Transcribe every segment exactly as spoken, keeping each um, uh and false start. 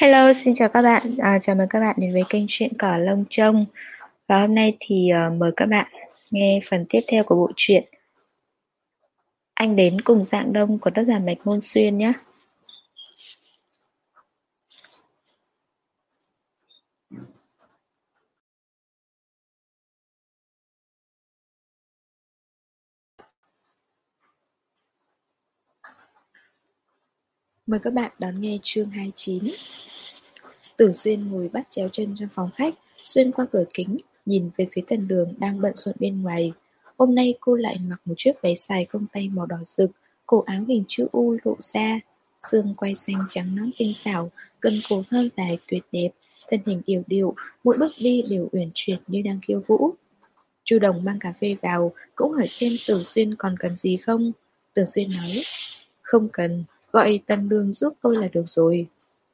Hello, xin chào các bạn. À, chào mừng các bạn đến với kênh Chuyện Cỏ Lông Trông. Và hôm nay thì ờ, mời các bạn nghe phần tiếp theo của bộ truyện Anh đến cùng Dạng Đông của tác giả Bạch Ngôn Xuyên nhé. Mời các bạn đón nghe chương hai mươi chín. Tưởng Xuyên ngồi bắt chéo chân trong phòng khách, xuyên qua cửa kính, nhìn về phía Tần Đường đang bận rộn bên ngoài. Hôm nay cô lại mặc một chiếc váy xài không tay màu đỏ rực, cổ áo hình chữ U lộ ra, xương quai xanh trắng nõn tinh xảo, cân cổ thon dài tuyệt đẹp, thân hình yểu điệu, mỗi bước đi đều uyển chuyển như đang khiêu vũ. Chu Đồng mang cà phê vào, cũng hỏi xem Tưởng Xuyên còn cần gì không. Tưởng Xuyên nói, không cần, gọi Tần Đường giúp tôi là được rồi.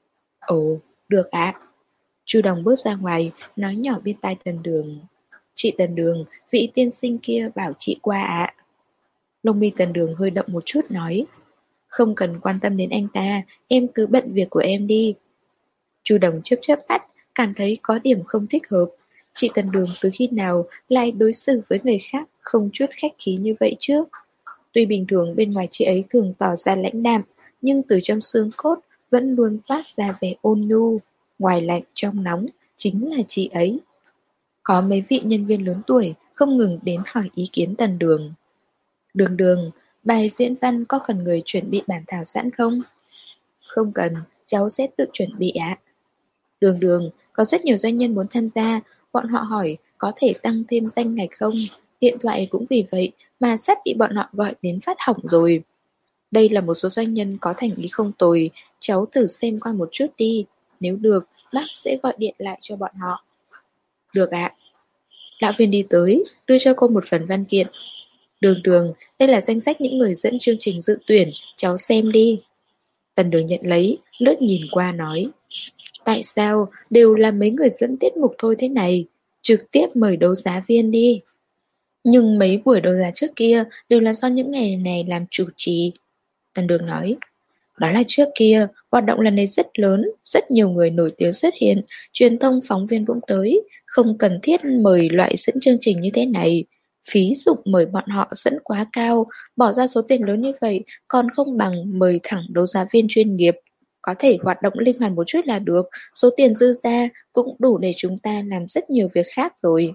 Ồ, được ạ. Chu Đồng bước ra ngoài, nói nhỏ bên tai Tần Đường. Chị Tần Đường, vị tiên sinh kia bảo chị qua ạ. Lông mi Tần Đường hơi động một chút nói. Không cần quan tâm đến anh ta, em cứ bận việc của em đi. Chu Đồng chớp chớp mắt, cảm thấy có điểm không thích hợp. Chị Tần Đường từ khi nào lại đối xử với người khác không chút khách khí như vậy chứ? Tuy bình thường bên ngoài chị ấy thường tỏ ra lãnh đạm, nhưng từ trong xương cốt vẫn luôn toát ra vẻ ôn nhu. Ngoài lạnh trong nóng, chính là chị ấy. Có mấy vị nhân viên lớn tuổi không ngừng đến hỏi ý kiến Tần Đường. Đường Đường, bài diễn văn có cần người chuẩn bị bản thảo sẵn không? Không cần, cháu sẽ tự chuẩn bị ạ. Đường Đường, có rất nhiều doanh nhân muốn tham gia, bọn họ hỏi có thể tăng thêm danh ngạch không? Điện thoại cũng vì vậy mà sắp bị bọn họ gọi đến phát hỏng rồi. Đây là một số doanh nhân có thành ý không tồi, cháu thử xem qua một chút đi. Nếu được, bác sẽ gọi điện lại cho bọn họ. Được ạ. Lão viên đi tới, đưa cho cô một phần văn kiện. Đường Đường, đây là danh sách những người dẫn chương trình dự tuyển, cháu xem đi. Tần Đường nhận lấy, lướt nhìn qua nói. Tại sao đều là mấy người dẫn tiết mục thôi thế này? Trực tiếp mời đấu giá viên đi. Nhưng mấy buổi đấu giá trước kia đều là do những ngày này làm chủ trì. Tần Đường nói. Đó là trước kia, hoạt động lần này rất lớn, rất nhiều người nổi tiếng xuất hiện, truyền thông phóng viên cũng tới, không cần thiết mời loại dẫn chương trình như thế này. Phí dụng mời bọn họ dẫn quá cao, bỏ ra số tiền lớn như vậy, còn không bằng mời thẳng đấu giá viên chuyên nghiệp. Có thể hoạt động linh hoạt một chút là được, số tiền dư ra cũng đủ để chúng ta làm rất nhiều việc khác rồi.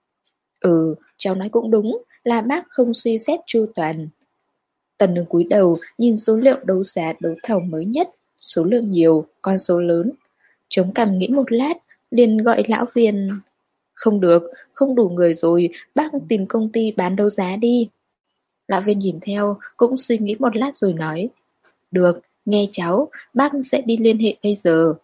Ừ, cháu nói cũng đúng, là bác không suy xét chu toàn. Tần Đường cúi đầu nhìn số liệu đấu giá đấu thầu mới nhất, số lượng nhiều, con số lớn. Chống cằm nghĩ một lát, liền gọi lão viên. Không được, không đủ người rồi, bác tìm công ty bán đấu giá đi. Lão viên nhìn theo, cũng suy nghĩ một lát rồi nói. Được, nghe cháu, bác sẽ đi liên hệ bây giờ.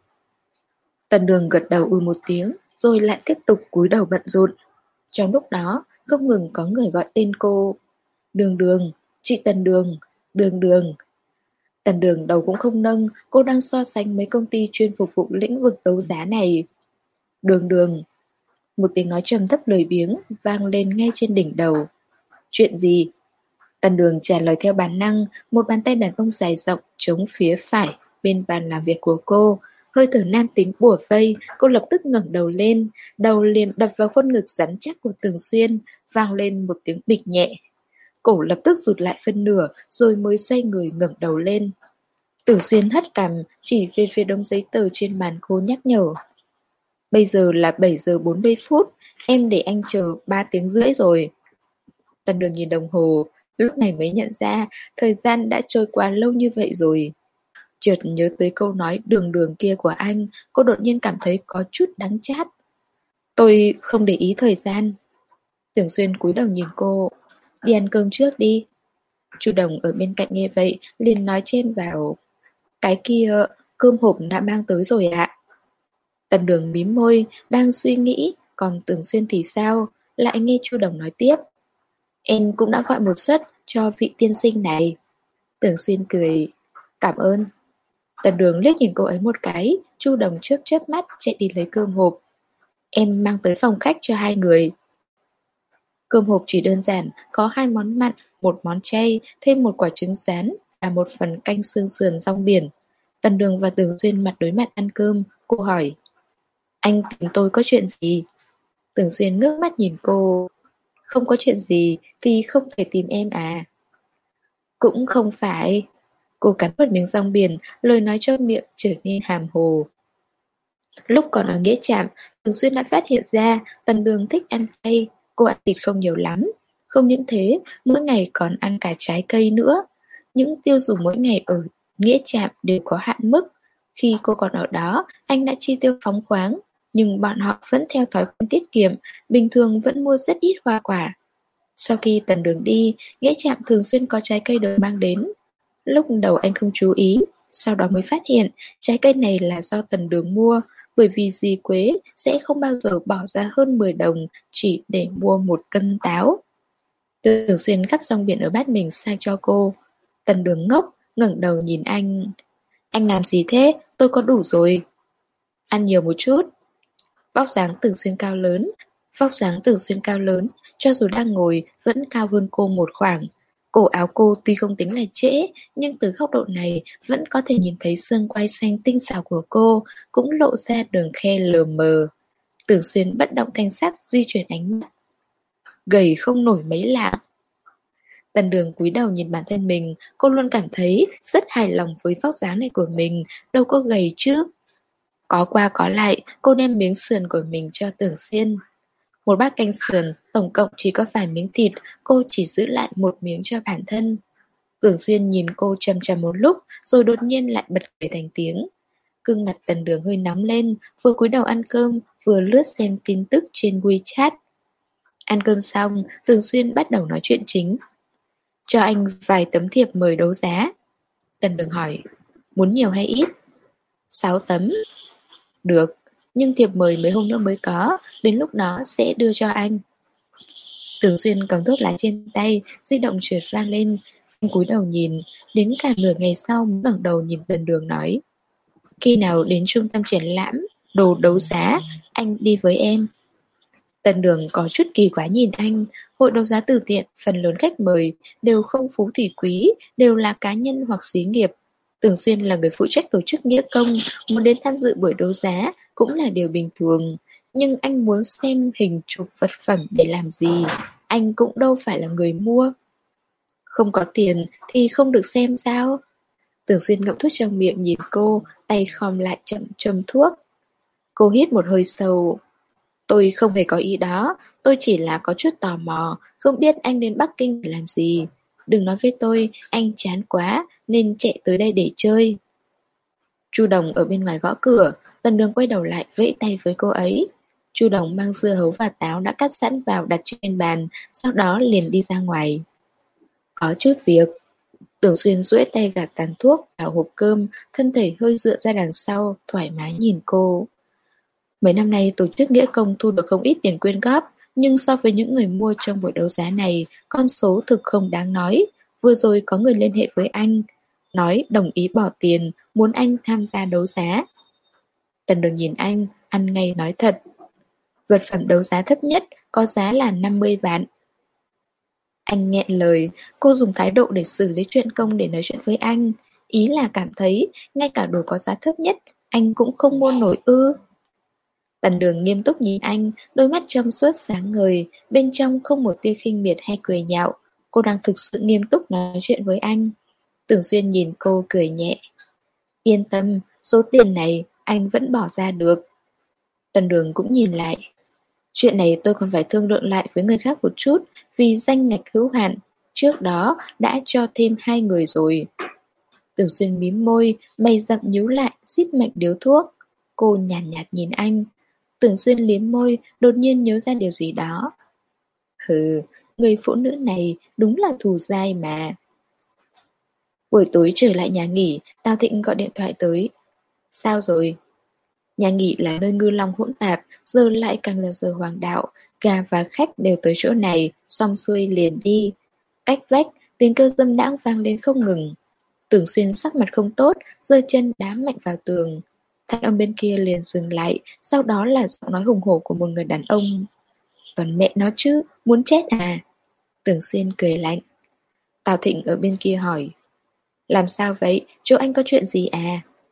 Tần Đường gật đầu ừ một tiếng, rồi lại tiếp tục cúi đầu bận rộn. Trong lúc đó, không ngừng có người gọi tên cô. Đường Đường, chị Tần Đường, Đường Đường. Tần Đường đầu cũng không nâng, cô đang so sánh mấy công ty chuyên phục vụ lĩnh vực đấu giá này. Đường Đường. Một tiếng nói trầm thấp lười biếng vang lên ngay trên đỉnh đầu. Chuyện gì? Tần Đường trả lời theo bản năng, một bàn tay đàn ông dài rộng chống phía phải bên bàn làm việc của cô. Hơi thở nam tính bủa vây, cô lập tức ngẩng đầu lên, đầu liền đập vào khuôn ngực rắn chắc của Tưởng Xuyên, vang lên một tiếng bịch nhẹ. Cổ lập tức rụt lại phân nửa, rồi mới xoay người ngẩng đầu lên. Tưởng Xuyên hất cằm, chỉ về phía đống giấy tờ trên bàn cô nhắc nhở. Bây giờ là bảy giờ bốn mươi phút, em để anh chờ ba tiếng rưỡi rồi. Tần Đường nhìn đồng hồ, lúc này mới nhận ra thời gian đã trôi qua lâu như vậy rồi. Chợt nhớ tới câu nói đường đường kia của anh, cô đột nhiên cảm thấy có chút đắng chát. Tôi không để ý thời gian. Tưởng Xuyên cúi đầu nhìn cô. Đi ăn cơm trước đi. Chu Đồng ở bên cạnh nghe vậy, liền nói chen vào. Cái kia, cơm hộp đã mang tới rồi ạ. Tần Đường mím môi, đang suy nghĩ, còn Tưởng Xuyên thì sao? Lại nghe Chu Đồng nói tiếp. Em cũng đã gọi một suất cho vị tiên sinh này. Tưởng Xuyên cười. Cảm ơn. Tần Đường liếc nhìn cô ấy một cái, Chu Đồng chớp chớp mắt chạy đi lấy cơm hộp. Em mang tới phòng khách cho hai người. Cơm hộp chỉ đơn giản, có hai món mặn, một món chay, thêm một quả trứng rán và một phần canh xương sườn rong biển. Tần Đường và Tưởng Xuyên mặt đối mặt ăn cơm. Cô hỏi, anh tìm tôi có chuyện gì? Tưởng Xuyên ngước mắt nhìn cô. Không có chuyện gì thì không thể tìm em à? Cũng không phải. Cô cắn một miếng rong biển, lời nói trong miệng trở nên hàm hồ. Lúc còn ở Nghĩa Trạm, Tưởng Xuyên đã phát hiện ra Tần Đường thích ăn cay. Cô ăn thịt không nhiều lắm. Không những thế, mỗi ngày còn ăn cả trái cây nữa. Những tiêu dùng mỗi ngày ở Nghĩa Trạm đều có hạn mức. Khi cô còn ở đó, anh đã chi tiêu phóng khoáng. Nhưng bọn họ vẫn theo thói quen tiết kiệm, bình thường vẫn mua rất ít hoa quả. Sau khi Tần Đường đi, Nghĩa Trạm thường xuyên có trái cây được mang đến. Lúc đầu anh không chú ý, sau đó mới phát hiện trái cây này là do Tần Đường mua, bởi vì dì Quế sẽ không bao giờ bỏ ra hơn mười đồng chỉ để mua một cân táo. Thường xuyên gắp rong biển ở bát mình sang cho cô. Tần Đường ngốc, ngẩng đầu nhìn anh. Anh làm gì thế? Tôi có đủ rồi. Ăn nhiều một chút. Vóc dáng Tưởng Xuyên cao lớn, vóc dáng Tưởng Xuyên cao lớn, cho dù đang ngồi vẫn cao hơn cô một khoảng. Cổ áo cô tuy không tính là trễ, nhưng từ góc độ này vẫn có thể nhìn thấy xương quai xanh tinh xảo của cô, cũng lộ ra đường khe lờ mờ. Tưởng Xuyên bất động thanh sắc di chuyển ánh mắt. Gầy không nổi mấy lạng. Tần Đường cúi đầu nhìn bản thân mình, cô luôn cảm thấy rất hài lòng với vóc dáng này của mình, đâu có gầy chứ. Có qua có lại, cô đem miếng sườn của mình cho Tưởng Xuyên. Một bát canh sườn, tổng cộng chỉ có vài miếng thịt, cô chỉ giữ lại một miếng cho bản thân. Tưởng Xuyên nhìn cô chằm chằm một lúc, rồi đột nhiên lại bật cười thành tiếng. Gương mặt Tần Đường hơi nóng lên, vừa cúi đầu ăn cơm, vừa lướt xem tin tức trên WeChat. Ăn cơm xong, Tưởng Xuyên bắt đầu nói chuyện chính. Cho anh vài tấm thiệp mời đấu giá. Tần Đường hỏi, muốn nhiều hay ít? Sáu tấm. Được, nhưng thiệp mời mấy hôm nữa mới có, đến lúc đó sẽ đưa cho anh. Tưởng Xuyên cầm thuốc lá trên tay, di động trượt vang lên. Anh cúi đầu nhìn, đến cả nửa ngày sau mới ngẩng đầu nhìn Tần Đường nói, khi nào đến trung tâm triển lãm, đồ đấu giá, anh đi với em. Tần Đường có chút kỳ quái nhìn anh. Hội đấu giá từ thiện, phần lớn khách mời đều không phú thì quý, đều là cá nhân hoặc xí nghiệp. Tưởng Xuyên là người phụ trách tổ chức nghĩa công, muốn đến tham dự buổi đấu giá cũng là điều bình thường. Nhưng anh muốn xem hình chụp vật phẩm để làm gì? Anh cũng đâu phải là người mua. Không có tiền thì không được xem sao? Tưởng Xuyên ngậm thuốc trong miệng nhìn cô, tay khom lại chậm châm thuốc. Cô hít một hơi sâu. Tôi không hề có ý đó, tôi chỉ là có chút tò mò, không biết anh đến Bắc Kinh để làm gì. Đừng nói với tôi, anh chán quá nên chạy tới đây để chơi. Chu Đồng ở bên ngoài gõ cửa, Tần Đường quay đầu lại vẫy tay với cô ấy. Chu Đồng mang dưa hấu và táo đã cắt sẵn vào đặt trên bàn, sau đó liền đi ra ngoài. Có chút việc. Tưởng Xuyên duỗi tay gạt tàn thuốc vào hộp cơm, thân thể hơi dựa ra đằng sau, thoải mái nhìn cô. Mấy năm nay tổ chức nghĩa công thu được không ít tiền quyên góp, nhưng so với những người mua trong buổi đấu giá này, con số thực không đáng nói. Vừa rồi có người liên hệ với anh, nói đồng ý bỏ tiền, muốn anh tham gia đấu giá. Tần Đường nhìn anh, ăn ngay nói thật. Vật phẩm đấu giá thấp nhất có giá là năm mươi vạn. Anh nghẹn lời, cô dùng thái độ để xử lý chuyện công để nói chuyện với anh. Ý là cảm thấy, ngay cả đồ có giá thấp nhất, anh cũng không mua nổi ư. Tần Đường nghiêm túc nhìn anh, đôi mắt trong suốt sáng ngời, bên trong không một tia khinh miệt hay cười nhạo. Cô đang thực sự nghiêm túc nói chuyện với anh. Tưởng Xuyên nhìn cô cười nhẹ. Yên tâm, số tiền này anh vẫn bỏ ra được. Tần Đường cũng nhìn lại. Chuyện này tôi còn phải thương lượng lại với người khác một chút, vì danh ngạch hữu hạn, trước đó đã cho thêm hai người rồi. Tưởng Xuyên mím môi, mày rậm nhíu lại, rít mạnh điếu thuốc. Cô nhàn nhạt, nhạt nhìn anh. Tưởng Xuyên liếm môi, đột nhiên nhớ ra điều gì đó. Hừ, người phụ nữ này đúng là thù dai mà. Buổi tối trở lại nhà nghỉ, Tào Thịnh gọi điện thoại tới. Sao rồi? Nhà nghỉ là nơi ngư long hỗn tạp, giờ lại càng là giờ hoàng đạo. Gà và khách đều tới chỗ này, xong xuôi liền đi. Cách vách, tiếng kêu dâm đãng vang lên không ngừng. Tưởng Xuyên sắc mặt không tốt, giơ chân đá mạnh vào tường. Thanh âm bên kia liền dừng lại, sau đó là giọng nói hùng hổ của một người đàn ông. Còn mẹ nó chứ, muốn chết à? Tưởng Xuyên cười lạnh. Tào Thịnh ở bên kia hỏi. Làm sao vậy, chỗ anh có chuyện gì à?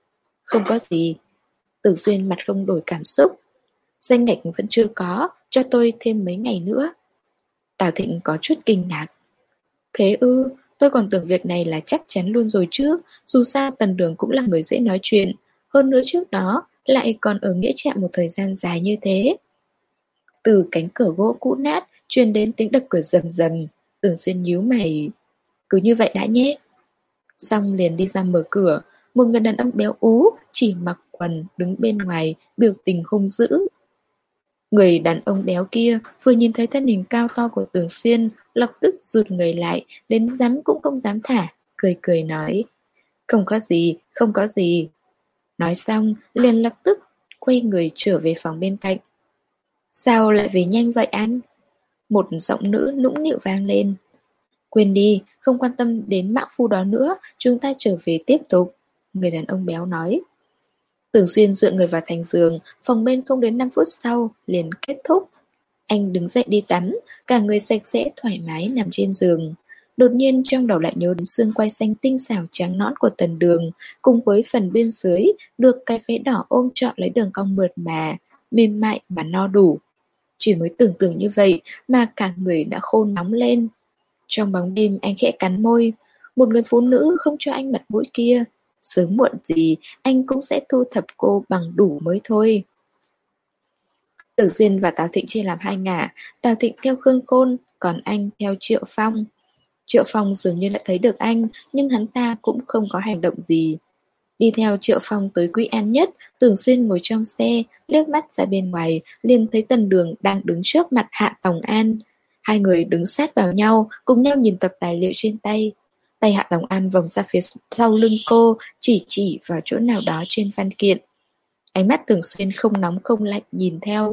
Không có gì. Tưởng Xuyên mặt không đổi cảm xúc. Danh ngạch vẫn chưa có, cho tôi thêm mấy ngày nữa. Tào Thịnh có chút kinh ngạc. Thế ư, tôi còn tưởng việc này là chắc chắn luôn rồi chứ. Dù sao Tần Đường cũng là người dễ nói chuyện. Hơn nữa trước đó lại còn ở nghĩa trạm một thời gian dài như thế. Từ cánh cửa gỗ cũ nát truyền đến tiếng đập cửa rầm rầm. Tưởng Xuyên nhíu mày. Cứ như vậy đã nhé. Xong liền đi ra mở cửa. Một người đàn ông béo ú chỉ mặc quần đứng bên ngoài, biểu tình hung dữ. Người đàn ông béo kia vừa nhìn thấy thân hình cao to của Tưởng Xuyên, lập tức rụt người lại, đến dám cũng không dám thả, cười cười nói: Không có gì, không có gì. Nói xong liền lập tức quay người trở về phòng bên cạnh. Sao lại về nhanh vậy anh? Một giọng nữ nũng nịu vang lên. Quên đi, không quan tâm đến mã phu đó nữa, chúng ta trở về tiếp tục. Người đàn ông béo nói. Tưởng Xuyên dựa người vào thành giường, phòng bên không đến năm phút sau liền kết thúc. Anh đứng dậy đi tắm, cả người sạch sẽ thoải mái nằm trên giường. Đột nhiên trong đầu lại nhớ đến xương quai xanh tinh xảo trắng nõn của Tần Đường, cùng với phần bên dưới được cái váy đỏ ôm trọn lấy đường cong mượt mà, mềm mại mà no đủ. Chỉ mới tưởng tượng như vậy mà cả người đã khô nóng lên. Trong bóng đêm anh khẽ cắn môi. Một người phụ nữ không cho anh mặt mũi kia, sớm muộn gì anh cũng sẽ thu thập cô bằng đủ mới thôi. Tưởng Xuyên và Tào Thịnh chia làm hai ngả. Tào Thịnh theo Khương Khôn, còn anh theo Triệu Phong. Triệu Phong dường như lại thấy được anh, nhưng hắn ta cũng không có hành động gì. Đi theo Triệu Phong tới Quý An Nhất, Tưởng Xuyên ngồi trong xe, liếc mắt ra bên ngoài, liền thấy Tần Đường đang đứng trước mặt Hạ Tòng An. Hai người đứng sát vào nhau, cùng nhau nhìn tập tài liệu trên tay. Tay Hạ Tòng An vòng ra phía sau lưng cô, chỉ chỉ vào chỗ nào đó trên văn kiện. Ánh mắt Tưởng Xuyên không nóng không lạnh nhìn theo.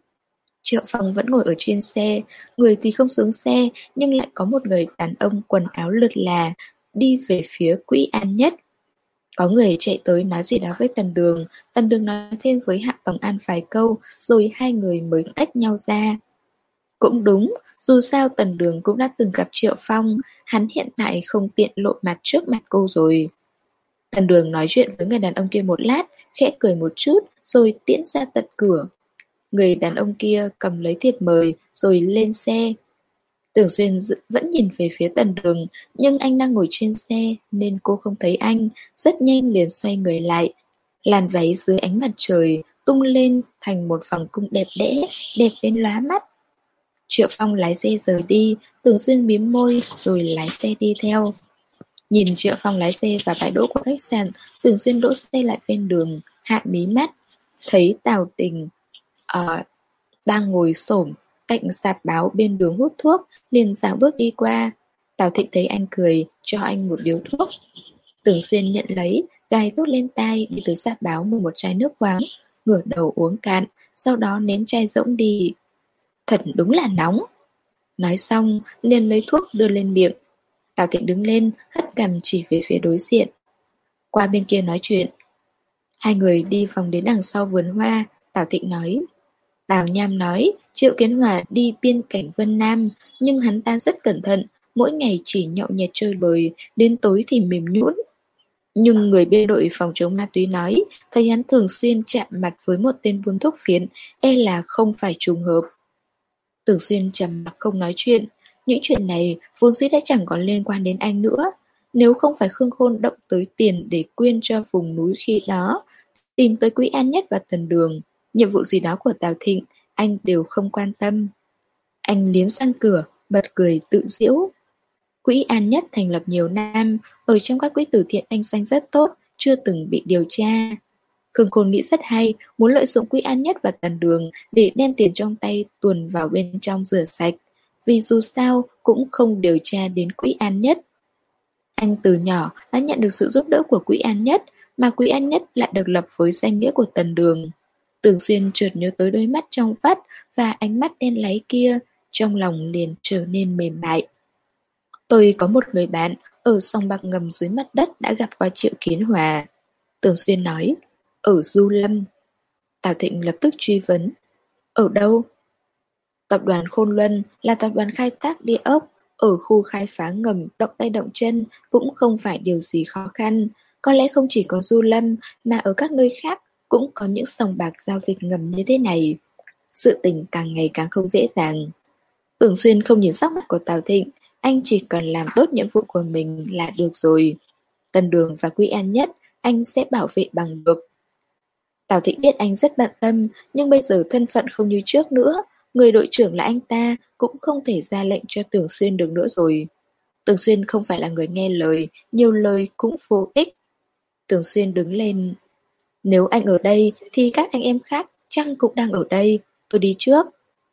Triệu Phong vẫn ngồi ở trên xe, người thì không xuống xe, nhưng lại có một người đàn ông quần áo lượt là, đi về phía Quý An Nhất. Có người chạy tới nói gì đó với Tần Đường, Tần Đường nói thêm với Hạ Tòng An vài câu, rồi hai người mới tách nhau ra. Cũng đúng, dù sao Tần Đường cũng đã từng gặp Triệu Phong, hắn hiện tại không tiện lộ mặt trước mặt cô rồi. Tần Đường nói chuyện với người đàn ông kia một lát, khẽ cười một chút, rồi tiễn ra tận cửa. Người đàn ông kia cầm lấy thiệp mời, rồi lên xe. Tưởng Xuyên vẫn nhìn về phía Tần Đường, nhưng anh đang ngồi trên xe nên cô không thấy anh, rất nhanh liền xoay người lại. Làn váy dưới ánh mặt trời tung lên thành một vòng cung đẹp đẽ, đẹp đến lóa mắt. Triệu Phong lái xe rời đi, Tưởng Xuyên mím môi rồi lái xe đi theo. Nhìn Triệu Phong lái xe vào bãi đỗ của khách sạn, Tưởng Xuyên đỗ xe lại ven đường, hạ mí mắt, thấy Tào Tình uh, đang ngồi xổm cạnh sạp báo bên đường hút thuốc, liền dạo bước đi qua. Tào Thịnh thấy anh cười, cho anh một điếu thuốc. Tưởng Xuyên nhận lấy, gài thuốc lên tai, đi tới sạp báo mua một chai nước khoáng, ngửa đầu uống cạn, sau đó ném chai rỗng đi. Thật đúng là nóng. Nói xong, liền lấy thuốc đưa lên miệng. Tào Thịnh đứng lên, hất cằm chỉ về phía đối diện. Qua bên kia nói chuyện. Hai người đi vòng đến đằng sau vườn hoa, Tào Thịnh nói. Tào Nham nói, Triệu Kiến Hòa đi biên cảnh Vân Nam, nhưng hắn ta rất cẩn thận, mỗi ngày chỉ nhậu nhẹt chơi bời, đến tối thì mềm nhũn. Nhưng người bên đội phòng chống ma túy nói, thấy hắn thường xuyên chạm mặt với một tên buôn thuốc phiện, e là không phải trùng hợp. Tưởng Xuyên trầm mặc không nói chuyện. Những chuyện này vốn dĩ đã chẳng còn liên quan đến anh nữa. Nếu không phải Khương Khôn động tới tiền để quyên cho vùng núi khi đó, tìm tới Quý An Nhất và Tần Đường, nhiệm vụ gì đó của Tào Thịnh, anh đều không quan tâm. Anh liếm răng cửa, bật cười tự giễu. Quỹ An Nhất thành lập nhiều năm, ở trong các quỹ từ thiện anh danh rất tốt, chưa từng bị điều tra. Khương Khôn nghĩ rất hay, muốn lợi dụng Quỹ An Nhất và Tần Đường để đem tiền trong tay tuồn vào bên trong rửa sạch, vì dù sao cũng không điều tra đến Quỹ An Nhất. Anh từ nhỏ đã nhận được sự giúp đỡ của Quỹ An Nhất, mà Quỹ An Nhất lại được lập với danh nghĩa của Tần Đường. Tưởng Xuyên chợt nhớ tới đôi mắt trong vắt và ánh mắt đen láy kia, trong lòng liền trở nên mềm mại. Tôi có một người bạn ở sòng bạc ngầm dưới mặt đất đã gặp qua Triệu Kiến Hòa. Tưởng Xuyên nói, ở Du Lâm. Tào Thịnh lập tức truy vấn, ở đâu? Tập đoàn Khôn Luân là tập đoàn khai thác địa ốc, ở khu khai phá ngầm động tay động chân cũng không phải điều gì khó khăn. Có lẽ không chỉ có Du Lâm mà ở các nơi khác cũng có những sòng bạc giao dịch ngầm như thế này. Sự tình càng ngày càng không dễ dàng. Tưởng Xuyên không nhìn sắc mặt của Tào Thịnh, anh chỉ cần làm tốt nhiệm vụ của mình là được rồi. Tần Đường và Quý An Nhất anh sẽ bảo vệ bằng được. Tào Thịnh biết anh rất bận tâm, nhưng bây giờ thân phận không như trước nữa. Người đội trưởng là anh ta cũng không thể ra lệnh cho Tưởng Xuyên được nữa rồi. Tưởng Xuyên không phải là người nghe lời, nhiều lời cũng vô ích. Tưởng Xuyên đứng lên. Nếu anh ở đây thì các anh em khác chắc cũng đang ở đây. Tôi đi trước.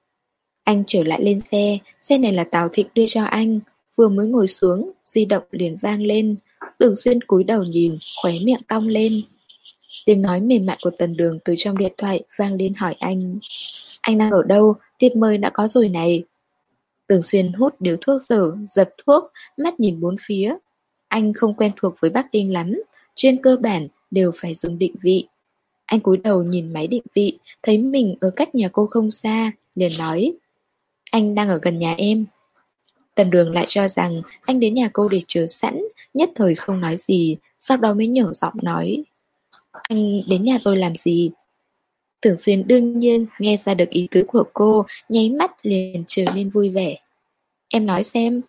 Anh trở lại lên xe, xe này là Tào Thịnh đưa cho anh. Vừa mới ngồi xuống, di động liền vang lên. Tưởng Xuyên cúi đầu nhìn, khóe miệng cong lên. Tiếng nói mềm mại của Tần Đường từ trong điện thoại vang lên hỏi anh. Anh đang ở đâu? Thiệp mời đã có rồi này. Tưởng Xuyên hút điếu thuốc dở, dập thuốc, mắt nhìn bốn phía. Anh không quen thuộc với Bắc Kinh lắm, trên cơ bản đều phải dùng định vị. Anh cúi đầu nhìn máy định vị, thấy mình ở cách nhà cô không xa, liền nói. Anh đang ở gần nhà em. Tần Đường lại cho rằng anh đến nhà cô để chờ sẵn, nhất thời không nói gì, sau đó mới nhỏ giọng nói. Anh đến nhà tôi làm gì? Tưởng Xuyên đương nhiên nghe ra được ý tứ của cô, nháy mắt liền trở nên vui vẻ. Em nói xem.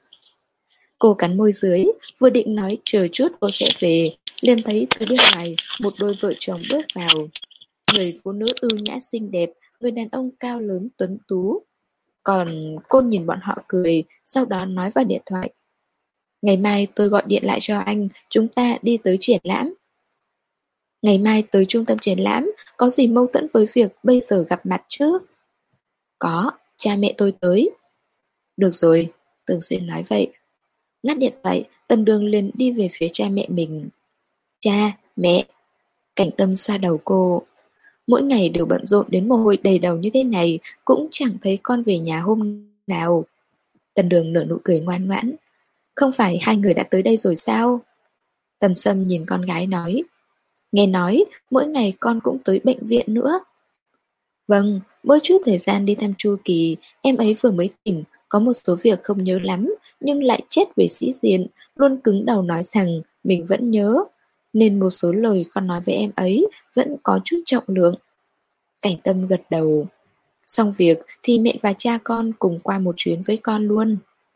Cô cắn môi dưới, vừa định nói chờ chút cô sẽ về, liền thấy từ bên ngoài một đôi vợ chồng bước vào. Người phụ nữ ưu nhã xinh đẹp, người đàn ông cao lớn tuấn tú. Còn cô nhìn bọn họ cười, sau đó nói vào điện thoại. Ngày mai tôi gọi điện lại cho anh, chúng ta đi tới triển lãm. Ngày mai tới trung tâm triển lãm, có gì mâu thuẫn với việc bây giờ gặp mặt chứ? Có, cha mẹ tôi tới. Được rồi, Tưởng Xuyên nói vậy. Ngắt điện thoại, Tần Đường liền đi về phía cha mẹ mình. Cha, mẹ. Cảnh Tâm xoa đầu cô. Mỗi ngày đều bận rộn đến mồ hôi đầy đầu như thế này, cũng chẳng thấy con về nhà hôm nào. Tần Đường nở nụ cười ngoan ngoãn. Không phải hai người đã tới đây rồi sao? Tần Sâm nhìn con gái nói. Nghe nói, mỗi ngày con cũng tới bệnh viện nữa. Vâng, mỗi chút thời gian đi thăm Chu Kỳ, em ấy vừa mới tỉnh, có một số việc không nhớ lắm, nhưng lại chết về sĩ diện, luôn cứng đầu nói rằng mình vẫn nhớ. Nên một số lời con nói với em ấy vẫn có chút trọng lượng. Cảnh Tâm gật đầu. Xong việc thì mẹ và cha con cùng qua một chuyến với con luôn.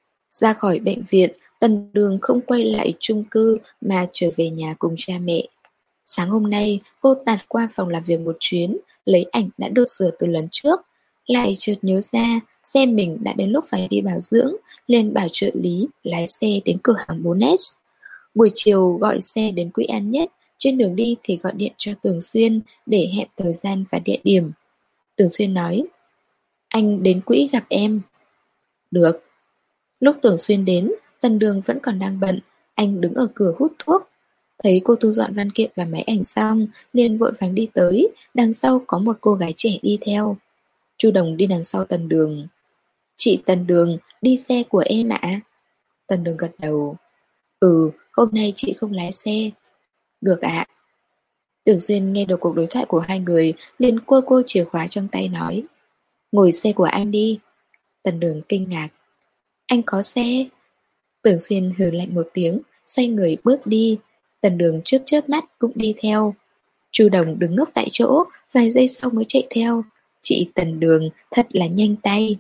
Ra khỏi bệnh viện, Tần Đường không quay lại chung cư mà trở về nhà cùng cha mẹ. Sáng hôm nay, cô tạt qua phòng làm việc một chuyến, lấy ảnh đã được sửa từ lần trước. Lại chợt nhớ ra, xe mình đã đến lúc phải đi bảo dưỡng, liền bảo trợ lý lái xe đến cửa hàng bốn S. Buổi chiều gọi xe đến Quý An Nhất, trên đường đi thì gọi điện cho Tưởng Xuyên để hẹn thời gian và địa điểm. Tưởng Xuyên nói, anh đến Quỹ gặp em. Được. Lúc Tưởng Xuyên đến, Tần Đường vẫn còn đang bận, anh đứng ở cửa hút thuốc. Thấy cô thu dọn văn kiện và máy ảnh xong, liền vội vàng đi tới, đằng sau có một cô gái trẻ đi theo. Chu Đồng đi đằng sau Tần Đường. Chị Tần Đường, đi xe của em ạ. Tần Đường gật đầu. Ừ, hôm nay chị không lái xe. Được ạ. Tưởng Xuyên nghe được cuộc đối thoại của hai người, liền cua cô chìa khóa trong tay nói. Ngồi xe của anh đi. Tần Đường kinh ngạc. Anh có xe? Tưởng Xuyên hừ lạnh một tiếng, xoay người bước đi. Tần Đường chớp chớp mắt cũng đi theo. Chu Đồng đứng ngốc tại chỗ, vài giây sau mới chạy theo. Chị Tần Đường thật là nhanh tay.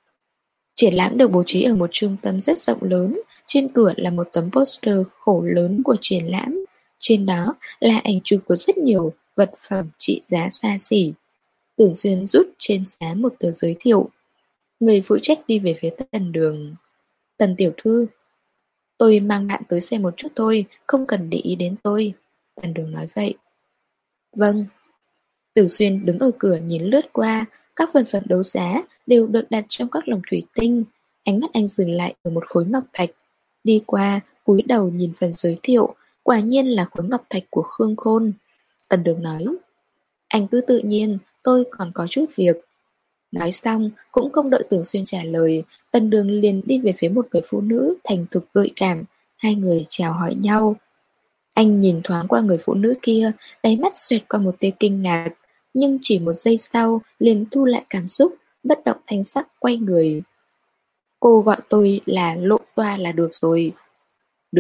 Triển lãm được bố trí ở một trung tâm rất rộng lớn. Trên cửa là một tấm poster khổ lớn của triển lãm. Trên đó là ảnh chụp của rất nhiều vật phẩm trị giá xa xỉ. Tưởng Xuyên rút trên giá một tờ giới thiệu. Người phụ trách đi về phía Tần Đường. Tần tiểu thư, tôi mang bạn tới xem một chút thôi, không cần để ý đến tôi. Tần Đường nói vậy. Vâng. Tử Xuyên đứng ở cửa nhìn lướt qua, các phần phẩm đấu giá đều được đặt trong các lồng thủy tinh. Ánh mắt anh dừng lại ở một khối ngọc thạch. Đi qua, cúi đầu nhìn phần giới thiệu, quả nhiên là khối ngọc thạch của Khương Khôn. Tần Đường nói. Anh cứ tự nhiên, tôi còn có chút việc. Nói xong, cũng không đợi Tưởng Xuyên trả lời, Tần Đường liền đi về phía một người phụ nữ thành thục gợi cảm. Hai người chào hỏi nhau. Anh nhìn thoáng qua người phụ nữ kia, đáy mắt xoẹt qua một tia kinh ngạc, nhưng chỉ một giây sau liền thu lại cảm xúc, bất động thanh sắc quay người. Cô gọi tôi là Lộ Toa là được rồi. Được,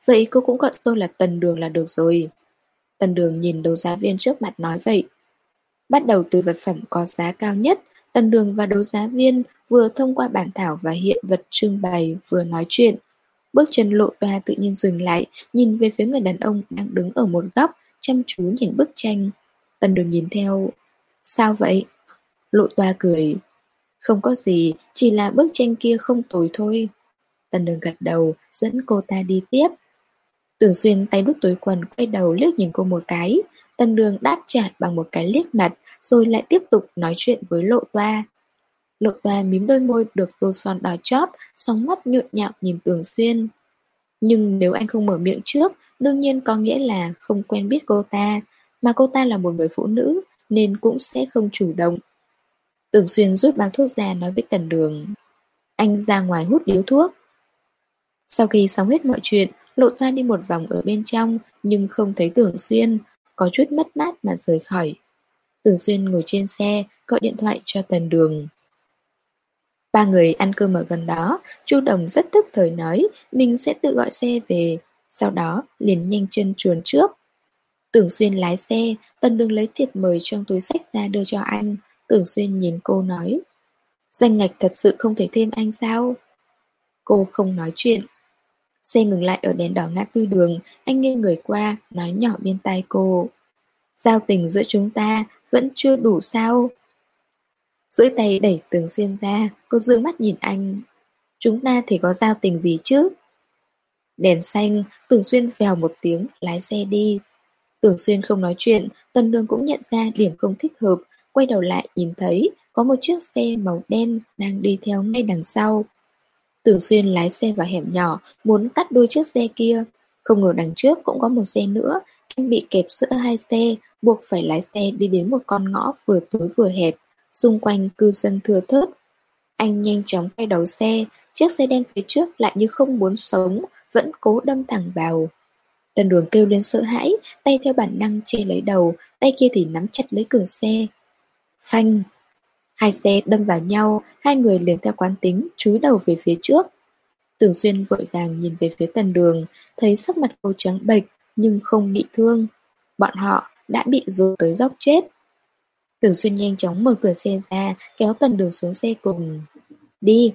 Vậy cô cũng gọi tôi là Tần Đường là được rồi. Tần Đường nhìn đấu giá viên trước mặt nói vậy. Bắt đầu từ vật phẩm có giá cao nhất, Tần Đường và đấu giá viên vừa thông qua bản thảo và hiện vật trưng bày vừa nói chuyện. Bước chân Lộ Toa tự nhiên dừng lại, nhìn về phía người đàn ông đang đứng ở một góc, chăm chú nhìn bức tranh. Tần Đường nhìn theo. Sao vậy? Lộ Toa cười. Không có gì, chỉ là bức tranh kia không tồi thôi. Tần Đường gật đầu, dẫn cô ta đi tiếp. Tưởng Xuyên tay đút túi quần quay đầu liếc nhìn cô một cái. Tần Đường đáp trả bằng một cái liếc mặt, rồi lại tiếp tục nói chuyện với Lộ Toa. Lộ Toa mím đôi môi được tô son đỏ chót, sóng mắt nhộn nhạo nhìn Tưởng Xuyên. Nhưng nếu anh không mở miệng trước, đương nhiên có nghĩa là không quen biết cô ta, mà cô ta là một người phụ nữ, nên cũng sẽ không chủ động. Tưởng Xuyên rút bao thuốc ra nói với Tần Đường. Anh ra ngoài hút điếu thuốc. Sau khi xong hết mọi chuyện, Lộ Toa đi một vòng ở bên trong, nhưng không thấy Tưởng Xuyên, có chút mất mát mà rời khỏi. Tưởng Xuyên ngồi trên xe, gọi điện thoại cho Tần Đường. Ba người ăn cơm ở gần đó, Chu Đồng rất tức thời nói mình sẽ tự gọi xe về, sau đó liền nhanh chân chuồn trước. Tưởng Xuyên lái xe, Tần Đường lấy thiệp mời trong túi xách ra đưa cho anh. Tưởng Xuyên nhìn cô nói, danh ngạch thật sự không thể thêm anh sao? Cô không nói chuyện. Xe ngừng lại ở đèn đỏ ngã tư đường, anh nghiêng người qua, nói nhỏ bên tai cô. Giao tình giữa chúng ta vẫn chưa đủ sao? Duỗi tay đẩy Tưởng Xuyên ra, cô dương mắt nhìn anh. Chúng ta thì có giao tình gì chứ? Đèn xanh, Tưởng Xuyên vèo một tiếng, lái xe đi. Tưởng Xuyên không nói chuyện, Tần Đường cũng nhận ra điểm không thích hợp, quay đầu lại nhìn thấy có một chiếc xe màu đen đang đi theo ngay đằng sau. Tưởng Xuyên lái xe vào hẻm nhỏ, muốn cắt đuôi chiếc xe kia. Không ngờ đằng trước cũng có một xe nữa, anh bị kẹp giữa hai xe, buộc phải lái xe đi đến một con ngõ vừa tối vừa hẹp, xung quanh cư dân thưa thớt. Anh nhanh chóng quay đầu xe, chiếc xe đen phía trước lại như không muốn sống, vẫn cố đâm thẳng vào. Tần Đường kêu lên sợ hãi, tay theo bản năng che lấy đầu, tay kia thì nắm chặt lấy cửa xe. Phanh! Hai xe đâm vào nhau, hai người liền theo quán tính, chúi đầu về phía trước. Tưởng Xuyên vội vàng nhìn về phía Tần Đường, thấy sắc mặt cô trắng bệch, nhưng không bị thương. Bọn họ đã bị dồn tới góc chết. Tưởng Xuyên nhanh chóng mở cửa xe ra, kéo Tần Đường xuống xe cùng. Đi!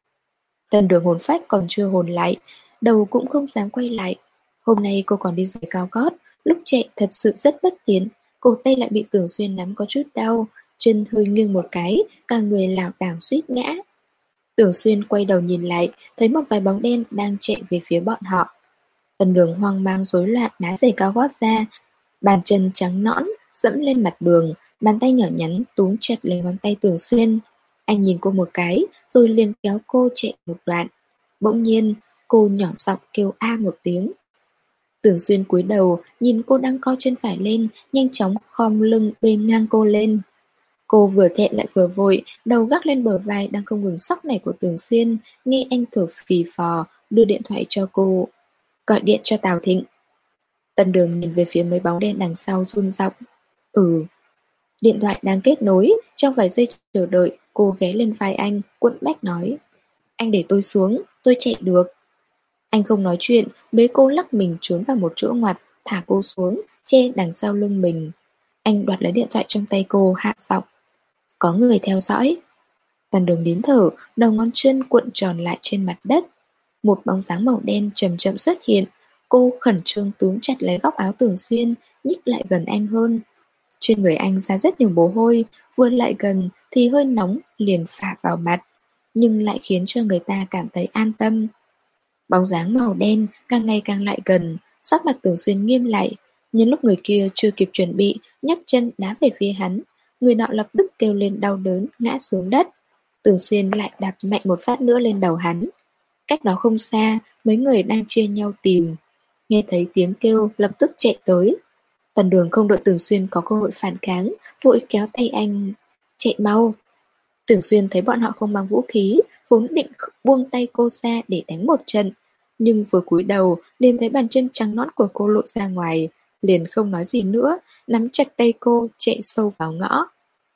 Tần Đường hồn phách còn chưa hồn lại, đầu cũng không dám quay lại. Hôm nay cô còn đi giày cao gót, lúc chạy thật sự rất bất tiến, cổ tay lại bị Tưởng Xuyên nắm có chút đau, chân hơi nghiêng một cái, cả người lảo đảo suýt ngã. Tưởng Xuyên quay đầu nhìn lại, thấy một vài bóng đen đang chạy về phía bọn họ. Tần Đường hoang mang rối loạn đá giày cao gót ra, bàn chân trắng nõn dẫm lên mặt đường, bàn tay nhỏ nhắn túm chặt lấy ngón tay Tưởng Xuyên. Anh nhìn cô một cái, rồi liền kéo cô chạy một đoạn. Bỗng nhiên, cô nhỏ giọng kêu a một tiếng. Tưởng Xuyên cúi đầu, nhìn cô đang co chân phải lên, nhanh chóng khom lưng bê ngang cô lên. Cô vừa thẹn lại vừa vội, đầu gác lên bờ vai đang không ngừng sóc nảy của Tưởng Xuyên, nghe anh thở phì phò, đưa điện thoại cho cô. Gọi điện cho Tào Thịnh. Tần Đường nhìn về phía mấy bóng đen đằng sau run giọng. Ừ. Điện thoại đang kết nối, trong vài giây chờ đợi, cô ghé lên vai anh, quẫn bách nói. Anh để tôi xuống, tôi chạy được. Anh không nói chuyện, bế cô lắc mình trốn vào một chỗ ngoặt, thả cô xuống, che đằng sau lưng mình. Anh đoạt lấy điện thoại trong tay cô, hạ giọng. Có người theo dõi. Tần Đường nín thở, đầu ngón chân cuộn tròn lại trên mặt đất. Một bóng dáng màu đen chậm chậm xuất hiện. Cô khẩn trương túm chặt lấy góc áo Tưởng Xuyên, nhích lại gần anh hơn. Trên người anh ra rất nhiều mồ hôi, vừa lại gần thì hơi nóng liền phả vào mặt, nhưng lại khiến cho người ta cảm thấy an tâm. Bóng dáng màu đen càng ngày càng lại gần, sắc mặt Tưởng Xuyên nghiêm lại. Nhưng lúc người kia chưa kịp chuẩn bị, nhấc chân đá về phía hắn, người nọ lập tức kêu lên đau đớn, ngã xuống đất. Tưởng Xuyên lại đạp mạnh một phát nữa lên đầu hắn. Cách đó không xa, mấy người đang chia nhau tìm. Nghe thấy tiếng kêu lập tức chạy tới. Tần Đường không đợi Tưởng Xuyên có cơ hội phản kháng, vội kéo tay anh. Chạy mau! Tưởng Xuyên thấy bọn họ không mang vũ khí, vốn định buông tay cô ra để đánh một trận. Nhưng vừa cúi đầu, liền thấy bàn chân trắng nõn của cô lộ ra ngoài, liền không nói gì nữa, nắm chặt tay cô chạy sâu vào ngõ.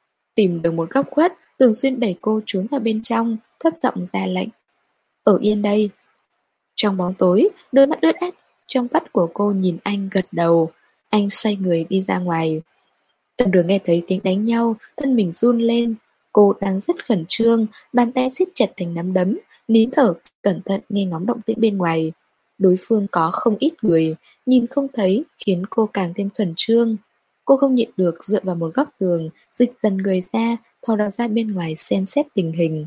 Tìm được một góc khuất, Tưởng Xuyên đẩy cô trốn vào bên trong, thấp giọng ra lệnh. Ở yên đây. Trong bóng tối, đôi mắt ướt át trong vắt của cô nhìn anh gật đầu. Anh xoay người đi ra ngoài. Tần Đường nghe thấy tiếng đánh nhau, thân mình run lên. Cô đang rất khẩn trương, bàn tay siết chặt thành nắm đấm, nín thở, cẩn thận nghe ngóng động tĩnh bên ngoài. Đối phương có không ít người, nhìn không thấy khiến cô càng thêm khẩn trương. Cô không nhịn được dựa vào một góc tường, dịch dần người ra, thò đầu ra bên ngoài xem xét tình hình.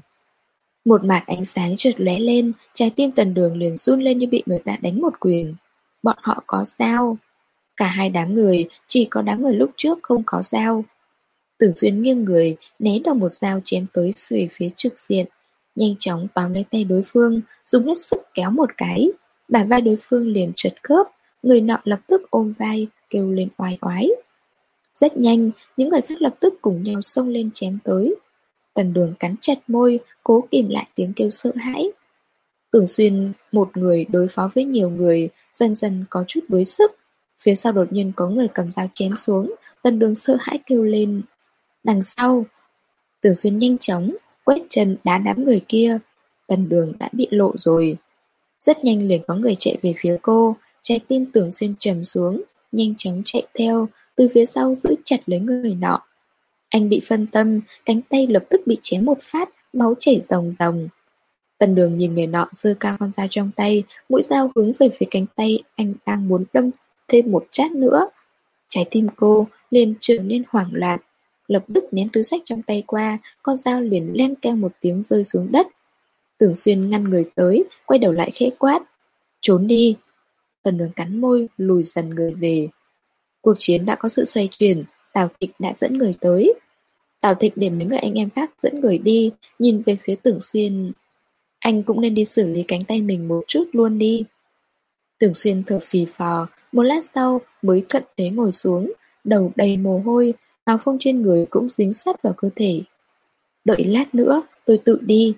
Một mạt ánh sáng chợt lóe lên, trái tim Tần Đường liền run lên như bị người ta đánh một quyền. Bọn họ có dao. Cả hai đám người, chỉ có đám người lúc trước không có dao. Tưởng Xuyên nghiêng người, né đầu một dao chém tới về phía trực diện. Nhanh chóng tóm lấy tay đối phương, dùng hết sức kéo một cái. Bả vai đối phương liền trật khớp, người nọ lập tức ôm vai, kêu lên oai oái. Rất nhanh, những người khác lập tức cùng nhau xông lên chém tới. Tần Đường cắn chặt môi, cố kìm lại tiếng kêu sợ hãi. Tưởng Xuyên một người đối phó với nhiều người, dần dần có chút đuối sức. Phía sau đột nhiên có người cầm dao chém xuống, Tần Đường sợ hãi kêu lên. Đằng sau, Tưởng Xuyên nhanh chóng, quét chân đá đám người kia. Tần Đường đã bị lộ rồi. Rất nhanh liền có người chạy về phía cô, trái tim Tưởng Xuyên trầm xuống, nhanh chóng chạy theo, từ phía sau giữ chặt lấy người nọ. Anh bị phân tâm, cánh tay lập tức bị chém một phát, máu chảy ròng ròng. Tần Đường nhìn người nọ giơ cao con dao trong tay, mũi dao hướng về phía cánh tay anh đang muốn đâm thêm một chát nữa. Trái tim cô liền trở nên hoảng loạn, lập tức ném túi xách trong tay qua, con dao liền len keng một tiếng rơi xuống đất. Tưởng Xuyên ngăn người tới, quay đầu lại khẽ quát. Trốn đi. Tần Đường cắn môi, lùi dần người về. Cuộc chiến đã có sự xoay chuyển, Tào Thịnh đã dẫn người tới. Tào Thịnh để mấy người anh em khác dẫn người đi, nhìn về phía Tưởng Xuyên. Anh cũng nên đi xử lý cánh tay mình một chút luôn đi. Tưởng Xuyên thở phì phò, một lát sau mới thuận thế ngồi xuống, đầu đầy mồ hôi, áo phông trên người cũng dính sát vào cơ thể. Đợi lát nữa, tôi tự đi.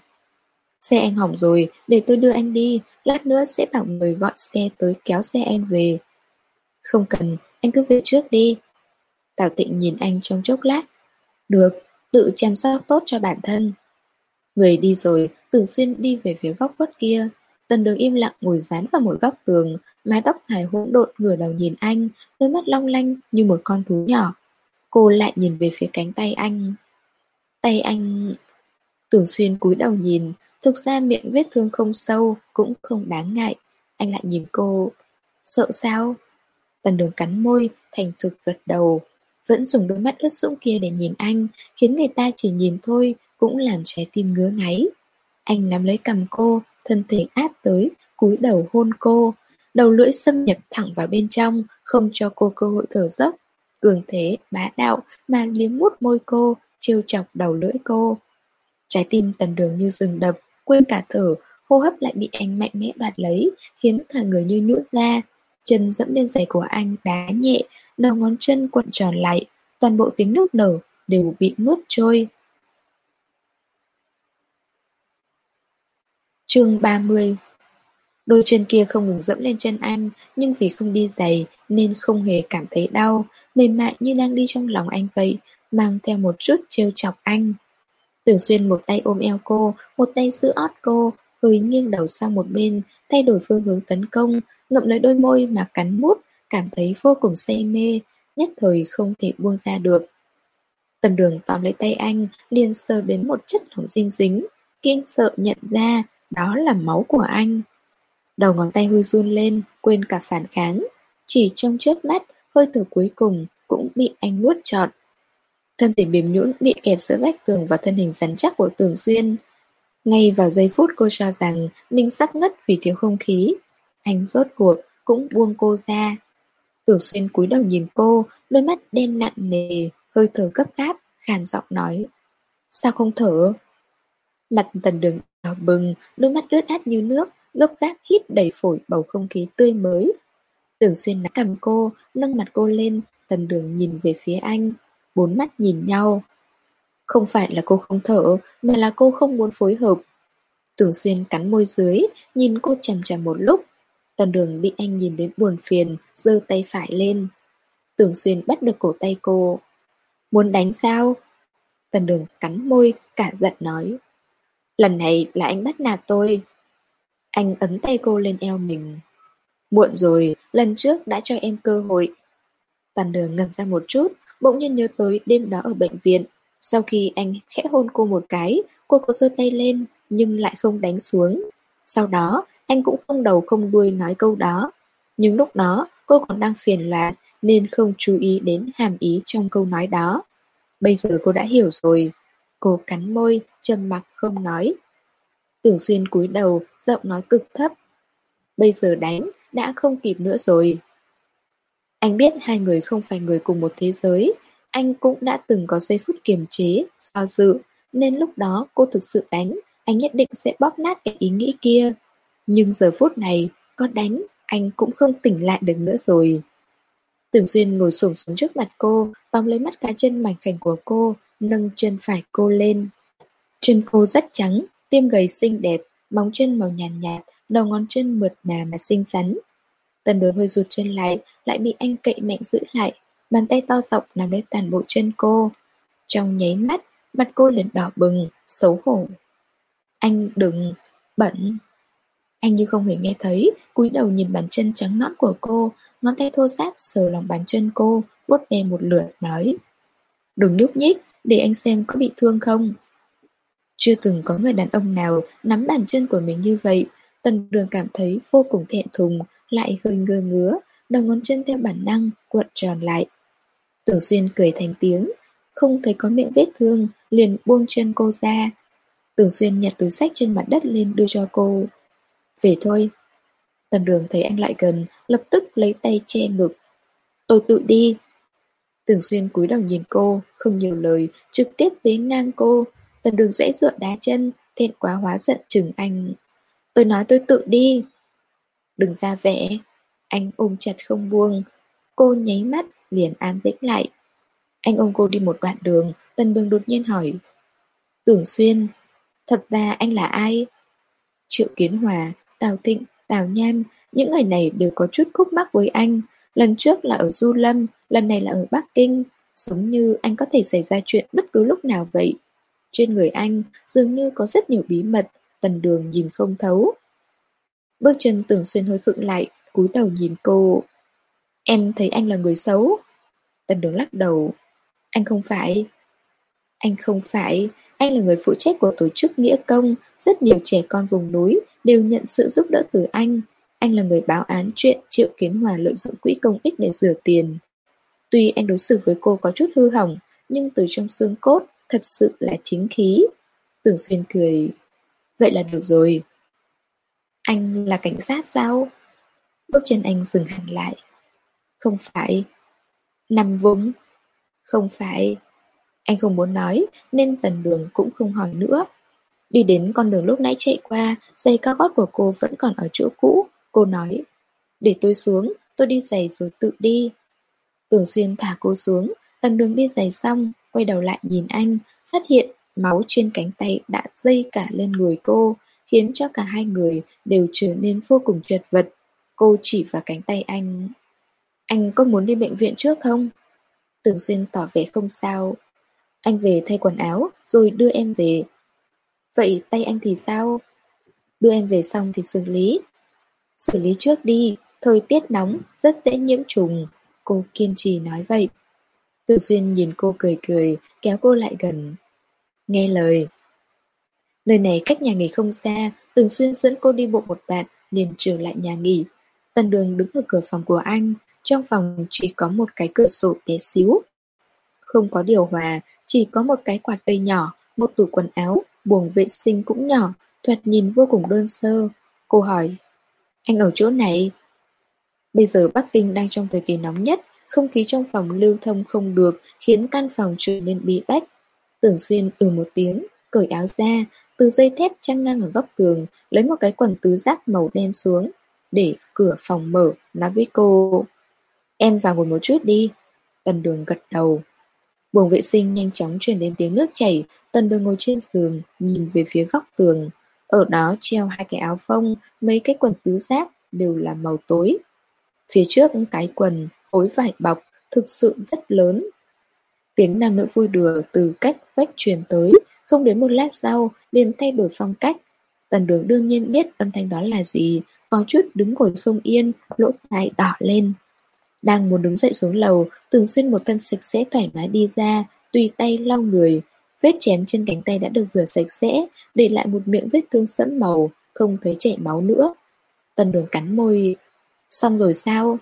Xe anh hỏng rồi, để tôi đưa anh đi, lát nữa sẽ bảo người gọi xe tới kéo xe anh về. Không cần, anh cứ về trước đi. Tào Tịnh nhìn anh trong chốc lát. Được, tự chăm sóc tốt cho bản thân. Người đi rồi, Tưởng Xuyên đi về phía góc khuất kia. Tần Đường im lặng ngồi dán vào một góc tường, mái tóc dài hỗn độn ngửa đầu nhìn anh, đôi mắt long lanh như một con thú nhỏ. Cô lại nhìn về phía cánh tay anh. Tay anh... Tưởng Xuyên cúi đầu nhìn, thực ra miệng vết thương không sâu, cũng không đáng ngại. Anh lại nhìn cô. Sợ sao? Tần Đường cắn môi, thành thực gật đầu. Vẫn dùng đôi mắt ướt sũng kia để nhìn anh, khiến người ta chỉ nhìn thôi cũng làm trái tim ngứa ngáy. Anh nắm lấy cằm cô, thân thể áp tới, cúi đầu hôn cô. Đầu lưỡi xâm nhập thẳng vào bên trong, không cho cô cơ hội thở dốc. Cường thế, bá đạo mà liếm mút môi cô, trêu chọc đầu lưỡi cô. Trái tim Tần Đường như dừng đập, quên cả thở, hô hấp lại bị anh mạnh mẽ đoạt lấy, khiến cả người như nhũn ra. Chân dẫm lên giày của anh đá nhẹ, đầu ngón chân cuộn tròn lại, toàn bộ tiếng nước nở đều bị nuốt trôi. Chương ba mươi. Đôi chân kia không ngừng dẫm lên chân anh, nhưng vì không đi giày nên không hề cảm thấy đau, mềm mại như đang đi trong lòng anh vậy, mang theo một chút trêu chọc anh. Tưởng Xuyên một tay ôm eo cô, một tay giữ ót cô, hơi nghiêng đầu sang một bên, thay đổi phương hướng tấn công, ngậm lấy đôi môi mà cắn mút, cảm thấy vô cùng say mê, nhất thời không thể buông ra được. Tần Đường tóm lấy tay anh, liền sờ đến một chất lỏng dinh dính, kinh sợ nhận ra đó là máu của anh. Đầu ngón tay hơi run lên, quên cả phản kháng, chỉ trong chớp mắt, hơi thở cuối cùng cũng bị anh nuốt trọn. Thân thể mềm nhũn bị kẹp giữa vách tường và thân hình rắn chắc của Tưởng Xuyên. Ngay vào giây phút cô cho rằng mình sắp ngất vì thiếu không khí, anh rốt cuộc cũng buông cô ra. Tưởng Xuyên cúi đầu nhìn cô, đôi mắt đen nặng nề, hơi thở gấp gáp, khàn giọng nói. Sao không thở? Mặt Tần Đường đỏ bừng, đôi mắt ướt át như nước, gấp gáp hít đầy phổi bầu không khí tươi mới. Tưởng Xuyên nắm cầm cô, nâng mặt cô lên, Tần Đường nhìn về phía anh, bốn mắt nhìn nhau. Không phải là cô không thở, mà là cô không muốn phối hợp. Tưởng Xuyên cắn môi dưới, nhìn cô chằm chằm một lúc. Tần Đường bị anh nhìn đến buồn phiền, giơ tay phải lên. Tưởng Xuyên bắt được cổ tay cô. Muốn đánh sao? Tần Đường cắn môi, cả giận nói. Lần này là anh bắt nạt tôi. Anh ấn tay cô lên eo mình. Muộn rồi, lần trước đã cho em cơ hội. Tàn đường ngẩn ra một chút, bỗng nhiên nhớ tới đêm đó ở bệnh viện. Sau khi anh khẽ hôn cô một cái, cô có giơ tay lên, nhưng lại không đánh xuống. Sau đó, anh cũng không đầu không đuôi nói câu đó. Nhưng lúc đó, cô còn đang phiền loạn, nên không chú ý đến hàm ý trong câu nói đó. Bây giờ cô đã hiểu rồi. Cô cắn môi, trầm mặc không nói. Tưởng Xuyên cúi đầu, giọng nói cực thấp. Bây giờ đánh, đã không kịp nữa rồi. Anh biết hai người không phải người cùng một thế giới. Anh cũng đã từng có giây phút kiềm chế, do dự. Nên lúc đó cô thực sự đánh, anh nhất định sẽ bóp nát cái ý nghĩ kia. Nhưng giờ phút này, có đánh, anh cũng không tỉnh lại được nữa rồi. Tưởng Xuyên ngồi xổm xuống trước mặt cô, tóm lấy mắt cá chân mảnh khảnh của cô, nâng chân phải cô lên. Chân cô rất trắng, tiêm gầy xinh đẹp, móng chân màu nhàn nhạt, nhạt, đầu ngón chân mượt mà mà xinh xắn. Tần Đối hơi rụt chân lại, lại bị anh cậy mạnh giữ lại, bàn tay to rộng nắm lấy toàn bộ chân cô. Trong nháy mắt, mặt cô liền đỏ bừng, xấu hổ. Anh đừng, bẩn. Anh như không hề nghe thấy, cúi đầu nhìn bàn chân trắng nõn của cô, ngón tay thô ráp sờ lòng bàn chân cô, vuốt ve một lượt nói. Đừng nhúc nhích, để anh xem có bị thương không. Chưa từng có người đàn ông nào nắm bàn chân của mình như vậy. Tần Đường cảm thấy vô cùng thẹn thùng, lại hơi ngơ ngứa, đầu ngón chân theo bản năng cuộn tròn lại. Tưởng Xuyên cười thành tiếng, không thấy có miệng vết thương, liền buông chân cô ra. Tưởng Xuyên nhặt túi xách trên mặt đất lên đưa cho cô. Về thôi. Tần Đường thấy anh lại gần, lập tức lấy tay che ngực. Tôi tự đi. Tưởng Xuyên cúi đầu nhìn cô, không nhiều lời, trực tiếp bế ngang cô. Tần Đường dãy dụa đá chân, thẹn quá hóa giận chừng anh. Tôi nói tôi tự đi. Đừng ra vẻ. Anh ôm chặt không buông. Cô nháy mắt, liền an tĩnh lại. Anh ôm cô đi một đoạn đường, Tần Đường đột nhiên hỏi. Tưởng Xuyên, thật ra anh là ai? Triệu Kiến Hòa, Tào Thịnh, Tào Nham, những người này đều có chút khúc mắc với anh. Lần trước là ở Du Lâm, lần này là ở Bắc Kinh. Giống như anh có thể xảy ra chuyện bất cứ lúc nào vậy. Trên người anh dường như có rất nhiều bí mật, Tần Đường nhìn không thấu. Bước chân Tưởng Xuyên hơi khựng lại, cúi đầu nhìn cô. Em thấy anh là người xấu. Tần Đường lắc đầu. Anh không phải. Anh không phải. Anh là người phụ trách của tổ chức Nghĩa Công. Rất nhiều trẻ con vùng núi đều nhận sự giúp đỡ từ anh. Anh là người báo án chuyện Triệu Kiến Hòa lợi dụng quỹ công ích để rửa tiền. Tuy anh đối xử với cô có chút hư hỏng, nhưng từ trong xương cốt thật sự là chính khí. Tưởng Xuyên cười. Vậy là được rồi. Anh là cảnh sát sao? Bước chân anh dừng hẳn lại. Không phải. Nằm vùng. Không phải. Anh không muốn nói, nên Tần Đường cũng không hỏi nữa. Đi đến con đường lúc nãy chạy qua, giày cao gót của cô vẫn còn ở chỗ cũ. Cô nói, để tôi xuống, tôi đi giày rồi tự đi. Tưởng Xuyên thả cô xuống, Tần Đường đi giày xong, quay đầu lại nhìn anh, phát hiện máu trên cánh tay đã dây cả lên người cô, khiến cho cả hai người đều trở nên vô cùng chật vật. Cô chỉ vào cánh tay anh. Anh có muốn đi bệnh viện trước không? Tưởng Xuyên tỏ vẻ không sao. Anh về thay quần áo, rồi đưa em về. Vậy tay anh thì sao? Đưa em về xong thì xử lý. Xử lý trước đi, thời tiết nóng, rất dễ nhiễm trùng. Cô kiên trì nói vậy. Tưởng Xuyên nhìn cô cười cười, kéo cô lại gần. Nghe lời. Nơi này cách nhà nghỉ không xa, Tưởng Xuyên dẫn cô đi bộ một đoạn, liền trở lại nhà nghỉ. Tần Đường đứng ở cửa phòng của anh, trong phòng chỉ có một cái cửa sổ bé xíu. Không có điều hòa, chỉ có một cái quạt cây nhỏ, một tủ quần áo, buồng vệ sinh cũng nhỏ, thoạt nhìn vô cùng đơn sơ. Cô hỏi, anh ở chỗ này? Bây giờ Bắc Kinh đang trong thời kỳ nóng nhất, không khí trong phòng lưu thông không được, khiến căn phòng trở nên bí bách. Tưởng Xuyên ừ một tiếng, cởi áo ra, từ dây thép trăng ngang ở góc tường, lấy một cái quần tứ giác màu đen xuống, để cửa phòng mở, nói với cô. Em vào ngồi một chút đi. Tần Đường gật đầu. Buồng vệ sinh nhanh chóng truyền đến tiếng nước chảy. Tần Đường ngồi trên giường, nhìn về phía góc tường. Ở đó treo hai cái áo phông, mấy cái quần tứ giác đều là màu tối. Phía trước cái quần, khối vải bọc, thực sự rất lớn. Tiếng nam nữ vui đùa từ cách vách truyền tới, không đến một lát sau, liền thay đổi phong cách. Tần Đường đương nhiên biết âm thanh đó là gì, có chút đứng ngồi không yên, lỗ tai đỏ lên. Đang muốn đứng dậy xuống lầu, Tưởng Xuyên một thân sạch sẽ thoải mái đi ra, tùy tay lau người. Vết chém trên cánh tay đã được rửa sạch sẽ, để lại một miệng vết thương sẫm màu, không thấy chảy máu nữa. Tần Đường cắn môi. Xong rồi sao?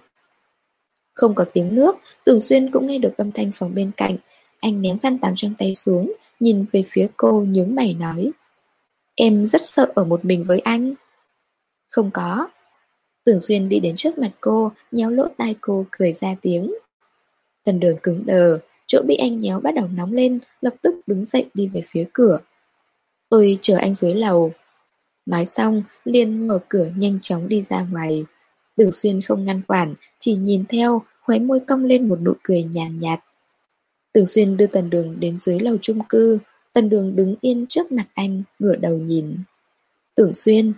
Không có tiếng nước, Tưởng Xuyên cũng nghe được âm thanh phòng bên cạnh. Anh ném khăn tắm trong tay xuống, nhìn về phía cô nhướng mày nói. Em rất sợ ở một mình với anh. Không có. Tưởng Xuyên đi đến trước mặt cô, nhéo lỗ tai cô cười ra tiếng. Tần Đường cứng đờ, chỗ bị anh nhéo bắt đầu nóng lên, lập tức đứng dậy đi về phía cửa. Tôi chờ anh dưới lầu. Nói xong, liền mở cửa nhanh chóng đi ra ngoài. Tưởng Xuyên không ngăn quản, chỉ nhìn theo, khóe môi cong lên một nụ cười nhàn nhạt, nhạt. Tưởng Xuyên đưa Tần Đường đến dưới lầu chung cư. Tần Đường đứng yên trước mặt anh, ngửa đầu nhìn. Tưởng Xuyên.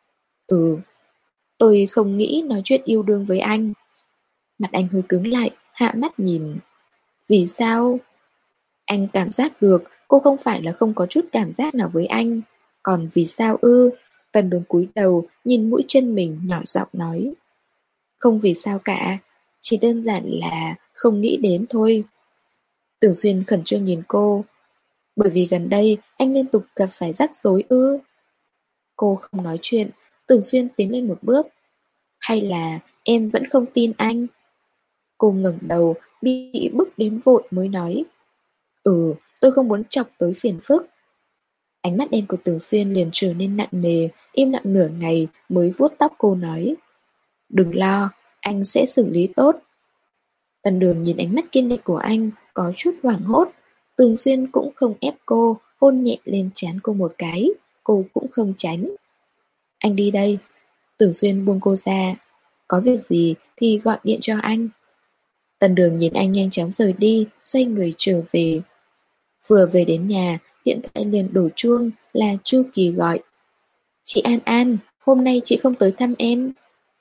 Ừ. Tôi không nghĩ nói chuyện yêu đương với anh. Mặt anh hơi cứng lại, hạ mắt nhìn. Vì sao? Anh cảm giác được cô không phải là không có chút cảm giác nào với anh. Còn vì sao ư? Tần Đường cúi đầu, nhìn mũi chân mình nhỏ giọng nói. Không vì sao cả, chỉ đơn giản là không nghĩ đến thôi. Tưởng Xuyên khẩn trương nhìn cô. Bởi vì gần đây anh liên tục gặp phải rắc rối ư? Cô không nói chuyện, Tưởng Xuyên tiến lên một bước. Hay là em vẫn không tin anh? Cô ngẩng đầu, bị bức đến vội mới nói. Ừ, tôi không muốn chọc tới phiền phức. Ánh mắt đen của Tưởng Xuyên liền trở nên nặng nề, im lặng nửa ngày mới vuốt tóc cô nói. Đừng lo, anh sẽ xử lý tốt. Tần Đường nhìn ánh mắt kiên định của anh, có chút hoảng hốt. Tưởng Xuyên cũng không ép cô, hôn nhẹ lên trán cô một cái, cô cũng không tránh. Anh đi đây. Tưởng Xuyên buông cô ra. Có việc gì thì gọi điện cho anh. Tần Đường nhìn anh nhanh chóng rời đi, xoay người trở về. Vừa về đến nhà, điện thoại liền đổ chuông, là Chu Kỳ gọi. Chị An An, hôm nay chị không tới thăm em.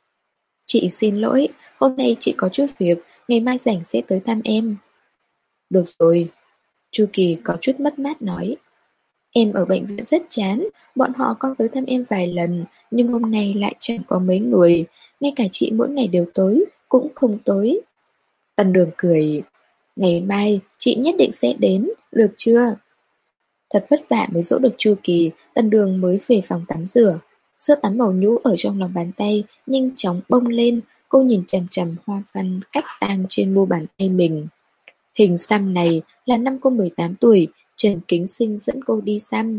Chị xin lỗi, hôm nay chị có chút việc, ngày mai rảnh sẽ tới thăm em. Được rồi. Chu Kỳ có chút mất mát nói. Em ở bệnh viện rất chán, bọn họ có tới thăm em vài lần, nhưng hôm nay lại chẳng có mấy người, ngay cả chị mỗi ngày đều tới, cũng không tới. Tần Đường cười. Ngày mai, chị nhất định sẽ đến, được chưa? Thật vất vả mới dỗ được Chu Kỳ, Tần Đường mới về phòng tắm rửa. Sữa tắm màu nhũ ở trong lòng bàn tay, nhanh chóng bông lên, cô nhìn chằm chằm hoa văn cách tang trên mu bàn tay mình. Hình xăm này là năm cô mười tám tuổi, Trần Kính Sinh dẫn cô đi xăm.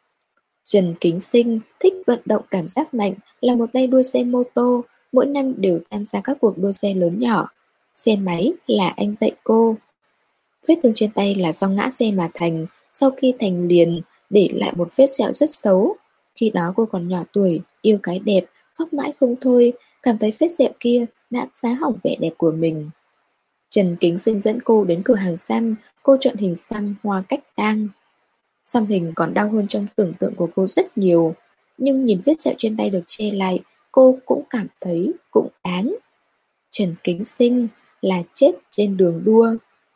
Trần Kính Sinh thích vận động cảm giác mạnh, là một tay đua xe mô tô, mỗi năm đều tham gia các cuộc đua xe lớn nhỏ. Xe máy là anh dạy cô. Vết thương trên tay là do ngã xe mà thành, sau khi thành liền, để lại một vết sẹo rất xấu. Khi đó cô còn nhỏ tuổi, yêu cái đẹp, khóc mãi không thôi, cảm thấy vết sẹo kia đã phá hỏng vẻ đẹp của mình. Trần Kính Sinh dẫn cô đến cửa hàng xăm, cô chọn hình xăm hoa cách tang. Xăm hình còn đau hơn trong tưởng tượng của cô rất nhiều, nhưng nhìn vết sẹo trên tay được che lại, cô cũng cảm thấy cũng đáng. Trần Kính Sinh là chết trên đường đua.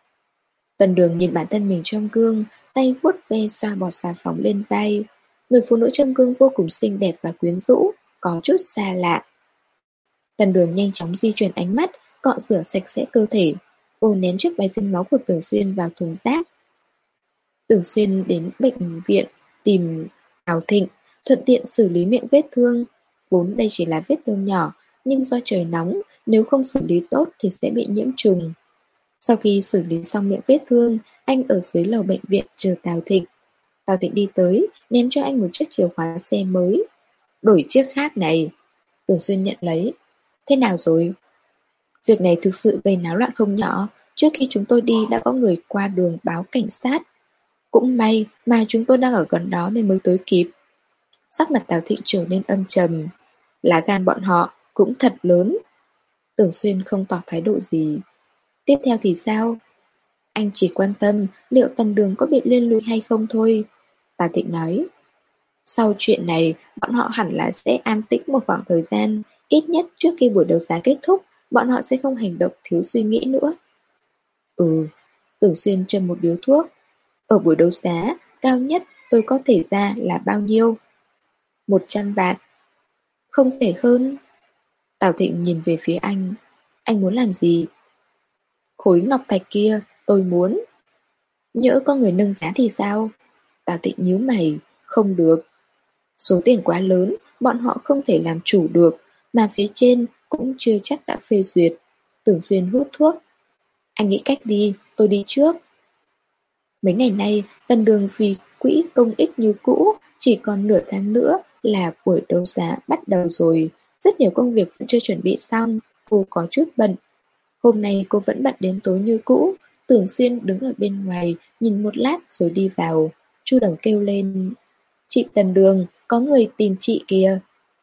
Tần Đường nhìn bản thân mình trong gương, tay vuốt ve xoa bọt xà phòng lên vai. Người phụ nữ trong gương vô cùng xinh đẹp và quyến rũ, có chút xa lạ. Tần Đường nhanh chóng di chuyển ánh mắt, cọ rửa sạch sẽ cơ thể. Cô ném chiếc váy dính máu của Tưởng Xuyên vào thùng rác. Tưởng Xuyên đến bệnh viện tìm Ảo Thịnh, thuận tiện xử lý miệng vết thương. Vốn đây chỉ là vết thương nhỏ, nhưng do trời nóng, nếu không xử lý tốt thì sẽ bị nhiễm trùng. Sau khi xử lý xong miệng vết thương, anh ở dưới lầu bệnh viện chờ Tào Thịnh. Tào Thịnh đi tới, ném cho anh một chiếc chìa khóa xe mới. Đổi chiếc khác này. Tưởng Xuyên nhận lấy. Thế nào rồi? Việc này thực sự gây náo loạn không nhỏ. Trước khi chúng tôi đi đã có người qua đường báo cảnh sát. Cũng may mà chúng tôi đang ở gần đó nên mới tới kịp. Sắc mặt Tào Thịnh trở nên âm trầm. Lá gan bọn họ cũng thật lớn. Tưởng Xuyên không tỏ thái độ gì. Tiếp theo thì sao? Anh chỉ quan tâm liệu Tần Đường có bị liên lụy hay không thôi. Tào Thịnh nói. Sau chuyện này, bọn họ hẳn là sẽ an tĩnh một khoảng thời gian. Ít nhất trước khi buổi đấu giá kết thúc, bọn họ sẽ không hành động thiếu suy nghĩ nữa. Ừ, Tưởng Xuyên châm một điếu thuốc. Ở buổi đấu giá, cao nhất tôi có thể ra là bao nhiêu? Một trăm vạn. Không thể hơn. Tào Thịnh nhìn về phía anh. Anh muốn làm gì? Khối ngọc thạch kia, tôi muốn. Nhỡ có người nâng giá thì sao? Tào Thịnh nhíu mày. Không được. Số tiền quá lớn, bọn họ không thể làm chủ được, mà phía trên cũng chưa chắc đã phê duyệt. Tưởng Xuyên hút thuốc. Anh nghĩ cách đi, tôi đi trước. Mấy ngày nay, Tân Đường vì quỹ công ích như cũ, chỉ còn nửa tháng nữa là buổi đấu giá bắt đầu rồi. Rất nhiều công việc vẫn chưa chuẩn bị xong, cô có chút bận. Hôm nay cô vẫn bận đến tối như cũ. Tưởng Xuyên đứng ở bên ngoài, nhìn một lát rồi đi vào. Chu Đồng kêu lên. Chị Tần Đường, có người tìm chị kìa.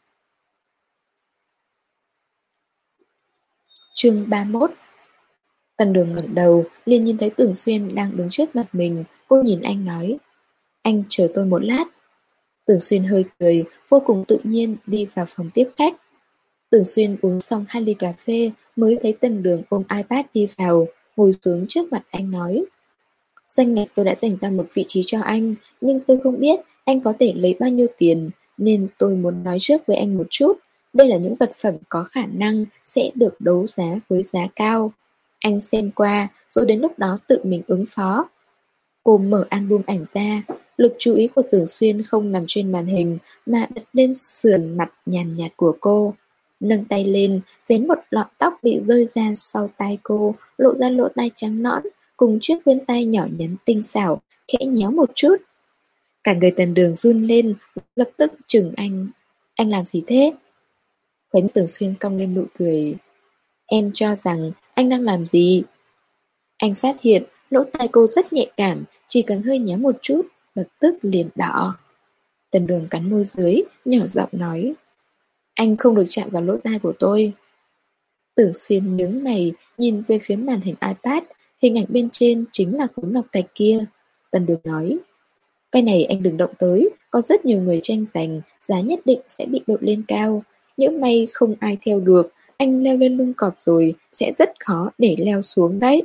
Chương ba mươi mốt. Tần Đường ngẩng đầu, liền nhìn thấy Tưởng Xuyên đang đứng trước mặt mình. Cô nhìn anh nói. Anh chờ tôi một lát. Tưởng Xuyên hơi cười, vô cùng tự nhiên đi vào phòng tiếp khách. Tưởng Xuyên uống xong hai ly cà phê mới thấy Tần Đường ôm iPad đi vào, ngồi xuống trước mặt anh nói. Danh ngạch tôi đã dành ra một vị trí cho anh, nhưng tôi không biết anh có thể lấy bao nhiêu tiền, nên tôi muốn nói trước với anh một chút. Đây là những vật phẩm có khả năng sẽ được đấu giá với giá cao. Anh xem qua, rồi đến lúc đó tự mình ứng phó. Cô mở album ảnh ra, lực chú ý của Tưởng Xuyên không nằm trên màn hình mà đặt lên sườn mặt nhàn nhạt của cô. Nâng tay lên, vén một lọn tóc bị rơi ra sau tai cô, lộ ra lỗ tai trắng nõn, cùng chiếc khuyên tay nhỏ nhắn tinh xảo, khẽ nhéo một chút. Cả người Tần Đường run lên, lập tức chừng anh. Anh làm gì thế? Khóe miệng Tưởng Xuyên cong lên nụ cười. Em cho rằng anh đang làm gì? Anh phát hiện lỗ tai cô rất nhạy cảm, chỉ cần hơi nhéo một chút, lập tức liền đỏ. Tần Đường cắn môi dưới, nhỏ giọng nói. Anh không được chạm vào lỗ tai của tôi. Tưởng Xuyên nhướng mày, nhìn về phía màn hình iPad, hình ảnh bên trên chính là khối ngọc thạch kia. Tần Đường nói. Cái này anh đừng động tới, có rất nhiều người tranh giành, giá nhất định sẽ bị đội lên cao. Nhỡ may không ai theo được, anh leo lên lưng cọp rồi, sẽ rất khó để leo xuống đấy.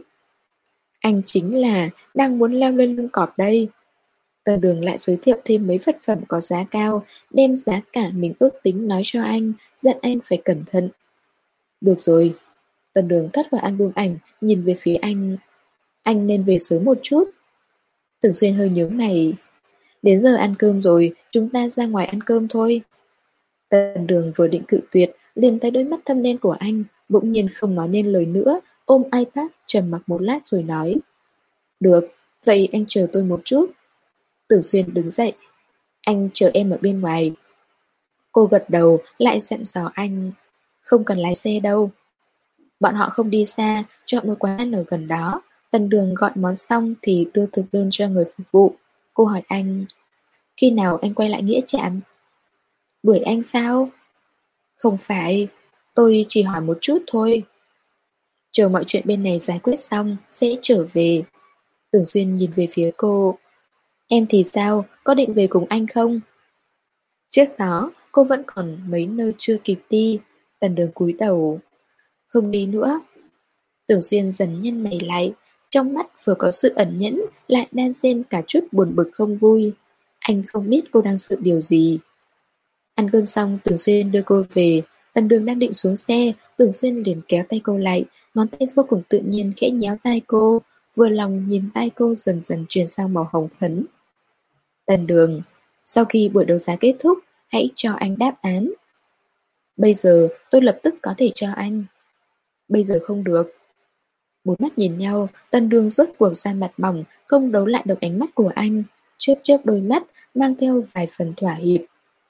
Anh chính là đang muốn leo lên lưng cọp đây. Tần Đường lại giới thiệu thêm mấy vật phẩm có giá cao, đem giá cả mình ước tính nói cho anh, dặn anh phải cẩn thận. Được rồi. Tần Đường cắt vào album ảnh, nhìn về phía anh. Anh nên về sớm một chút. Tưởng Xuyên hơi nhướng mày. Đến giờ ăn cơm rồi, chúng ta ra ngoài ăn cơm thôi. Tần Đường vừa định cự tuyệt, liền thấy đôi mắt thâm đen của anh, bỗng nhiên không nói nên lời nữa, ôm iPad trầm mặc một lát rồi nói. Được, vậy anh chờ tôi một chút. Tưởng Xuyên đứng dậy. Anh chờ em ở bên ngoài. Cô gật đầu, lại dặn dò anh. Không cần lái xe đâu. Bọn họ không đi xa, chọn một quán ăn ở gần đó. Tần Đường gọi món xong thì đưa thực đơn cho người phục vụ. Cô hỏi anh. Khi nào anh quay lại Nghĩa Trạm? Đuổi anh sao? Không phải, tôi chỉ hỏi một chút thôi. Chờ mọi chuyện bên này giải quyết xong, sẽ trở về. Tưởng Xuyên nhìn về phía cô. Em thì sao, có định về cùng anh không? Trước đó, cô vẫn còn mấy nơi chưa kịp đi. Tần Đường cúi đầu. Không đi nữa. Tưởng Xuyên dần nhăn mày lại. Trong mắt vừa có sự ẩn nhẫn, lại đan xen cả chút buồn bực không vui. Anh không biết cô đang sợ điều gì. Ăn cơm xong, Tưởng Xuyên đưa cô về. Tần Đường đang định xuống xe, Tưởng Xuyên liền kéo tay cô lại, ngón tay vô cùng tự nhiên khẽ nhéo tay cô, vừa lòng nhìn tay cô dần dần chuyển sang màu hồng phấn. Tần Đường, sau khi buổi đấu giá kết thúc, hãy cho anh đáp án. Bây giờ tôi lập tức có thể cho anh. Bây giờ không được. Bốn mắt nhìn nhau, Tần Đường rốt cuộc ra mặt mỏng, không đấu lại được ánh mắt của anh, chớp chớp đôi mắt, mang theo vài phần thỏa hiệp.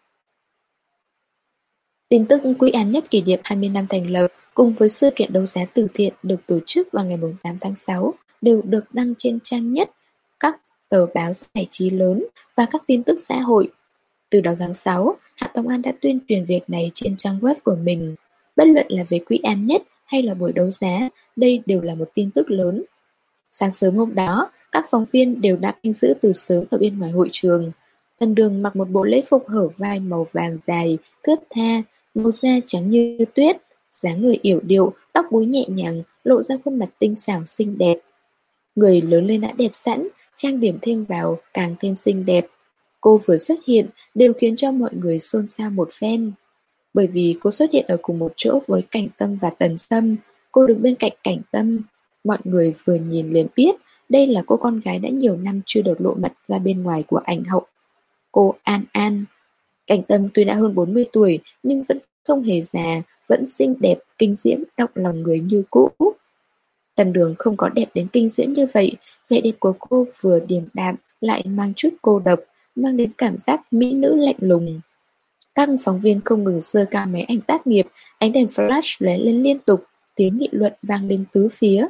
Tin tức Quỹ án nhất kỷ niệm hai mươi năm thành lập cùng với sự kiện đấu giá từ thiện được tổ chức vào ngày tám tháng sáu đều được đăng trên trang nhất các tờ báo giải trí lớn và các tin tức xã hội. Từ đầu tháng sáu, Hạ Tông An đã tuyên truyền việc này trên trang web của mình. Bất luận là về Quỹ án nhất hay là buổi đấu giá, đây đều là một tin tức lớn. Sáng sớm hôm đó, các phóng viên đều đã canh giữ từ sớm ở bên ngoài hội trường. Tần Đường mặc một bộ lễ phục hở vai màu vàng dài, thướt tha, màu da trắng như tuyết, dáng người yểu điệu, tóc búi nhẹ nhàng, lộ ra khuôn mặt tinh xảo xinh đẹp. Người lớn lên đã đẹp sẵn, trang điểm thêm vào càng thêm xinh đẹp. Cô vừa xuất hiện đều khiến cho mọi người xôn xao một phen. Bởi vì cô xuất hiện ở cùng một chỗ với Cảnh Tâm và Tần Sâm, cô đứng bên cạnh Cảnh Tâm. Mọi người vừa nhìn liền biết đây là cô con gái đã nhiều năm chưa được lộ mặt ra bên ngoài của ảnh hậu. Cô An An. Cảnh Tâm tuy đã hơn bốn mươi tuổi nhưng vẫn không hề già, vẫn xinh đẹp, kinh diễm, động lòng người như cũ. Tần Đường không có đẹp đến kinh diễm như vậy, vẻ đẹp của cô vừa điềm đạm lại mang chút cô độc, mang đến cảm giác mỹ nữ lạnh lùng. Các phóng viên không ngừng giơ cao máy ảnh tác nghiệp, ánh đèn flash lóe lên liên tục, tiếng nghị luận vang lên tứ phía.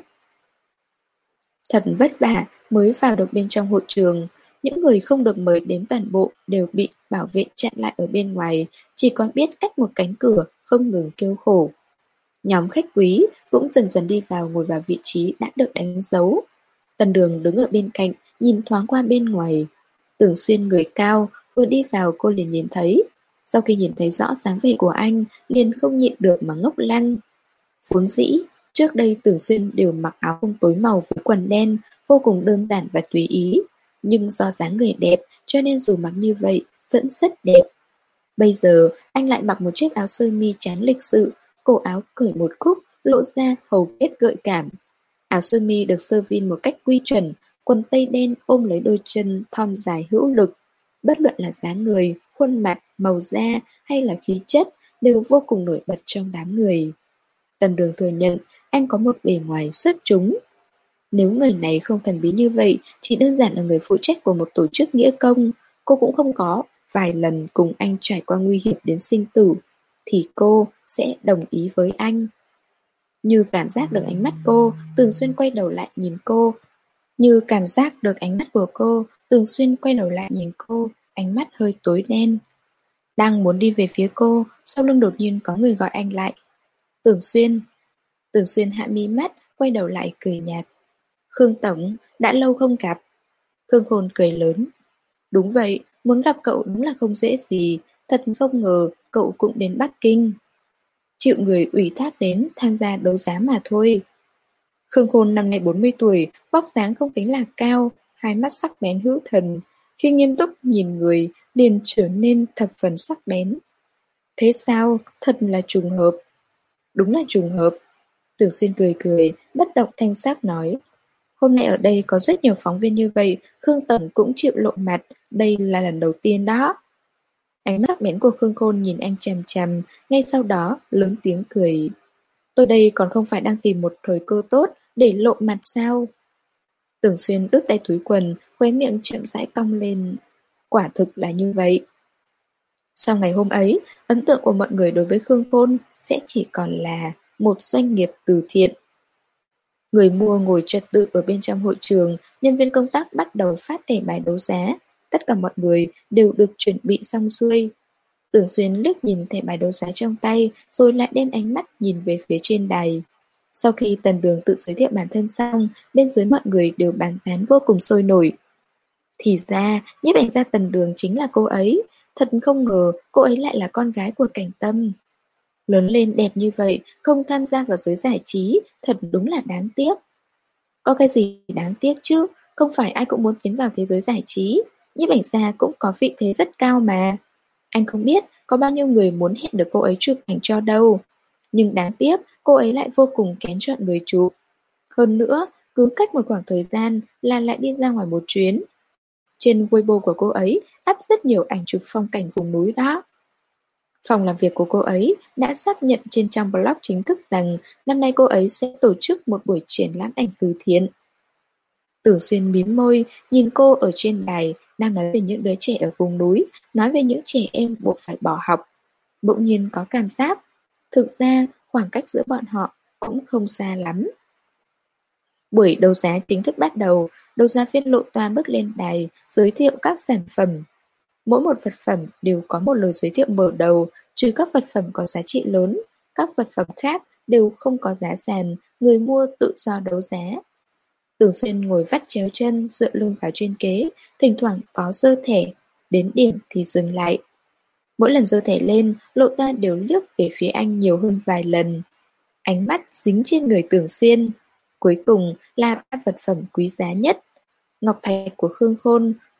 Thật vất vả mới vào được bên trong hội trường, những người không được mời đến toàn bộ đều bị bảo vệ chặn lại ở bên ngoài, chỉ còn biết cách một cánh cửa không ngừng kêu khổ. Nhóm khách quý cũng dần dần đi vào ngồi vào vị trí đã được đánh dấu. Tần Đường đứng ở bên cạnh, nhìn thoáng qua bên ngoài. Tưởng Xuyên người cao, vừa đi vào cô liền nhìn thấy. Sau khi nhìn thấy rõ dáng vẻ của anh, liền không nhịn được mà ngốc lăng. Vốn dĩ, trước đây Tưởng Xuyên đều mặc áo phông tối màu với quần đen, vô cùng đơn giản và tùy ý. Nhưng do dáng người đẹp, cho nên dù mặc như vậy, vẫn rất đẹp. Bây giờ, anh lại mặc một chiếc áo sơ mi trắng lịch sự, cổ áo cởi một khúc, lộ ra hầu kết gợi cảm. Áo sơ mi được sơ vin một cách quy chuẩn, quần tây đen ôm lấy đôi chân thon dài hữu lực. Bất luận là dáng người, khuôn mặt, màu da hay là khí chất đều vô cùng nổi bật trong đám người. Tần Đường thừa nhận anh có một bề ngoài xuất chúng. Nếu người này không thần bí như vậy, chỉ đơn giản là người phụ trách của một tổ chức nghĩa công, cô cũng không có vài lần cùng anh trải qua nguy hiểm đến sinh tử, thì cô sẽ đồng ý với anh. Như cảm giác được ánh mắt cô, Tường Xuyên quay đầu lại nhìn cô. Như cảm giác được ánh mắt của cô, Tường Xuyên quay đầu lại nhìn cô, ánh mắt hơi tối đen. Đang muốn đi về phía cô, sau lưng đột nhiên có người gọi anh lại. Tường Xuyên. Tường Xuyên hạ mi mắt, quay đầu lại cười nhạt. Khương Tổng, đã lâu không gặp. Khương Khôn cười lớn. Đúng vậy, muốn gặp cậu đúng là không dễ gì, thật không ngờ cậu cũng đến Bắc Kinh. Chịu người ủy thác đến tham gia đấu giá mà thôi. Khương Khôn năm nay bốn mươi tuổi, vóc dáng không tính là cao, hai mắt sắc bén hữu thần. Khi nghiêm túc nhìn người, liền trở nên thập phần sắc bén. Thế sao? Thật là trùng hợp. Đúng là trùng hợp. Tưởng Xuyên cười cười, bất động thanh sắc nói. Hôm nay ở đây có rất nhiều phóng viên như vậy, Khương Tổng cũng chịu lộ mặt, đây là lần đầu tiên đó. Ánh mắt sắc bén của Khương Khôn nhìn anh chằm chằm, ngay sau đó lớn tiếng cười. Tôi đây còn không phải đang tìm một thời cơ tốt để lộ mặt sao? Tưởng Xuyên đút tay túi quần, khóe miệng chậm rãi cong lên. Quả thực là như vậy. Sau ngày hôm ấy, ấn tượng của mọi người đối với Khương Khôn sẽ chỉ còn là một doanh nghiệp từ thiện. Người mua ngồi trật tự ở bên trong hội trường, nhân viên công tác bắt đầu phát thẻ bài đấu giá. Tất cả mọi người đều được chuẩn bị xong xuôi. Tưởng Xuyên liếc nhìn thẻ bài đấu giá trong tay, rồi lại đem ánh mắt nhìn về phía trên đài. Sau khi Tần Đường tự giới thiệu bản thân xong, bên dưới mọi người đều bàn tán vô cùng sôi nổi. Thì ra, nhiếp ảnh gia Tần Đường chính là cô ấy. Thật không ngờ cô ấy lại là con gái của Cảnh Tâm. Lớn lên đẹp như vậy, không tham gia vào giới giải trí, thật đúng là đáng tiếc. Có cái gì đáng tiếc chứ, không phải ai cũng muốn tiến vào thế giới giải trí. Nhiếp ảnh gia cũng có vị thế rất cao mà. Anh không biết có bao nhiêu người muốn hẹn được cô ấy chụp ảnh cho đâu. Nhưng đáng tiếc, cô ấy lại vô cùng kén chọn người chụp. Hơn nữa, cứ cách một khoảng thời gian là lại đi ra ngoài một chuyến. Trên Weibo của cô ấy up rất nhiều ảnh chụp phong cảnh vùng núi đó. Phòng làm việc của cô ấy đã xác nhận trên trang blog chính thức rằng năm nay cô ấy sẽ tổ chức một buổi triển lãm ảnh từ thiện. Tử Xuyên mím môi, nhìn cô ở trên đài, đang nói về những đứa trẻ ở vùng núi, nói về những trẻ em buộc phải bỏ học. Bỗng nhiên có cảm giác, thực ra khoảng cách giữa bọn họ cũng không xa lắm. Buổi đấu giá chính thức bắt đầu, đấu giá viên Lộ Toa bước lên đài, giới thiệu các sản phẩm. Mỗi một vật phẩm đều có một lời giới thiệu mở đầu, trừ các vật phẩm có giá trị lớn. Các vật phẩm khác đều không có giá sàn, người mua tự do đấu giá. Tưởng Xuyên ngồi vắt chéo chân, dựa lưng vào trên kế, thỉnh thoảng có giơ thẻ, đến điểm thì dừng lại. Mỗi lần giơ thẻ lên, Lộ Toa đều liếc về phía anh nhiều hơn vài lần. Ánh mắt dính trên người Tưởng Xuyên. Cuối cùng là ba vật phẩm quý giá nhất. Ngọc thạch của Khương Khôn,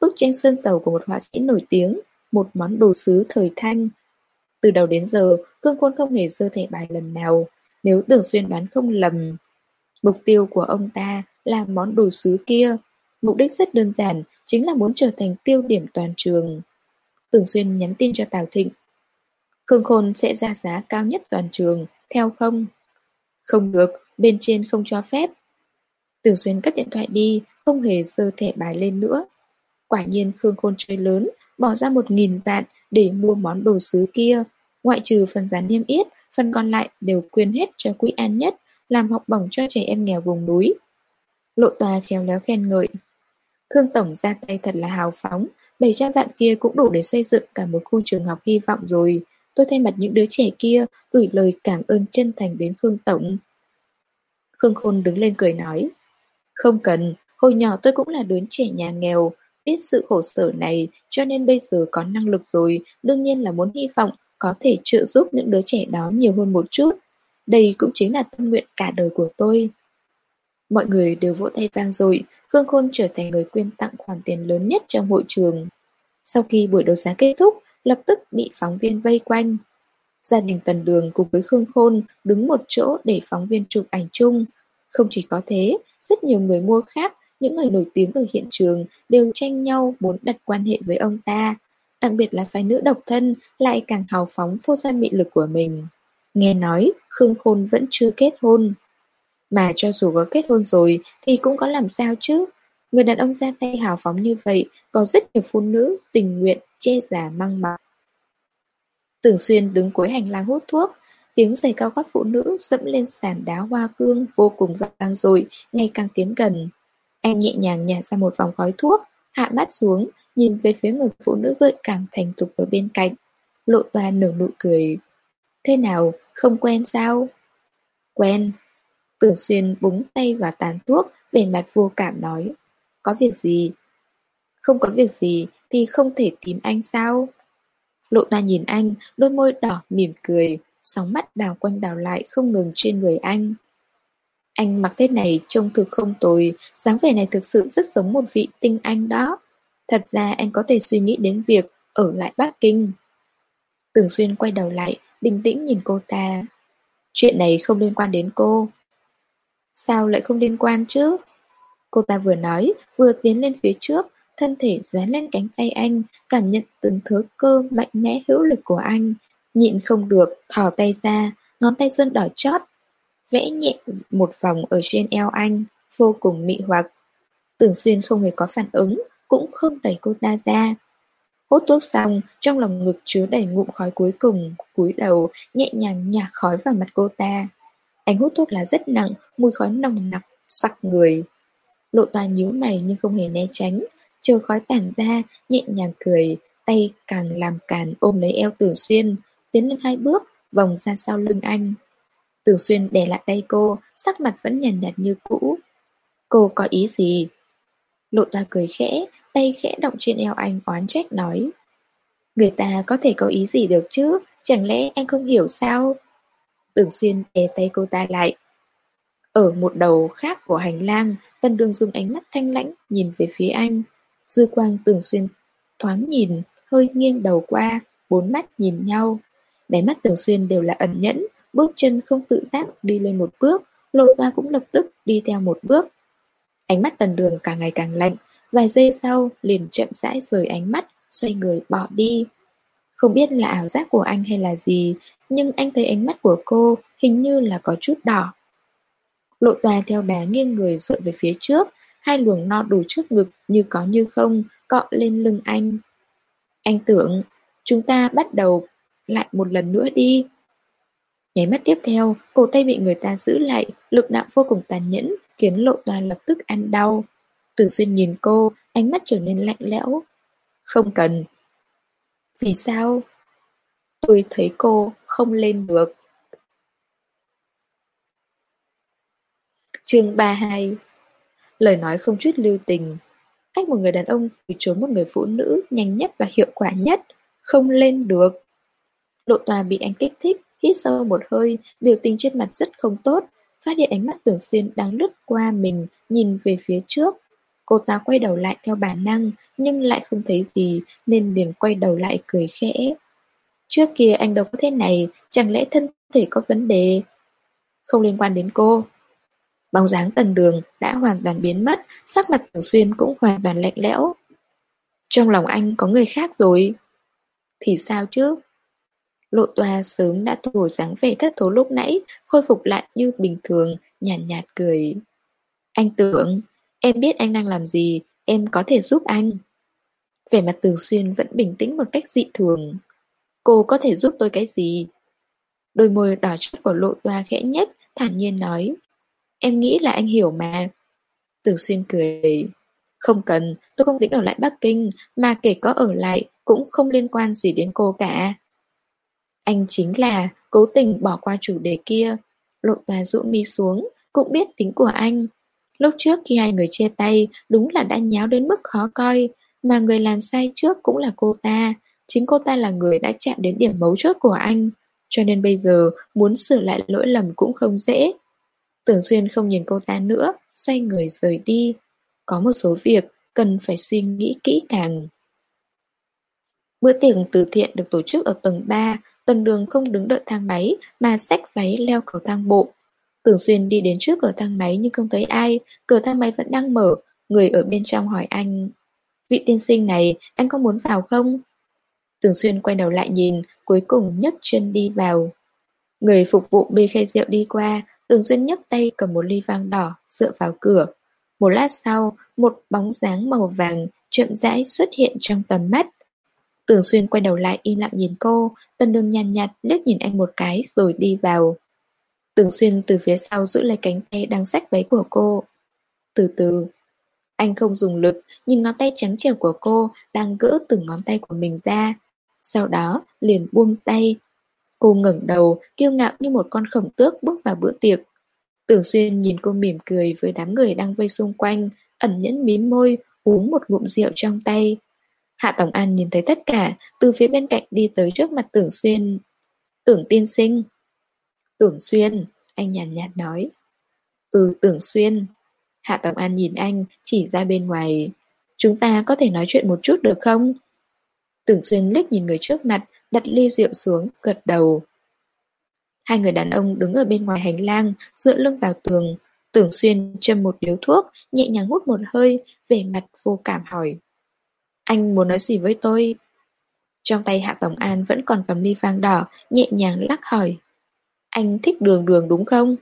bức tranh sơn dầu của một họa sĩ nổi tiếng, một món đồ sứ thời Thanh. Từ đầu đến giờ, Khương Khôn không hề giơ thẻ bài lần nào. Nếu Tưởng Xuyên đoán không lầm, mục tiêu của ông ta là món đồ sứ kia. Mục đích rất đơn giản, chính là muốn trở thành tiêu điểm toàn trường. Tưởng Xuyên nhắn tin cho Tào Thịnh. Khương Khôn sẽ ra giá cao nhất toàn trường, theo không? Không được, bên trên không cho phép. Tưởng Xuyên cất điện thoại đi, không hề giơ thẻ bài lên nữa. Quả nhiên Khương Khôn chơi lớn, bỏ ra một nghìn vạn để mua món đồ sứ kia. Ngoại trừ phần giá niêm yết, phần còn lại đều quyên hết cho quỹ An Nhất, làm học bổng cho trẻ em nghèo vùng núi. Lộ Tòa khéo léo khen ngợi. Khương Tổng ra tay thật là hào phóng, bảy trăm vạn kia cũng đủ để xây dựng cả một khu trường học hy vọng rồi. Tôi thay mặt những đứa trẻ kia gửi lời cảm ơn chân thành đến Khương Tổng. Khương Khôn đứng lên cười nói. Không cần, hồi nhỏ tôi cũng là đứa trẻ nhà nghèo, biết sự khổ sở này cho nên bây giờ có năng lực rồi, đương nhiên là muốn hy vọng có thể trợ giúp những đứa trẻ đó nhiều hơn một chút. Đây cũng chính là tâm nguyện cả đời của tôi. Mọi người đều vỗ tay vang dội, Khương Khôn trở thành người quyên tặng khoản tiền lớn nhất trong hội trường. Sau khi buổi đấu giá kết thúc, lập tức bị phóng viên vây quanh. Gia đình Tần Đường cùng với Khương Khôn đứng một chỗ để phóng viên chụp ảnh chung. Không chỉ có thế, rất nhiều người mua khác, những người nổi tiếng ở hiện trường đều tranh nhau muốn đặt quan hệ với ông ta. Đặc biệt là phái nữ độc thân lại càng hào phóng phô ra mị lực của mình. Nghe nói Khương Khôn vẫn chưa kết hôn. Mà cho dù có kết hôn rồi thì cũng có làm sao chứ. Người đàn ông ra tay hào phóng như vậy, có rất nhiều phụ nữ tình nguyện che giả măng mọc. Tưởng Xuyên đứng cuối hành lang hút thuốc, tiếng giày cao gót phụ nữ dẫm lên sàn đá hoa cương vô cùng vang dội, ngày càng tiến gần. Anh nhẹ nhàng nhả ra một vòng khói thuốc, hạ mắt xuống, nhìn về phía người phụ nữ gợi cảm thành thục ở bên cạnh. Lộ Toa nở nụ cười. Thế nào, không quen sao? Quen. Tưởng Xuyên búng tay vào tàn thuốc, vẻ mặt vô cảm nói. Có việc gì? Không có việc gì thì không thể tìm anh sao? Lộ Toa nhìn anh, đôi môi đỏ mỉm cười, sóng mắt đào quanh đào lại không ngừng trên người anh. Anh mặc thế này trông thực không tồi, dáng vẻ này thực sự rất giống một vị tinh anh đó. Thật ra anh có thể suy nghĩ đến việc ở lại Bắc Kinh. Tưởng Xuyên quay đầu lại, bình tĩnh nhìn cô ta. Chuyện này không liên quan đến cô. Sao lại không liên quan chứ? Cô ta vừa nói, vừa tiến lên phía trước, thân thể dán lên cánh tay anh, cảm nhận từng thớ cơ mạnh mẽ hữu lực của anh. Nhịn không được, thò tay ra, ngón tay sơn đỏ chót, vẽ nhẹ một vòng ở trên eo anh, vô cùng mị hoặc. Tưởng Xuyên không hề có phản ứng, cũng không đẩy cô ta ra. Hút thuốc xong, trong lòng ngực chứa đầy ngụm khói cuối cùng, cúi đầu, nhẹ nhàng nhả khói vào mặt cô ta. Anh hút thuốc lá rất nặng, mùi khói nồng nặc, sặc người. Lộ Toa nhíu mày nhưng không hề né tránh, chờ khói tản ra, nhẹ nhàng cười, tay càng làm càn ôm lấy eo Tưởng Xuyên, tiến lên hai bước, vòng ra sau lưng anh. Tưởng Xuyên đè lại tay cô, sắc mặt vẫn nhàn nhạt, nhạt như cũ. Cô có ý gì? Lộ Toa cười khẽ, tay khẽ động trên eo anh oán trách nói. Người ta có thể có ý gì được chứ, chẳng lẽ anh không hiểu sao? Tưởng Xuyên đè tay cô ta lại. Ở một đầu khác của hành lang, Tần Đường dùng ánh mắt thanh lãnh nhìn về phía anh. Dư quang Tưởng Xuyên thoáng nhìn, hơi nghiêng đầu qua, bốn mắt nhìn nhau. Đáy mắt Tưởng Xuyên đều là ẩn nhẫn, bước chân không tự giác đi lên một bước, Lộ Toa cũng lập tức đi theo một bước. Ánh mắt Tần Đường càng ngày càng lạnh, vài giây sau liền chậm rãi rời ánh mắt, xoay người bỏ đi. Không biết là ảo giác của anh hay là gì, nhưng anh thấy ánh mắt của cô hình như là có chút đỏ. Lộ Toa theo đá nghiêng người dựa về phía trước, hai luồng no đủ trước ngực như có như không cọ lên lưng anh. Anh tưởng, chúng ta bắt đầu lại một lần nữa đi. Nháy mắt tiếp theo, cổ tay bị người ta giữ lại, lực đạo vô cùng tàn nhẫn, khiến Lộ Toa lập tức ăn đau. Tưởng Xuyên nhìn cô, ánh mắt trở nên lạnh lẽo. Không cần. Vì sao? Tôi thấy cô không lên được. Chương ba mươi hai. Lời nói không chút lưu tình. Cách một người đàn ông từ chối một người phụ nữ nhanh nhất và hiệu quả nhất. Không lên được. Lộ Toa bị anh kích thích, hít sâu một hơi, biểu tình trên mặt rất không tốt. Phát hiện ánh mắt Tưởng Xuyên đang lướt qua mình, nhìn về phía trước. Cô ta quay đầu lại theo bản năng, nhưng lại không thấy gì nên liền quay đầu lại cười khẽ. Trước kia anh đâu có thế này, chẳng lẽ thân thể có vấn đề? Không liên quan đến cô. Bóng dáng Tần Đường đã hoàn toàn biến mất, sắc mặt Tưởng Xuyên cũng hoàn toàn lạnh lẽo. Trong lòng anh có người khác rồi. Thì sao chứ? Lộ Toa sớm đã thu hồi dáng vẻ thất thố lúc nãy, khôi phục lại như bình thường, nhàn nhạt, nhạt cười. Anh Tưởng, em biết anh đang làm gì, em có thể giúp anh. Vẻ mặt Tưởng Xuyên vẫn bình tĩnh một cách dị thường. Cô có thể giúp tôi cái gì? Đôi môi đỏ chót của Lộ Toa khẽ nhất, thản nhiên nói. Em nghĩ là anh hiểu mà. Tưởng Xuyên cười. Không cần, tôi không tính ở lại Bắc Kinh, mà kể có ở lại cũng không liên quan gì đến cô cả. Anh chính là cố tình bỏ qua chủ đề kia. Lộ Toa rũ mi xuống, cũng biết tính của anh. Lúc trước khi hai người chia tay, đúng là đã nháo đến mức khó coi, mà người làm sai trước cũng là cô ta. Chính cô ta là người đã chạm đến điểm mấu chốt của anh, cho nên bây giờ muốn sửa lại lỗi lầm cũng không dễ. Tưởng Xuyên không nhìn cô ta nữa, xoay người rời đi. Có một số việc cần phải suy nghĩ kỹ càng. Bữa tiệc từ thiện được tổ chức ở tầng ba, Tần Đường không đứng đợi thang máy mà xách váy leo cầu thang bộ. Tưởng Xuyên đi đến trước cửa thang máy nhưng không thấy ai, cửa thang máy vẫn đang mở, người ở bên trong hỏi anh. Vị tiên sinh này, anh có muốn vào không? Tưởng Xuyên quay đầu lại nhìn, cuối cùng nhấc chân đi vào. Người phục vụ bê khay rượu đi qua, Tưởng Xuyên nhấc tay cầm một ly vang đỏ, dựa vào cửa. Một lát sau, một bóng dáng màu vàng chậm rãi xuất hiện trong tầm mắt. Tưởng Xuyên quay đầu lại im lặng nhìn cô, Tần Đường nhàn nhạt liếc nhìn anh một cái rồi đi vào. Tưởng Xuyên từ phía sau giữ lấy cánh tay đang xách váy của cô. Từ từ. Anh không dùng lực, nhìn ngón tay trắng trẻo của cô đang gỡ từng ngón tay của mình ra. Sau đó liền buông tay. Cô ngẩng đầu, kiêu ngạo như một con khổng tước bước vào bữa tiệc. Tưởng Xuyên nhìn cô mỉm cười với đám người đang vây xung quanh, ẩn nhẫn mím môi, uống một ngụm rượu trong tay. Hạ Tổng An nhìn thấy tất cả, từ phía bên cạnh đi tới trước mặt Tưởng Xuyên. Tưởng tiên sinh. Tưởng Xuyên, anh nhàn nhạt, nhạt nói. Ừ, Tưởng Xuyên. Hạ Tổng An nhìn anh, chỉ ra bên ngoài. Chúng ta có thể nói chuyện một chút được không? Tưởng Xuyên liếc nhìn người trước mặt, đặt ly rượu xuống, gật đầu. Hai người đàn ông đứng ở bên ngoài hành lang, dựa lưng vào tường. Tưởng Xuyên châm một điếu thuốc, nhẹ nhàng hút một hơi, vẻ mặt vô cảm hỏi. Anh muốn nói gì với tôi? Trong tay Hạ Tổng An vẫn còn cầm ly vang đỏ, nhẹ nhàng lắc hỏi. Anh thích Đường Đường đúng không?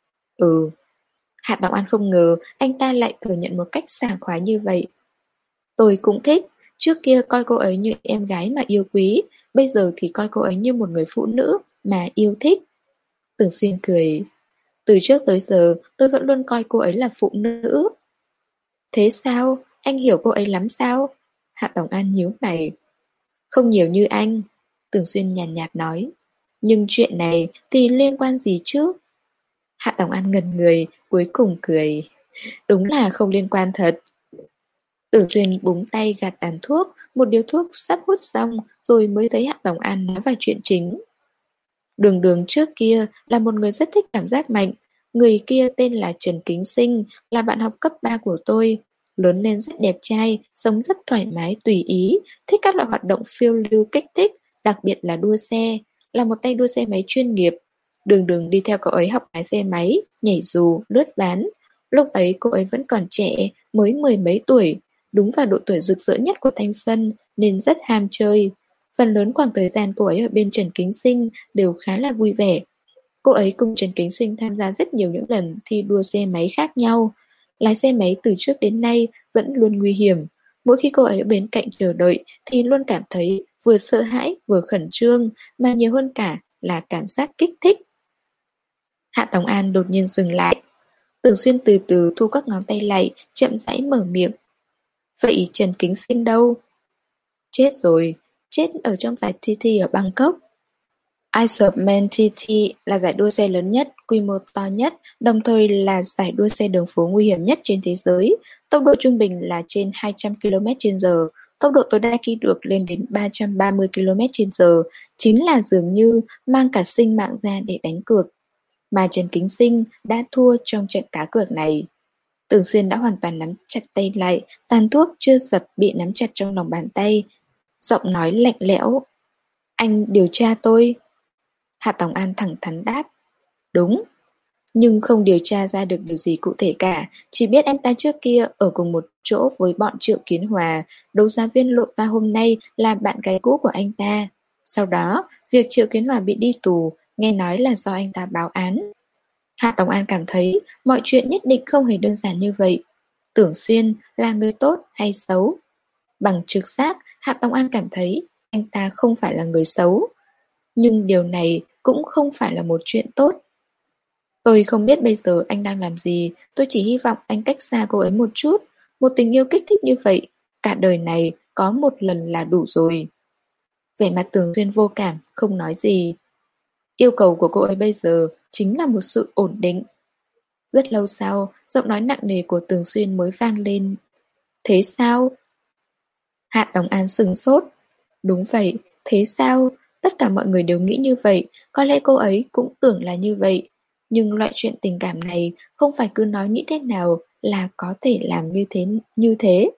Ừ. Hạ Tổng An không ngờ anh ta lại thừa nhận một cách sảng khoái như vậy. Tôi cũng thích. Trước kia coi cô ấy như em gái mà yêu quý, bây giờ thì coi cô ấy như một người phụ nữ mà yêu thích. Tưởng Xuyên cười. Từ trước tới giờ tôi vẫn luôn coi cô ấy là phụ nữ. Thế sao? Anh hiểu cô ấy lắm sao? Hạ Tổng An nhíu mày. Không nhiều như anh. Tưởng Xuyên nhàn nhạt, nhạt nói. Nhưng chuyện này thì liên quan gì chứ? Hạ Tổng An ngần người, cuối cùng cười. Đúng là không liên quan thật. Tưởng Xuyên búng tay gạt tàn thuốc, một điếu thuốc sắp hút xong rồi mới thấy Hạ Tổng An nói vào chuyện chính. Đường Đường trước kia là một người rất thích cảm giác mạnh. Người kia tên là Trần Kính Sinh, là bạn học cấp ba của tôi. Lớn lên rất đẹp trai, sống rất thoải mái tùy ý, thích các loại hoạt động phiêu lưu kích thích, đặc biệt là đua xe, là một tay đua xe máy chuyên nghiệp. Đường Đường đi theo cậu ấy học lái xe máy, nhảy dù, lướt ván. Lúc ấy cô ấy vẫn còn trẻ, mới mười mấy tuổi, đúng vào độ tuổi rực rỡ nhất của thanh xuân, nên rất ham chơi. Phần lớn khoảng thời gian cô ấy ở bên Trần Kính Sinh đều khá là vui vẻ. Cô ấy cùng Trần Kính Sinh tham gia rất nhiều những lần thi đua xe máy khác nhau. Lái xe máy từ trước đến nay vẫn luôn nguy hiểm. Mỗi khi cô ấy ở bên cạnh chờ đợi thì luôn cảm thấy vừa sợ hãi vừa khẩn trương, mà nhiều hơn cả là cảm giác kích thích. Hạ Tổng An đột nhiên dừng lại. Tưởng Xuyên từ từ thu các ngón tay lại, chậm rãi mở miệng. Vậy Trần Kính Sinh đâu? Chết rồi, chết ở trong giải tê tê ở Bangkok. Ironman tê tê là giải đua xe lớn nhất, quy mô to nhất, đồng thời là giải đua xe đường phố nguy hiểm nhất trên thế giới. Tốc độ trung bình là trên hai trăm ki lô mét trên giờ, tốc độ tối đa ghi được lên đến ba trăm ba mươi ki lô mét trên giờ, chính là dường như mang cả sinh mạng ra để đánh cược. Mà Trần Kính Sinh đã thua trong trận cá cược này. Tưởng Xuyên đã hoàn toàn nắm chặt tay lại, tàn thuốc chưa dập bị nắm chặt trong lòng bàn tay. Giọng nói lạnh lẽo. Anh điều tra tôi. Hạ Tòng An thẳng thắn đáp. Đúng. Nhưng không điều tra ra được điều gì cụ thể cả, chỉ biết anh ta trước kia ở cùng một chỗ với bọn Triệu Kiến Hòa, đấu giá viên Lộ Toa hôm nay là bạn gái cũ của anh ta. Sau đó, việc Triệu Kiến Hòa bị đi tù, nghe nói là do anh ta báo án. Hạ Tòng An cảm thấy mọi chuyện nhất định không hề đơn giản như vậy. Tưởng Xuyên là người tốt hay xấu? Bằng trực giác, Hạ Tòng An cảm thấy anh ta không phải là người xấu. Nhưng điều này cũng không phải là một chuyện tốt. Tôi không biết bây giờ anh đang làm gì, tôi chỉ hy vọng anh cách xa cô ấy một chút. Một tình yêu kích thích như vậy, cả đời này có một lần là đủ rồi. Vẻ mặt Tưởng Xuyên vô cảm, không nói gì. Yêu cầu của cô ấy bây giờ chính là một sự ổn định. Rất lâu sau, giọng nói nặng nề của Tưởng Xuyên mới vang lên. Thế sao? Hạ Tòng An sừng sốt. Đúng vậy, thế sao? Tất cả mọi người đều nghĩ như vậy, có lẽ cô ấy cũng tưởng là như vậy. Nhưng loại chuyện tình cảm này không phải cứ nói nghĩ thế nào là có thể làm như thế như thế.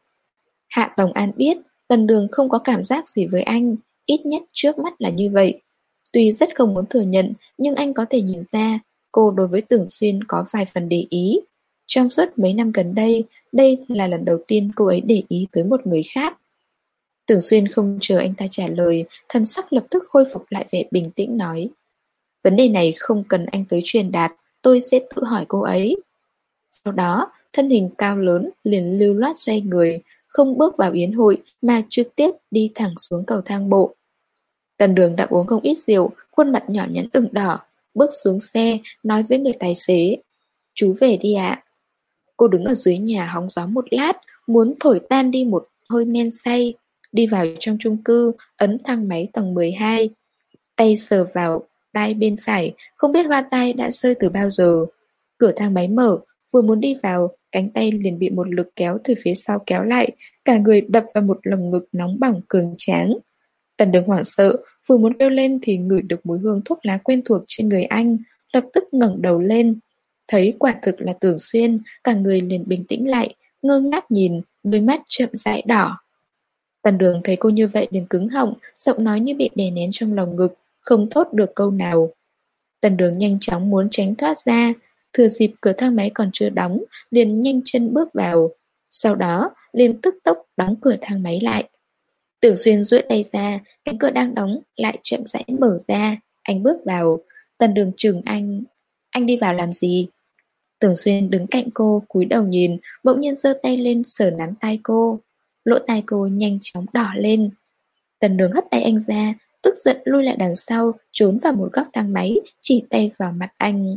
Hạ Tòng An biết Tần Đường không có cảm giác gì với anh, ít nhất trước mắt là như vậy. Tuy rất không muốn thừa nhận, nhưng anh có thể nhìn ra cô đối với Tưởng Xuyên có vài phần để ý. Trong suốt mấy năm gần đây, đây là lần đầu tiên cô ấy để ý tới một người khác. Tưởng Xuyên không chờ anh ta trả lời, thần sắc lập tức khôi phục lại vẻ bình tĩnh nói. Vấn đề này không cần anh tới truyền đạt, tôi sẽ tự hỏi cô ấy. Sau đó, thân hình cao lớn liền lưu loát xoay người, không bước vào yến hội mà trực tiếp đi thẳng xuống cầu thang bộ. Tần Đường đã uống không ít rượu, khuôn mặt nhỏ nhắn ửng đỏ, bước xuống xe, nói với người tài xế. Chú về đi ạ. Cô đứng ở dưới nhà hóng gió một lát, muốn thổi tan đi một hơi men say. Đi vào trong chung cư, ấn thang máy tầng mười hai. Tay sờ vào tai bên phải, không biết hoa tai đã rơi từ bao giờ. Cửa thang máy mở, vừa muốn đi vào, cánh tay liền bị một lực kéo từ phía sau kéo lại, cả người đập vào một lồng ngực nóng bỏng cường tráng. Tần Đường hoảng sợ, vừa muốn kêu lên thì ngửi được mùi hương thuốc lá quen thuộc trên người anh, lập tức ngẩng đầu lên. Thấy quả thực là Tưởng Xuyên, cả người liền bình tĩnh lại, ngơ ngác nhìn, đôi mắt chậm rãi đỏ. Tần Đường thấy cô như vậy liền cứng họng, giọng nói như bị đè nén trong lòng ngực, không thốt được câu nào. Tần Đường nhanh chóng muốn tránh thoát ra, thừa dịp cửa thang máy còn chưa đóng, liền nhanh chân bước vào. Sau đó, liền tức tốc đóng cửa thang máy lại. Tưởng Xuyên duỗi tay ra, cánh cửa đang đóng lại chậm rãi mở ra. Anh bước vào, Tần Đường chừng anh. Anh đi vào làm gì? Tưởng Xuyên đứng cạnh cô, cúi đầu nhìn, bỗng nhiên giơ tay lên sờ nắn tai cô. Lỗ tai cô nhanh chóng đỏ lên. Tần Đường hất tay anh ra, tức giận lui lại đằng sau, trốn vào một góc thang máy, chỉ tay vào mặt anh.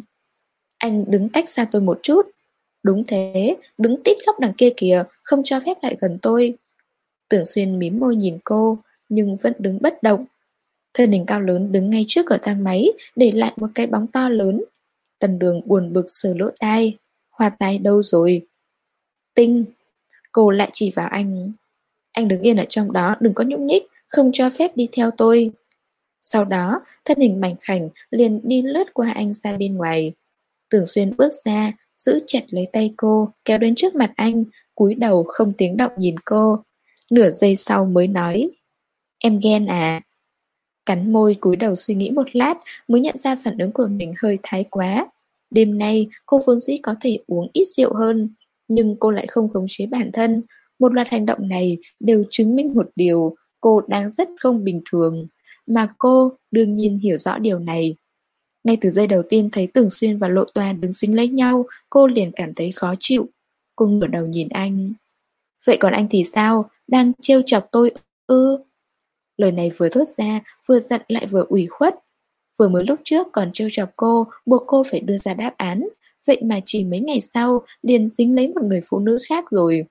Anh đứng cách xa tôi một chút. Đúng thế, đứng tít góc đằng kia kìa, không cho phép lại gần tôi. Tưởng Xuyên mím môi nhìn cô, nhưng vẫn đứng bất động. Thân hình cao lớn đứng ngay trước cửa thang máy, để lại một cái bóng to lớn. Tần Đường buồn bực sờ lỗ tai. Hoa tai đâu rồi? Tinh. Cô lại chỉ vào anh. Anh đứng yên ở trong đó, đừng có nhúc nhích, không cho phép đi theo tôi. Sau đó, thân hình mảnh khảnh liền đi lướt qua anh ra bên ngoài. Tưởng Xuyên bước ra, giữ chặt lấy tay cô, kéo đến trước mặt anh, cúi đầu không tiếng động nhìn cô. Nửa giây sau mới nói, em ghen à? Cắn môi cúi đầu suy nghĩ một lát mới nhận ra phản ứng của mình hơi thái quá. Đêm nay cô vốn dĩ có thể uống ít rượu hơn, nhưng cô lại không khống chế bản thân. Một loạt hành động này đều chứng minh một điều, cô đang rất không bình thường. Mà cô đương nhiên hiểu rõ điều này. Ngay từ giây đầu tiên thấy Tưởng Xuyên và Lộ Toa đứng dính lấy nhau, cô liền cảm thấy khó chịu. Cô ngửa đầu nhìn anh. Vậy còn anh thì sao? Đang trêu chọc tôi ư? Lời này vừa thốt ra, vừa giận lại vừa ủy khuất. Vừa mới lúc trước còn trêu chọc cô, buộc cô phải đưa ra đáp án. Vậy mà chỉ mấy ngày sau, liền dính lấy một người phụ nữ khác rồi.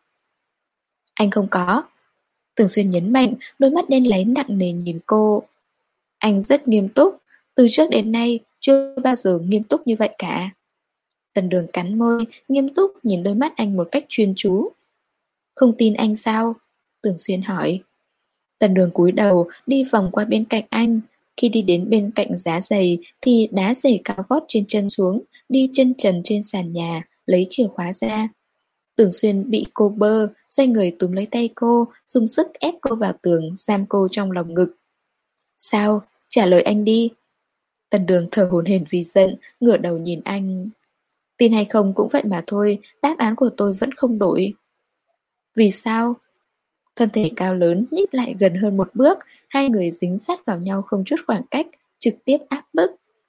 Anh không có. Tưởng Xuyên nhấn mạnh, đôi mắt đen láy nặng nề nhìn cô. Anh rất nghiêm túc, từ trước đến nay chưa bao giờ nghiêm túc như vậy cả. Tần Đường cắn môi, nghiêm túc nhìn đôi mắt anh một cách chuyên chú. Không tin anh sao? Tưởng Xuyên hỏi. Tần Đường cúi đầu đi vòng qua bên cạnh anh. Khi đi đến bên cạnh giá giày thì đá giày cao gót trên chân xuống, đi chân trần trên sàn nhà, lấy chìa khóa ra. Tưởng Xuyên bị cô bơ, xoay người túm lấy tay cô, dùng sức ép cô vào tường, giam cô trong lòng ngực. Sao? Trả lời anh đi. Tần Đường thở hổn hển vì giận, ngửa đầu nhìn anh. Tin hay không cũng vậy mà thôi, đáp án của tôi vẫn không đổi. Vì sao? Thân thể cao lớn nhích lại gần hơn một bước, hai người dính sát vào nhau không chút khoảng cách, trực tiếp áp bức.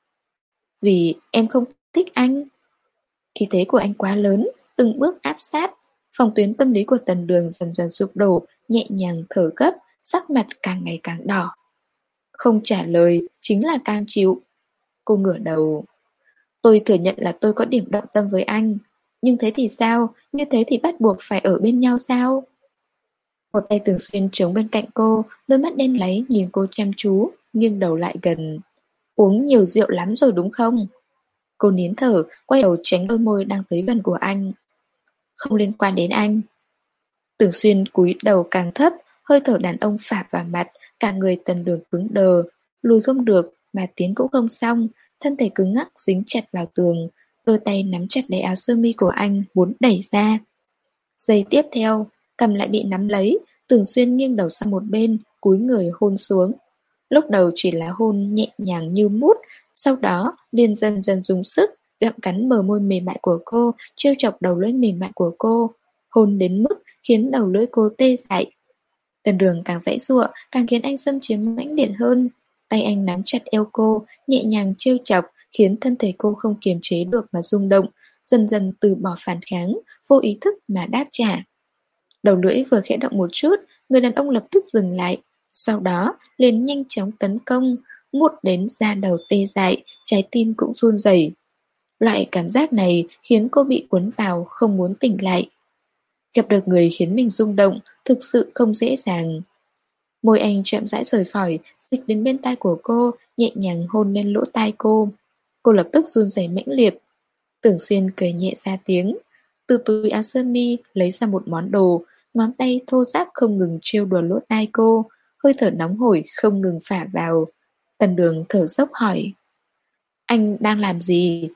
Vì em không thích anh. Khí thế của anh quá lớn, từng bước áp sát. Phòng tuyến tâm lý của Tần Đường dần dần sụp đổ, nhẹ nhàng thở gấp, sắc mặt càng ngày càng đỏ. Không trả lời, chính là cam chịu. Cô ngửa đầu. Tôi thừa nhận là tôi có điểm động tâm với anh. Nhưng thế thì sao? Như thế thì bắt buộc phải ở bên nhau sao? Một tay Tưởng Xuyên chống bên cạnh cô, đôi mắt đen láy nhìn cô chăm chú, nghiêng đầu lại gần. Uống nhiều rượu lắm rồi đúng không? Cô nín thở, quay đầu tránh đôi môi đang tới gần của anh. Không liên quan đến anh. Tưởng Xuyên cúi đầu càng thấp, hơi thở đàn ông phả vào mặt, cả người Tần Đường cứng đờ, lùi không được, mà tiến cũng không xong, thân thể cứng ngắc dính chặt vào tường, đôi tay nắm chặt lấy áo sơ mi của anh, muốn đẩy ra. Giây tiếp theo, cầm lại bị nắm lấy, Tưởng Xuyên nghiêng đầu sang một bên, cúi người hôn xuống. Lúc đầu chỉ là hôn nhẹ nhàng như mút, sau đó liền dần dần dùng sức, gặm cắn bờ môi mềm mại của cô, trêu chọc đầu lưỡi mềm mại của cô, hôn đến mức khiến đầu lưỡi cô tê dại. Tần Đường càng giãy giụa, càng khiến anh xâm chiếm mãnh liệt hơn. Tay anh nắm chặt eo cô, nhẹ nhàng trêu chọc, khiến thân thể cô không kiềm chế được mà rung động, dần dần từ bỏ phản kháng, vô ý thức mà đáp trả. Đầu lưỡi vừa khẽ động một chút, người đàn ông lập tức dừng lại, sau đó liền nhanh chóng tấn công, mút đến da đầu tê dại, trái tim cũng run rẩy. Loại cảm giác này khiến cô bị cuốn vào, không muốn tỉnh lại. Gặp được người khiến mình rung động, thực sự không dễ dàng. Môi anh chậm rãi rời khỏi, dịch đến bên tai của cô, nhẹ nhàng hôn lên lỗ tai cô. Cô lập tức run rẩy mãnh liệt. Tưởng Xuyên cười nhẹ ra tiếng. Từ túi áo sơ mi lấy ra một món đồ, ngón tay thô ráp không ngừng trêu đùa lỗ tai cô, hơi thở nóng hổi không ngừng phả vào. Tần Đường thở dốc hỏi. Anh đang làm gì?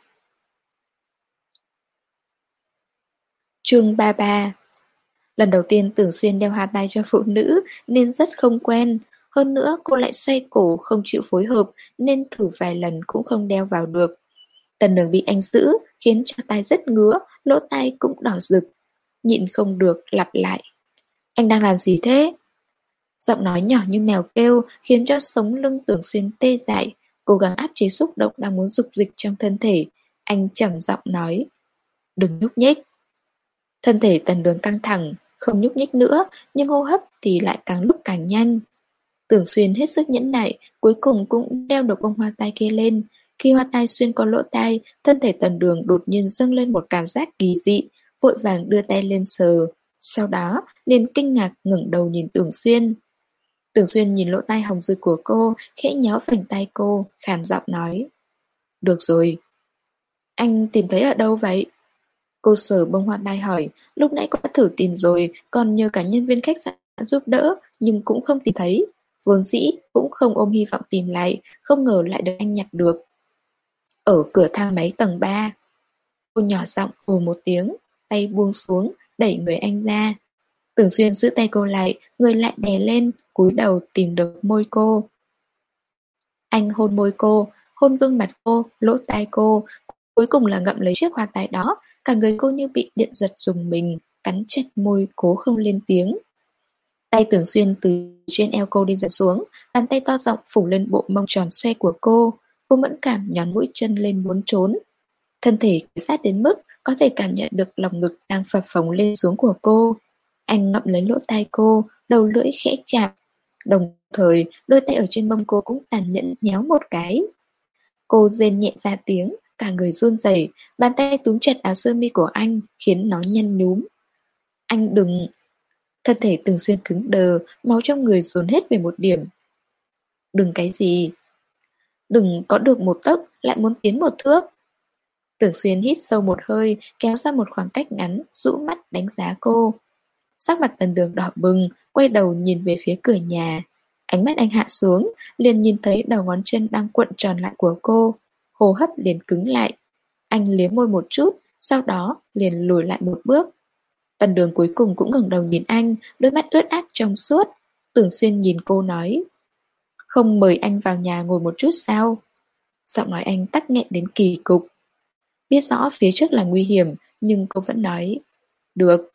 Chương ba mươi ba. Lần đầu tiên Tưởng Xuyên đeo hoa tai cho phụ nữ nên rất không quen. Hơn nữa cô lại xoay cổ không chịu phối hợp nên thử vài lần cũng không đeo vào được. Tần Đường bị anh giữ khiến cho tai rất ngứa, lỗ tai cũng đỏ rực. Nhịn không được lặp lại. Anh đang làm gì thế? Giọng nói nhỏ như mèo kêu khiến cho sống lưng Tưởng Xuyên tê dại, cố gắng áp chế xúc động đang muốn dục dịch trong thân thể. Anh trầm giọng nói. Đừng nhúc nhích. Thân thể Tần Đường căng thẳng, không nhúc nhích nữa, nhưng hô hấp thì lại càng lúc càng nhanh. Tưởng Xuyên hết sức nhẫn nại, cuối cùng cũng đeo được bông hoa tai kia lên. Khi hoa tai xuyên qua lỗ tai, thân thể Tần Đường đột nhiên dâng lên một cảm giác kỳ dị, vội vàng đưa tay lên sờ. Sau đó, liền kinh ngạc ngẩng đầu nhìn Tưởng Xuyên. Tưởng Xuyên nhìn lỗ tai hồng rực của cô, khẽ nhéo vành tay cô, khàn giọng nói. Được rồi. Anh tìm thấy ở đâu vậy? Cô sờ bông hoa tai hỏi, lúc nãy cô đã thử tìm rồi, còn nhờ cả nhân viên khách sạn giúp đỡ, nhưng cũng không tìm thấy. Vốn dĩ cũng không ôm hy vọng tìm lại, không ngờ lại được anh nhặt được. Ở cửa thang máy tầng ba. Cô nhỏ giọng ồ một tiếng, tay buông xuống, đẩy người anh ra. Tưởng Xuyên giữ tay cô lại, người lại đè lên, cúi đầu tìm được môi cô. Anh hôn môi cô, hôn gương mặt cô, lỗ tai cô, cuối cùng là ngậm lấy chiếc hoa tai đó, cả người cô như bị điện giật rùng mình, cắn chặt môi cố không lên tiếng. Tay Tưởng Xuyên từ trên eo cô đi dần xuống, bàn tay to rộng phủ lên bộ mông tròn xoe của cô. Cô mẫn cảm nhón mũi chân lên muốn trốn. Thân thể sát đến mức có thể cảm nhận được lòng ngực đang phập phồng lên xuống của cô. Anh ngậm lấy lỗ tai cô, đầu lưỡi khẽ chạm. Đồng thời, đôi tay ở trên mông cô cũng tàn nhẫn nhéo một cái. Cô rên nhẹ ra tiếng, cả người run rẩy, bàn tay túm chặt áo sơ mi của anh, khiến nó nhăn nhúm. Anh đừng... Thân thể Tưởng Xuyên cứng đờ, máu trong người dồn hết về một điểm. Đừng cái gì? Đừng có được một tấc, lại muốn tiến một thước. Tưởng Xuyên hít sâu một hơi, kéo ra một khoảng cách ngắn, rũ mắt đánh giá cô. Sắc mặt Tần Đường đỏ bừng, quay đầu nhìn về phía cửa nhà. Ánh mắt anh hạ xuống, liền nhìn thấy đầu ngón chân đang cuộn tròn lại của cô. Hô hấp liền cứng lại. Anh liếm môi một chút, sau đó liền lùi lại một bước. Tần Đường cuối cùng cũng ngẩng đầu nhìn anh, đôi mắt ướt át trong suốt. Tưởng Xuyên nhìn cô nói, không mời anh vào nhà ngồi một chút sao? Giọng nói anh tắc nghẹn đến kỳ cục. Biết rõ phía trước là nguy hiểm, nhưng cô vẫn nói, được.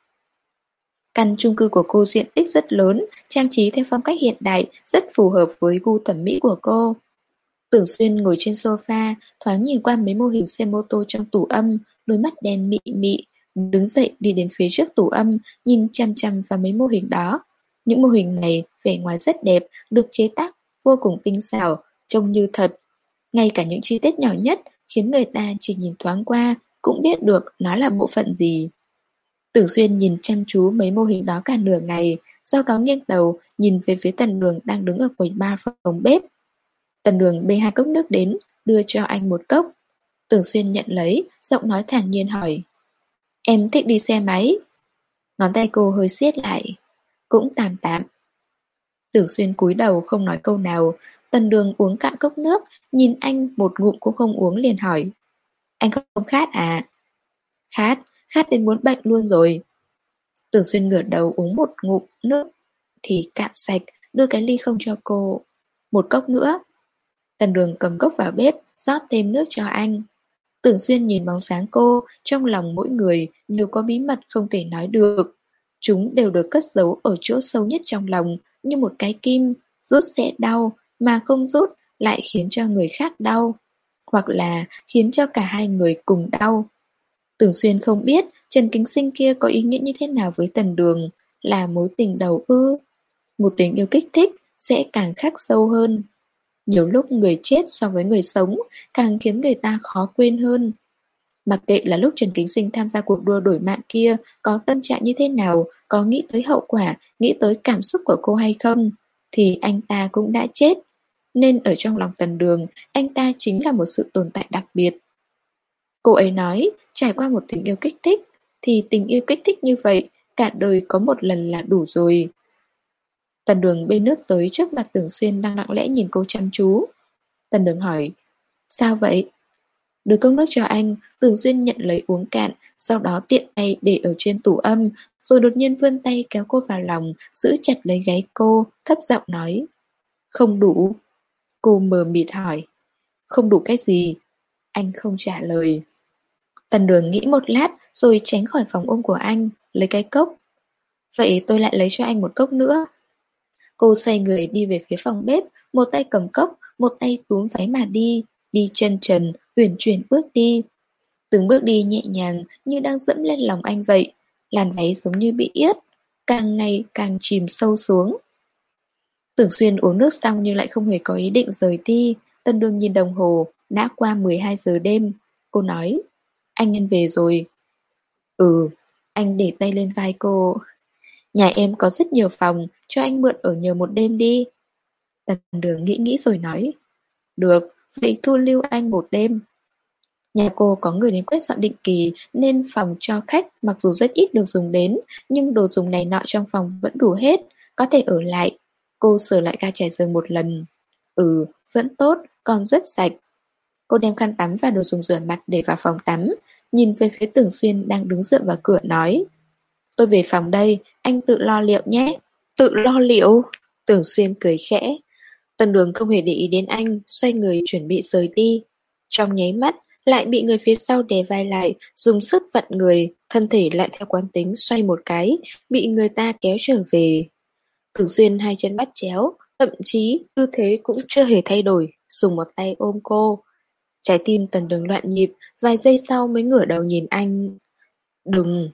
Căn chung cư của cô diện tích rất lớn, trang trí theo phong cách hiện đại, rất phù hợp với gu thẩm mỹ của cô. Tưởng Xuyên ngồi trên sofa, thoáng nhìn qua mấy mô hình xe mô tô trong tủ âm, đôi mắt đen mị mị, đứng dậy đi đến phía trước tủ âm, nhìn chăm chăm vào mấy mô hình đó. Những mô hình này vẻ ngoài rất đẹp, được chế tác vô cùng tinh xảo, trông như thật. Ngay cả những chi tiết nhỏ nhất khiến người ta chỉ nhìn thoáng qua cũng biết được nó là bộ phận gì. Tưởng Xuyên nhìn chăm chú mấy mô hình đó cả nửa ngày, sau đó nghiêng đầu nhìn về phía Tần Đường đang đứng ở quầy bar phòng bếp. Tần Đường bê hai cốc nước đến, đưa cho anh một cốc. Tưởng Xuyên nhận lấy, giọng nói thản nhiên hỏi, em thích đi xe máy? Ngón tay cô hơi siết lại. Cũng tạm tạm. Tưởng Xuyên cúi đầu không nói câu nào. Tần Đường uống cạn cốc nước, nhìn anh một ngụm cũng không uống liền hỏi, anh không khát à? Khát, khát đến muốn bệnh luôn rồi. Tưởng Xuyên ngửa đầu uống một ngụm nước thì cạn sạch, đưa cái ly không cho cô. Một cốc nữa. Tần Đường cầm cốc vào bếp, rót thêm nước cho anh. Tưởng Xuyên nhìn bóng sáng cô, trong lòng mỗi người đều có bí mật không thể nói được. Chúng đều được cất giấu ở chỗ sâu nhất trong lòng, như một cái kim, rút sẽ đau, mà không rút lại khiến cho người khác đau. Hoặc là khiến cho cả hai người cùng đau. Tưởng Xuyên không biết Trần Kính Sinh kia có ý nghĩa như thế nào với Tần Đường, là mối tình đầu ư. Một tình yêu kích thích sẽ càng khắc sâu hơn. Nhiều lúc người chết so với người sống càng khiến người ta khó quên hơn. Mặc kệ là lúc Trần Kính Sinh tham gia cuộc đua đổi mạng kia có tâm trạng như thế nào, có nghĩ tới hậu quả, nghĩ tới cảm xúc của cô hay không, thì anh ta cũng đã chết. Nên ở trong lòng Tần Đường, anh ta chính là một sự tồn tại đặc biệt. Cô ấy nói, trải qua một tình yêu kích thích, thì tình yêu kích thích như vậy, cả đời có một lần là đủ rồi. Tần Đường bê nước tới trước mặt Tưởng Xuyên đang lặng lẽ nhìn cô chăm chú. Tần Đường hỏi, sao vậy? Đưa cốc nước cho anh, Tưởng Xuyên nhận lấy uống cạn, sau đó tiện tay để ở trên tủ âm, rồi đột nhiên vươn tay kéo cô vào lòng, giữ chặt lấy gáy cô, thấp giọng nói, không đủ. Cô mờ mịt hỏi, không đủ cái gì? Anh không trả lời. Tần Đường nghĩ một lát rồi tránh khỏi vòng ôm của anh, lấy cái cốc. Vậy tôi lại lấy cho anh một cốc nữa. Cô xoay người đi về phía phòng bếp, một tay cầm cốc, một tay túm váy mà đi, đi chân trần, uyển chuyển bước đi. Từng bước đi nhẹ nhàng như đang dẫm lên lòng anh vậy, làn váy giống như bị yết, càng ngày càng chìm sâu xuống. Tưởng Xuyên uống nước xong nhưng lại không hề có ý định rời đi. Tần Đường nhìn đồng hồ, đã qua mười hai giờ đêm. Cô nói, anh nên về rồi. Ừ, anh để tay lên vai cô. Nhà em có rất nhiều phòng, cho anh mượn ở nhờ một đêm đi. Tần Đường nghĩ nghĩ rồi nói, được, vậy thu lưu anh một đêm. Nhà cô có người đến quét dọn định kỳ nên phòng cho khách mặc dù rất ít được dùng đến, nhưng đồ dùng này nọ trong phòng vẫn đủ hết, có thể ở lại. Cô sửa lại ga trải giường một lần. Ừ, vẫn tốt, còn rất sạch. Cô đem khăn tắm và đồ dùng rửa mặt để vào phòng tắm, nhìn về phía Tưởng Xuyên đang đứng dựa vào cửa nói, tôi về phòng đây, anh tự lo liệu nhé. Tự lo liệu? Tưởng Xuyên cười khẽ. Tần Đường không hề để ý đến anh, xoay người chuẩn bị rời đi. Trong nháy mắt, lại bị người phía sau đè vai lại, dùng sức vặn người, thân thể lại theo quán tính xoay một cái, bị người ta kéo trở về. Tưởng Xuyên hai chân bắt chéo, thậm chí tư thế cũng chưa hề thay đổi, dùng một tay ôm cô. Trái tim Tần Đường loạn nhịp, vài giây sau mới ngửa đầu nhìn anh. Đừng,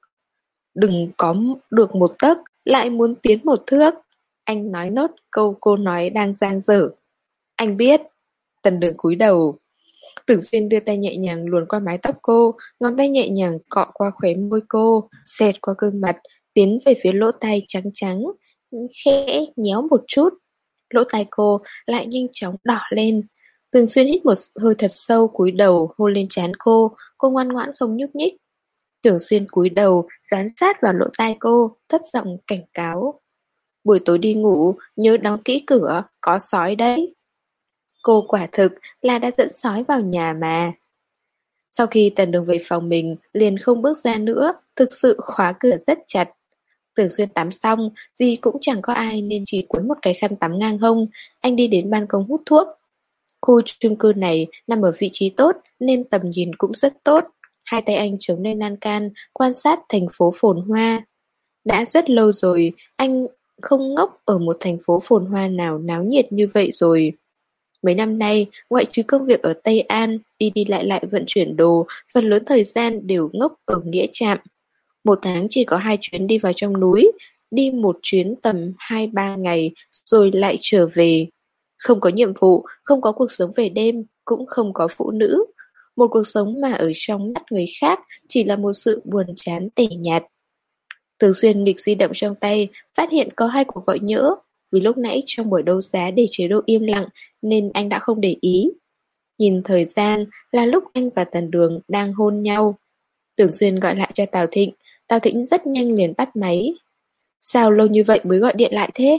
đừng có được một tấc, lại muốn tiến một thước. Anh nói nốt câu cô nói đang dang dở. Anh biết. Tần Đường cúi đầu. Tưởng Xuyên đưa tay nhẹ nhàng luồn qua mái tóc cô, ngón tay nhẹ nhàng cọ qua khóe môi cô, xẹt qua gương mặt, tiến về phía lỗ tai trắng trắng, khẽ nhéo một chút. Lỗ tai cô lại nhanh chóng đỏ lên. Tưởng Xuyên hít một hơi thật sâu, cúi đầu hôn lên trán cô, cô ngoan ngoãn không nhúc nhích. Tưởng Xuyên cúi đầu dán sát vào lỗ tai cô, thấp giọng cảnh cáo. Buổi tối đi ngủ, nhớ đóng kỹ cửa, có sói đấy. Cô quả thực là đã dẫn sói vào nhà mà. Sau khi Tần Đường về phòng mình, liền không bước ra nữa, thực sự khóa cửa rất chặt. Tưởng Xuyên tắm xong, vì cũng chẳng có ai nên chỉ quấn một cái khăn tắm ngang hông, anh đi đến ban công hút thuốc. Khu chung cư này nằm ở vị trí tốt nên tầm nhìn cũng rất tốt. Hai tay anh chống lên lan can, quan sát thành phố phồn hoa. Đã rất lâu rồi, anh không ngốc ở một thành phố phồn hoa nào náo nhiệt như vậy rồi. Mấy năm nay, ngoại trừ công việc ở Tây An, đi đi lại lại vận chuyển đồ, phần lớn thời gian đều ngốc ở Nghĩa Trạm. Một tháng chỉ có hai chuyến đi vào trong núi, đi một chuyến tầm hai ba ngày, rồi lại trở về. Không có nhiệm vụ, không có cuộc sống về đêm, cũng không có phụ nữ. Một cuộc sống mà ở trong mắt người khác chỉ là một sự buồn chán tẻ nhạt. Thường xuyên nghịch di động trong tay, phát hiện có hai cuộc gọi nhỡ. Vì lúc nãy trong buổi đấu giá để chế độ im lặng nên anh đã không để ý. Nhìn thời gian là lúc anh và Tần Đường đang hôn nhau. Tưởng Xuyên gọi lại cho Tào Thịnh. Tào Thịnh rất nhanh liền bắt máy. Sao lâu như vậy mới gọi điện lại thế?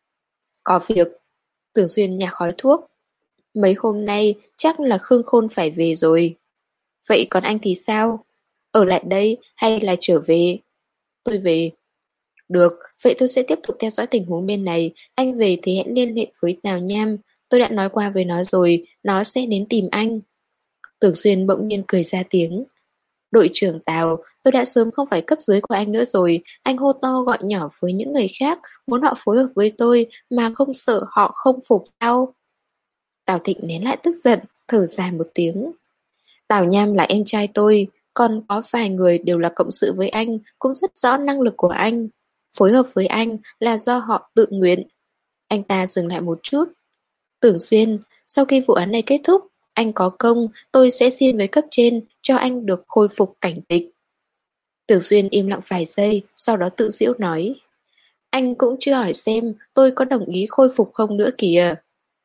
Có việc. Tưởng Xuyên nhả khói thuốc. Mấy hôm nay chắc là Khương Khôn phải về rồi. Vậy còn anh thì sao? Ở lại đây hay là trở về? Tôi về. Được, vậy tôi sẽ tiếp tục theo dõi tình huống bên này. Anh về thì hãy liên hệ với Tào Nham. Tôi đã nói qua với nó rồi, nó sẽ đến tìm anh. Tưởng Xuyên bỗng nhiên cười ra tiếng. Đội trưởng Tào, tôi đã sớm không phải cấp dưới của anh nữa rồi. Anh hô to gọi nhỏ với những người khác, muốn họ phối hợp với tôi mà không sợ họ không phục sao? Tào Thịnh nén lại tức giận, thở dài một tiếng. Tào Nham là em trai tôi, còn có vài người đều là cộng sự với anh, cũng rất rõ năng lực của anh. Phối hợp với anh là do họ tự nguyện. Anh ta dừng lại một chút. Tưởng Xuyên, sau khi vụ án này kết thúc, anh có công, tôi sẽ xin với cấp trên cho anh được khôi phục cảnh tịch. Tưởng Xuyên im lặng vài giây, sau đó tự giễu nói. Anh cũng chưa hỏi xem tôi có đồng ý khôi phục không nữa kìa.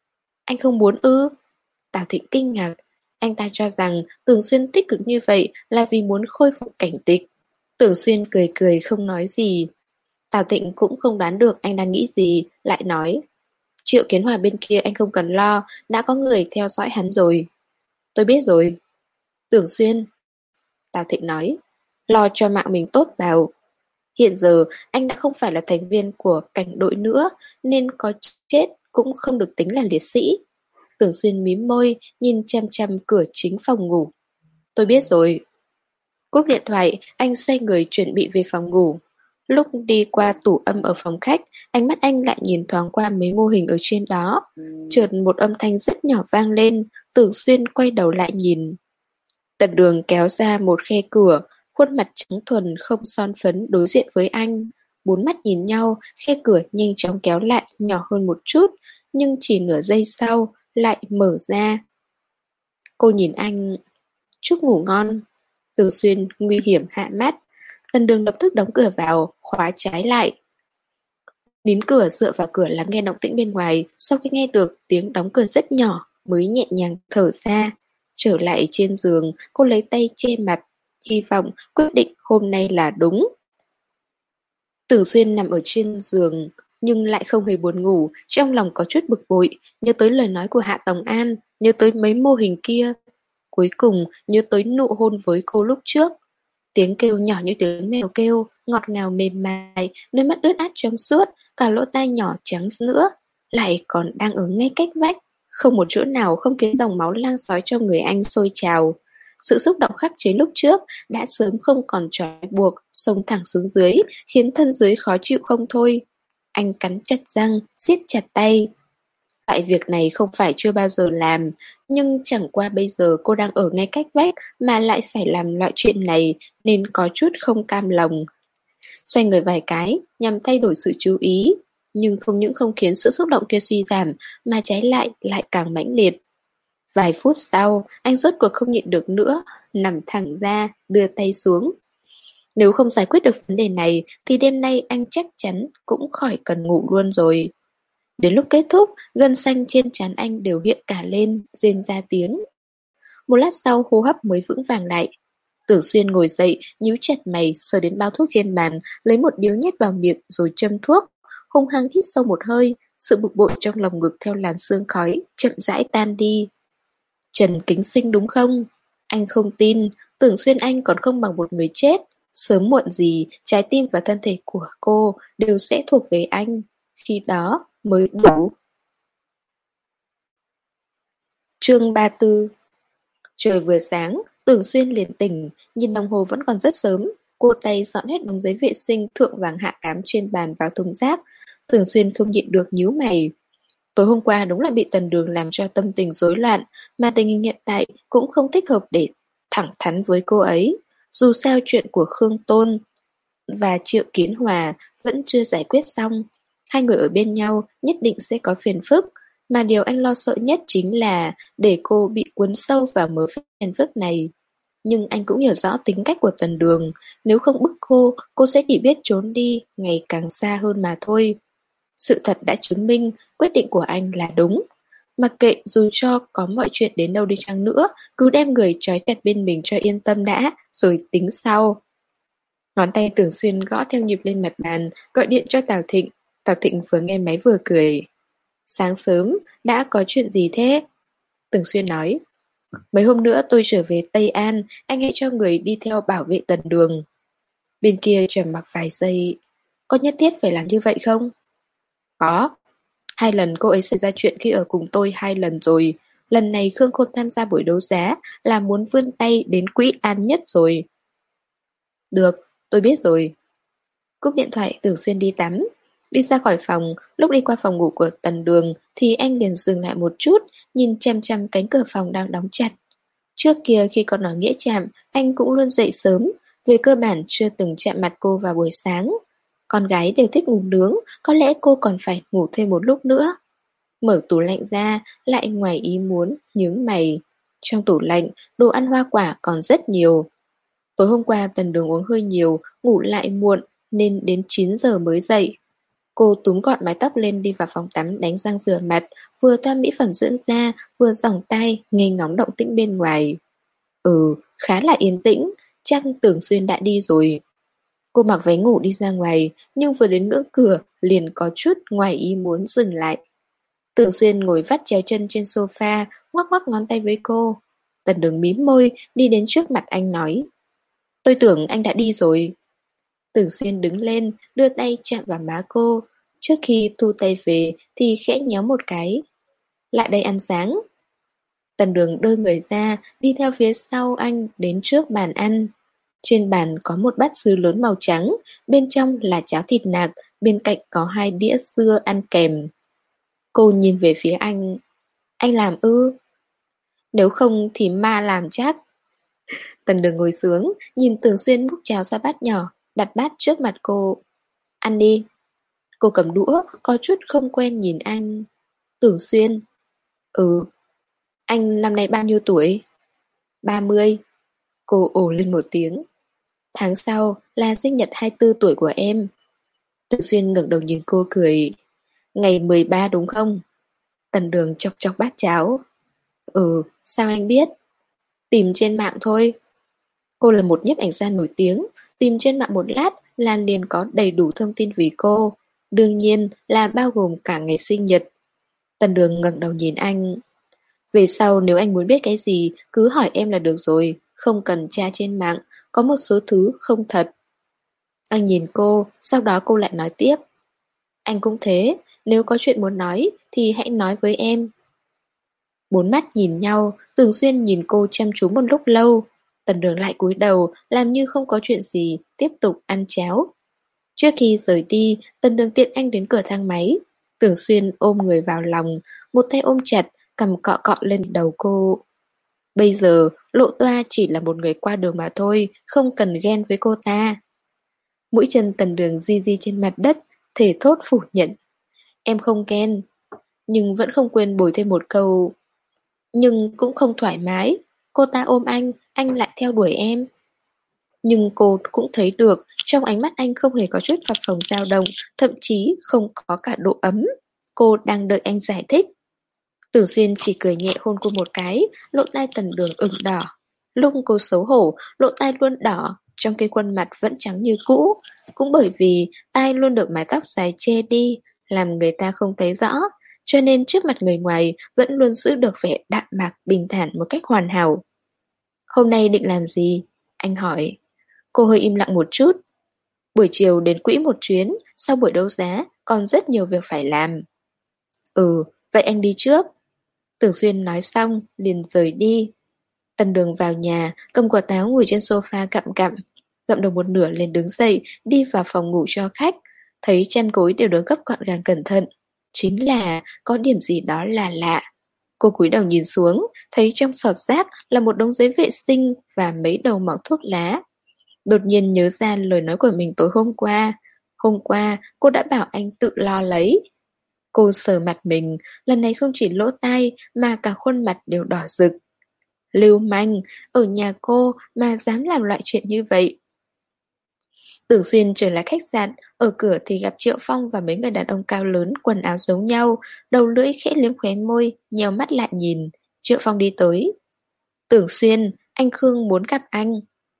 Anh không muốn ư? Tào Thịnh kinh ngạc. Anh ta cho rằng Tưởng Xuyên tích cực như vậy là vì muốn khôi phục cảnh tịch. Tưởng Xuyên cười cười không nói gì. Tào Thịnh cũng không đoán được anh đang nghĩ gì, lại nói. Triệu Kiến Hòa bên kia anh không cần lo, đã có người theo dõi hắn rồi. Tôi biết rồi. Tưởng Xuyên. Tào Thịnh nói. Lo cho mạng mình tốt vào. Hiện giờ anh đã không phải là thành viên của cảnh đội nữa, nên có chết cũng không được tính là liệt sĩ. Tưởng Xuyên mím môi, nhìn chăm chăm cửa chính phòng ngủ. Tôi biết rồi. Cúp điện thoại, anh xoay người chuẩn bị về phòng ngủ. Lúc đi qua tủ âm ở phòng khách, ánh mắt anh lại nhìn thoáng qua mấy mô hình ở trên đó. Chợt một âm thanh rất nhỏ vang lên, Tưởng Xuyên quay đầu lại nhìn. Tần Đường kéo ra một khe cửa, khuôn mặt trắng thuần không son phấn đối diện với anh. Bốn mắt nhìn nhau, khe cửa nhanh chóng kéo lại nhỏ hơn một chút, nhưng chỉ nửa giây sau lại mở ra. Cô nhìn anh. Chúc ngủ ngon. Tưởng Xuyên nguy hiểm hạ mắt. Tần Đường lập tức đóng cửa vào, khóa trái lại. Nín cửa dựa vào cửa lắng nghe động tĩnh bên ngoài, sau khi nghe được tiếng đóng cửa rất nhỏ mới nhẹ nhàng thở ra. Trở lại trên giường, cô lấy tay che mặt, hy vọng quyết định hôm nay là đúng. Tưởng Xuyên nằm ở trên giường, nhưng lại không hề buồn ngủ, trong lòng có chút bực bội, nhớ tới lời nói của Hạ Tòng An, nhớ tới mấy mô hình kia. Cuối cùng nhớ tới nụ hôn với cô lúc trước. Tiếng kêu nhỏ như tiếng mèo kêu, ngọt ngào mềm mại, đôi mắt ướt át trong suốt, cả lỗ tai nhỏ trắng nữa, lại còn đang ở ngay cách vách. Không một chỗ nào không khiến dòng máu lan xói trong người anh sôi trào. Sự xúc động khắc chế lúc trước đã sớm không còn trói buộc, xông thẳng xuống dưới, khiến thân dưới khó chịu không thôi. Anh cắn chặt răng, siết chặt tay. Loại việc này không phải chưa bao giờ làm, nhưng chẳng qua bây giờ cô đang ở ngay cách vách mà lại phải làm loại chuyện này nên có chút không cam lòng. Xoay người vài cái nhằm thay đổi sự chú ý, nhưng không những không khiến sự xúc động kia suy giảm mà trái lại lại càng mãnh liệt. Vài phút sau, anh rốt cuộc không nhịn được nữa, nằm thẳng ra, đưa tay xuống. Nếu không giải quyết được vấn đề này thì đêm nay anh chắc chắn cũng khỏi cần ngủ luôn rồi. Đến lúc kết thúc, gân xanh trên trán anh đều hiện cả lên, rên ra tiếng. Một lát sau hô hấp mới vững vàng lại. Tưởng Xuyên ngồi dậy, nhíu chặt mày, sờ đến bao thuốc trên bàn, lấy một điếu nhét vào miệng rồi châm thuốc. Hung hăng hít sâu một hơi, sự bực bội trong lòng ngực theo làn sương khói, chậm rãi tan đi. Trần Kính Sinh đúng không? Anh không tin, Tưởng Xuyên anh còn không bằng một người chết. Sớm muộn gì, trái tim và thân thể của cô đều sẽ thuộc về anh. Khi đó mới đủ. Chương ba mươi tư. Trời vừa sáng, Tưởng Xuyên liền tỉnh, nhìn đồng hồ vẫn còn rất sớm. Cô tay dọn hết đống giấy vệ sinh thượng vàng hạ cám trên bàn vào thùng rác. Tưởng Xuyên không nhịn được nhíu mày. Tối hôm qua đúng là bị Tần Đường làm cho tâm tình rối loạn, mà tình hình hiện tại cũng không thích hợp để thẳng thắn với cô ấy. Dù sao chuyện của Khương Tôn và Triệu Kiến Hòa vẫn chưa giải quyết xong. Hai người ở bên nhau nhất định sẽ có phiền phức, mà điều anh lo sợ nhất chính là để cô bị cuốn sâu vào mớ phiền phức này. Nhưng anh cũng hiểu rõ tính cách của Tần Đường, nếu không bức cô, cô sẽ chỉ biết trốn đi, ngày càng xa hơn mà thôi. Sự thật đã chứng minh quyết định của anh là đúng. Mặc kệ dù cho có mọi chuyện đến đâu đi chăng nữa, cứ đem người trói chặt bên mình cho yên tâm đã, rồi tính sau. Ngón tay Tưởng Xuyên gõ theo nhịp lên mặt bàn, gọi điện cho Tào Thịnh. Tào Thịnh vừa nghe máy vừa cười. Sáng sớm, đã có chuyện gì thế? Tưởng Xuyên nói. Mấy hôm nữa tôi trở về Tây An, anh hãy cho người đi theo bảo vệ Tần Đường. Bên kia trầm mặc vài giây. Có nhất thiết phải làm như vậy không? Có. Hai lần cô ấy xảy ra chuyện khi ở cùng tôi hai lần rồi. Lần này Khương Khôn tham gia buổi đấu giá là muốn vươn tay đến quỹ An Nhất rồi. Được, tôi biết rồi. Cúp điện thoại, Tưởng Xuyên đi tắm. Đi ra khỏi phòng, lúc đi qua phòng ngủ của Tần Đường thì anh liền dừng lại một chút, nhìn chăm chăm cánh cửa phòng đang đóng chặt. Trước kia khi còn ở Nghĩa Trạm, anh cũng luôn dậy sớm, về cơ bản chưa từng chạm mặt cô vào buổi sáng. Con gái đều thích ngủ nướng, có lẽ cô còn phải ngủ thêm một lúc nữa. Mở tủ lạnh ra, lại ngoài ý muốn, nhướng mày. Trong tủ lạnh, đồ ăn hoa quả còn rất nhiều. Tối hôm qua Tần Đường uống hơi nhiều, ngủ lại muộn, nên đến chín giờ mới dậy. Cô túm gọn mái tóc lên đi vào phòng tắm đánh răng rửa mặt, vừa thoa mỹ phẩm dưỡng da, vừa giỏng tay, nghe ngóng động tĩnh bên ngoài. Ừ, khá là yên tĩnh, chắc Tưởng Xuyên đã đi rồi. Cô mặc váy ngủ đi ra ngoài, nhưng vừa đến ngưỡng cửa, liền có chút ngoài ý muốn dừng lại. Tưởng Xuyên ngồi vắt chéo chân trên sofa, ngoắc ngoắc ngón tay với cô. Tần Đường mím môi, đi đến trước mặt anh nói. Tôi tưởng anh đã đi rồi. Tưởng Xuyên đứng lên, đưa tay chạm vào má cô. Trước khi thu tay về thì khẽ nhéo một cái. Lại đây ăn sáng. Tần Đường đưa người ra, đi theo phía sau anh đến trước bàn ăn. Trên bàn có một bát sứ lớn màu trắng, bên trong là cháo thịt nạc, bên cạnh có hai đĩa dưa ăn kèm. Cô nhìn về phía anh. Anh làm ư? Nếu không thì ma làm chắc. Tần Đường ngồi xuống, nhìn Tưởng Xuyên múc cháo ra bát nhỏ, đặt bát trước mặt cô. Ăn đi. Cô cầm đũa, có chút không quen nhìn anh. Tưởng Xuyên. Ừ. Anh năm nay bao nhiêu tuổi? Ba mươi. Cô ồ lên một tiếng. Tháng sau là sinh nhật hai mươi tư tuổi của em. Tưởng Xuyên ngẩng đầu nhìn cô cười. Ngày mười ba đúng không? Tần Đường chọc chọc bát cháo. Ừ, sao anh biết? Tìm trên mạng thôi. Cô là một nhiếp ảnh gia nổi tiếng, tìm trên mạng một lát là liền có đầy đủ thông tin về cô. Đương nhiên là bao gồm cả ngày sinh nhật. Tần Đường ngẩng đầu nhìn anh. Về sau nếu anh muốn biết cái gì, cứ hỏi em là được rồi, không cần tra trên mạng, có một số thứ không thật. Anh nhìn cô, sau đó cô lại nói tiếp. Anh cũng thế, nếu có chuyện muốn nói thì hãy nói với em. Bốn mắt nhìn nhau, Tưởng Xuyên nhìn cô chăm chú một lúc lâu. Tần Đường lại cúi đầu, làm như không có chuyện gì, tiếp tục ăn cháo. Trước khi rời đi, Tần Đường tiện anh đến cửa thang máy. Tưởng Xuyên ôm người vào lòng, một tay ôm chặt, cầm cọ cọ lên đầu cô. Bây giờ, Lộ Toa chỉ là một người qua đường mà thôi, không cần ghen với cô ta. Mũi chân Tần Đường di di trên mặt đất, thể thốt phủ nhận. Em không ghen, nhưng vẫn không quên bồi thêm một câu. Nhưng cũng không thoải mái. Cô ta ôm anh, anh lại theo đuổi em. Nhưng cô cũng thấy được, trong ánh mắt anh không hề có chút phập phồng dao động, thậm chí không có cả độ ấm. Cô đang đợi anh giải thích. Tưởng Xuyên chỉ cười nhẹ hôn cô một cái, lỗ tai Tần Đường ửng đỏ. Lúc cô xấu hổ, lỗ tai luôn đỏ, trong cái khuôn mặt vẫn trắng như cũ. Cũng bởi vì tai luôn được mái tóc dài che đi, làm người ta không thấy rõ, cho nên trước mặt người ngoài vẫn luôn giữ được vẻ đạm mạc bình thản một cách hoàn hảo. Hôm nay định làm gì? Anh hỏi. Cô hơi im lặng một chút. Buổi chiều đến quỹ một chuyến, sau buổi đấu giá còn rất nhiều việc phải làm. Ừ, vậy anh đi trước. Tưởng Xuyên nói xong, liền rời đi. Tần Đường vào nhà, cầm quả táo ngồi trên sofa cặm cặm. Gặm được một nửa liền đứng dậy, đi vào phòng ngủ cho khách. Thấy chăn gối đều được gấp gọn gàng cẩn thận. Chính là có điểm gì đó là lạ. Cô cúi đầu nhìn xuống, thấy trong sọt rác là một đống giấy vệ sinh và mấy đầu mẩu thuốc lá. Đột nhiên nhớ ra lời nói của mình tối hôm qua. Hôm qua cô đã bảo anh tự lo lấy. Cô sờ mặt mình, lần này không chỉ lỗ tai mà cả khuôn mặt đều đỏ rực. Lưu manh, ở nhà cô mà dám làm loại chuyện như vậy. Tưởng Xuyên trở lại khách sạn, ở cửa thì gặp Triệu Phong và mấy người đàn ông cao lớn, quần áo giống nhau, đầu lưỡi khẽ liếm khóe môi, nheo mắt lại nhìn. Triệu Phong đi tới. Tưởng Xuyên, anh Khương muốn gặp anh.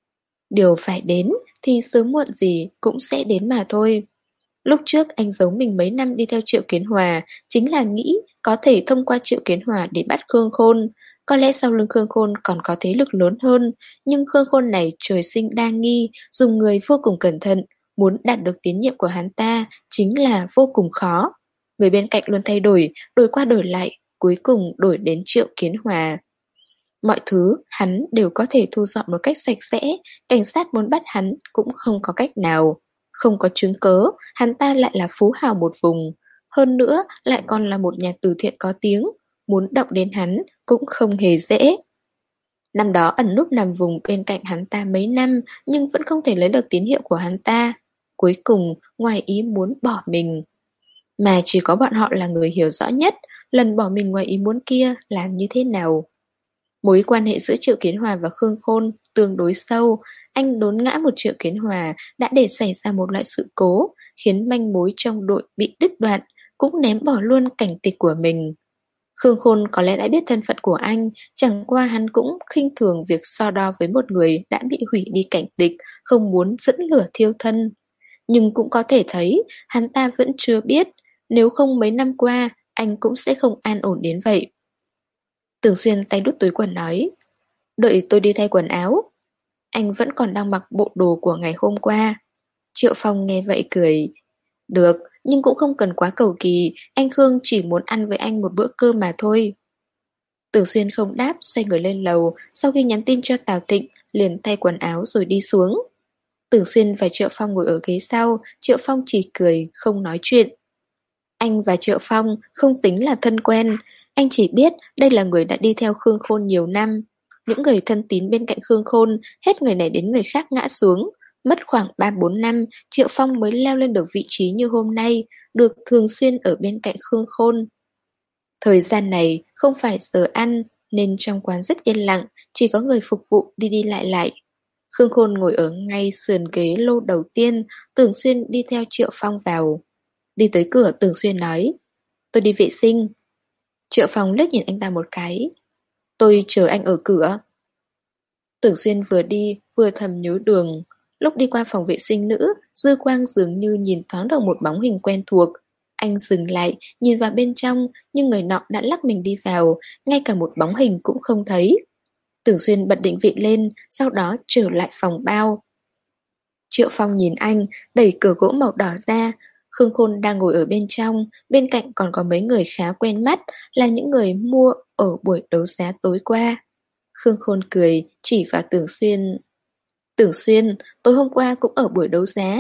Điều phải đến thì sớm muộn gì cũng sẽ đến mà thôi. Lúc trước anh giấu mình mấy năm đi theo Triệu Kiến Hòa, chính là nghĩ có thể thông qua Triệu Kiến Hòa để bắt Khương Khôn. Có lẽ sau lưng Khương Khôn còn có thế lực lớn hơn, nhưng Khương Khôn này trời sinh đa nghi, dùng người vô cùng cẩn thận, muốn đạt được tín nhiệm của hắn ta chính là vô cùng khó. Người bên cạnh luôn thay đổi, đổi qua đổi lại, cuối cùng đổi đến Triệu Kiến Hòa. Mọi thứ hắn đều có thể thu dọn một cách sạch sẽ, cảnh sát muốn bắt hắn cũng không có cách nào. Không có chứng cớ, hắn ta lại là phú hào một vùng. Hơn nữa, lại còn là một nhà từ thiện có tiếng. Muốn động đến hắn cũng không hề dễ. Năm đó ẩn núp nằm vùng bên cạnh hắn ta mấy năm, nhưng vẫn không thể lấy được tín hiệu của hắn ta. Cuối cùng, ngoài ý muốn bỏ mình. Mà chỉ có bọn họ là người hiểu rõ nhất, lần bỏ mình ngoài ý muốn kia là như thế nào. Mối quan hệ giữa Triệu Kiến Hòa và Khương Khôn tương đối sâu, anh đốn ngã một Triệu Kiến Hòa đã để xảy ra một loại sự cố, khiến manh mối trong đội bị đứt đoạn, cũng ném bỏ luôn cảnh tịch của mình. Khương Khôn có lẽ đã biết thân phận của anh, chẳng qua hắn cũng khinh thường việc so đo với một người đã bị hủy đi cảnh tịch, không muốn dẫn lửa thiêu thân. Nhưng cũng có thể thấy, hắn ta vẫn chưa biết, nếu không mấy năm qua, anh cũng sẽ không an ổn đến vậy. Tưởng Xuyên tay đút túi quần nói, đợi tôi đi thay quần áo. Anh vẫn còn đang mặc bộ đồ của ngày hôm qua. Triệu Phong nghe vậy cười, được, nhưng cũng không cần quá cầu kỳ, anh Khương chỉ muốn ăn với anh một bữa cơm mà thôi. Tưởng Xuyên không đáp, xoay người lên lầu, sau khi nhắn tin cho Tào Tịnh, liền thay quần áo rồi đi xuống. Tưởng Xuyên và Triệu Phong ngồi ở ghế sau, Triệu Phong chỉ cười, không nói chuyện. Anh và Triệu Phong không tính là thân quen, anh chỉ biết đây là người đã đi theo Khương Khôn nhiều năm. Những người thân tín bên cạnh Khương Khôn, hết người này đến người khác ngã xuống. Mất khoảng ba bốn năm, Triệu Phong mới leo lên được vị trí như hôm nay, được thường xuyên ở bên cạnh Khương Khôn. Thời gian này không phải giờ ăn, nên trong quán rất yên lặng, chỉ có người phục vụ đi đi lại lại. Khương Khôn ngồi ở ngay sườn ghế lô đầu tiên, Tưởng Xuyên đi theo Triệu Phong vào. Đi tới cửa, Tưởng Xuyên nói, tôi đi vệ sinh. Triệu Phong liếc nhìn anh ta một cái, tôi chờ anh ở cửa. Tưởng Xuyên vừa đi vừa thầm nhớ đường. Lúc đi qua phòng vệ sinh nữ, dư quang dường như nhìn thoáng được một bóng hình quen thuộc. Anh dừng lại, nhìn vào bên trong, nhưng người nọ đã lắc mình đi vào, ngay cả một bóng hình cũng không thấy. Tưởng Xuyên bật định vị lên, sau đó trở lại phòng bao. Triệu Phong nhìn anh, đẩy cửa gỗ màu đỏ ra. Khương Khôn đang ngồi ở bên trong, bên cạnh còn có mấy người khá quen mắt, là những người mua ở buổi đấu giá tối qua. Khương Khôn cười, chỉ vào Tưởng Xuyên. Tưởng Xuyên, tối hôm qua cũng ở buổi đấu giá.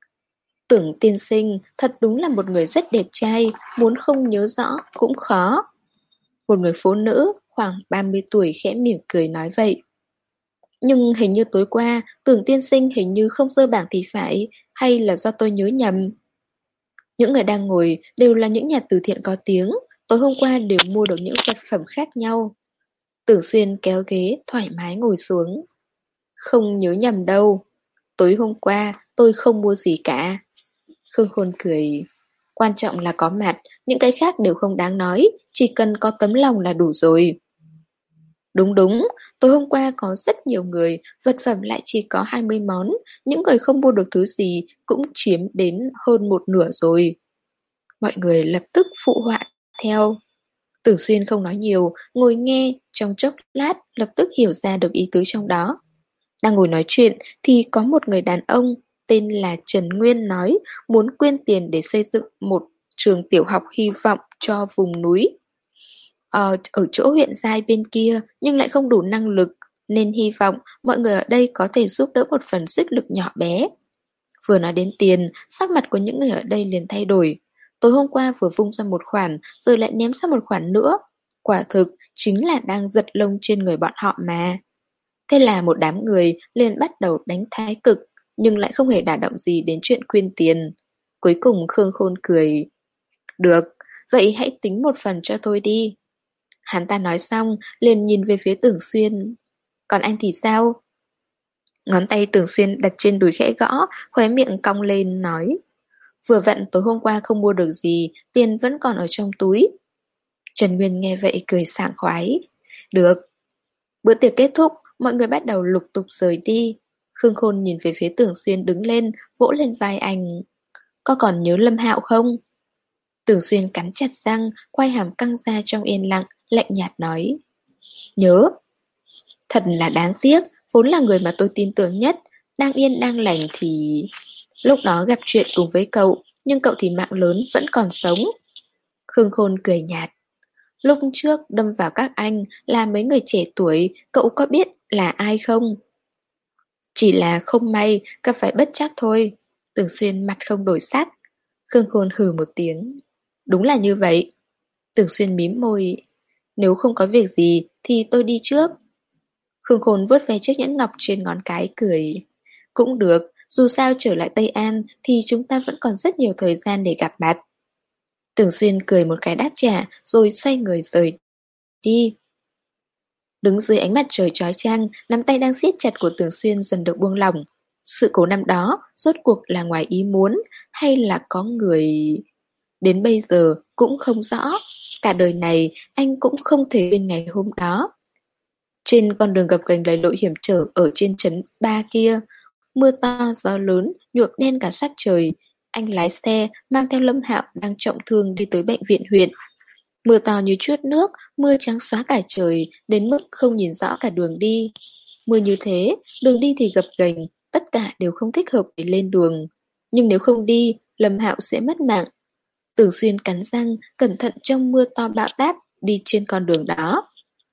Tưởng tiên sinh thật đúng là một người rất đẹp trai, muốn không nhớ rõ cũng khó. Một người phụ nữ khoảng ba mươi tuổi khẽ mỉm cười nói vậy. Nhưng hình như tối qua Tưởng tiên sinh hình như không dơ bảng thì phải, hay là do tôi nhớ nhầm. Những người đang ngồi đều là những nhà từ thiện có tiếng, tối hôm qua đều mua được những vật phẩm khác nhau. Tưởng Xuyên kéo ghế thoải mái ngồi xuống. Không nhớ nhầm đâu, tối hôm qua tôi không mua gì cả. Khương Khôn cười, quan trọng là có mặt, những cái khác đều không đáng nói, chỉ cần có tấm lòng là đủ rồi. Đúng đúng, tối hôm qua có rất nhiều người, vật phẩm lại chỉ có hai mươi món, những người không mua được thứ gì cũng chiếm đến hơn một nửa rồi. Mọi người lập tức phụ họa theo. Tưởng Xuyên không nói nhiều, ngồi nghe, trong chốc lát lập tức hiểu ra được ý tứ trong đó. Đang ngồi nói chuyện thì có một người đàn ông tên là Trần Nguyên nói muốn quyên tiền để xây dựng một trường tiểu học hy vọng cho vùng núi. Ờ, ở chỗ huyện Giai bên kia nhưng lại không đủ năng lực, nên hy vọng mọi người ở đây có thể giúp đỡ một phần sức lực nhỏ bé. Vừa nói đến tiền, sắc mặt của những người ở đây liền thay đổi. Tối hôm qua vừa vung ra một khoản, rồi lại ném ra một khoản nữa. Quả thực, chính là đang giật lông trên người bọn họ mà. Thế là một đám người liền bắt đầu đánh thái cực, nhưng lại không hề đả động gì đến chuyện quyên tiền. Cuối cùng Khương Khôn cười. Được, vậy hãy tính một phần cho tôi đi. Hắn ta nói xong, liền nhìn về phía Tưởng Xuyên. Còn anh thì sao? Ngón tay Tưởng Xuyên đặt trên đùi khẽ gõ, khóe miệng cong lên, nói. Vừa vặn tối hôm qua không mua được gì, tiền vẫn còn ở trong túi. Trần Nguyên nghe vậy cười sảng khoái. Được. Bữa tiệc kết thúc, mọi người bắt đầu lục tục rời đi. Khương Khôn nhìn về phía Tưởng Xuyên đứng lên, vỗ lên vai anh. Có còn nhớ Lâm Hạo không? Tưởng Xuyên cắn chặt răng, quay hàm căng ra trong yên lặng, lạnh nhạt nói. Nhớ. Thật là đáng tiếc, vốn là người mà tôi tin tưởng nhất, đang yên đang lành thì... Lúc đó gặp chuyện cùng với cậu, nhưng cậu thì mạng lớn vẫn còn sống. Khương Khôn cười nhạt. Lúc trước đâm vào các anh là mấy người trẻ tuổi, cậu có biết là ai không? Chỉ là không may, gặp phải bất trắc thôi. Tưởng Xuyên mặt không đổi sắc. Khương Khôn hừ một tiếng. Đúng là như vậy. Tưởng Xuyên mím môi. Nếu không có việc gì thì tôi đi trước. Khương Khôn vuốt ve chiếc nhẫn ngọc trên ngón cái cười. Cũng được, dù sao trở lại Tây An thì chúng ta vẫn còn rất nhiều thời gian để gặp mặt. Tưởng Xuyên cười một cái đáp trả rồi xoay người rời đi. Đứng dưới ánh mặt trời chói chang, nắm tay đang siết chặt của Tưởng Xuyên dần được buông lỏng. Sự cố năm đó rốt cuộc là ngoài ý muốn hay là có người... Đến bây giờ cũng không rõ. Cả đời này anh cũng không thể quên ngày hôm đó. Trên con đường gập ghềnh lầy lội hiểm trở ở trên trấn Ba kia, mưa to gió lớn nhuộm đen cả sắc trời. Anh lái xe mang theo Lâm Hạo đang trọng thương đi tới bệnh viện huyện. Mưa to như trút nước, mưa trắng xóa cả trời, đến mức không nhìn rõ cả đường đi. Mưa như thế, đường đi thì gập ghềnh, tất cả đều không thích hợp để lên đường. Nhưng nếu không đi, Lâm Hạo sẽ mất mạng. Tưởng Xuyên cắn răng, cẩn thận trong mưa to bão táp, đi trên con đường đó.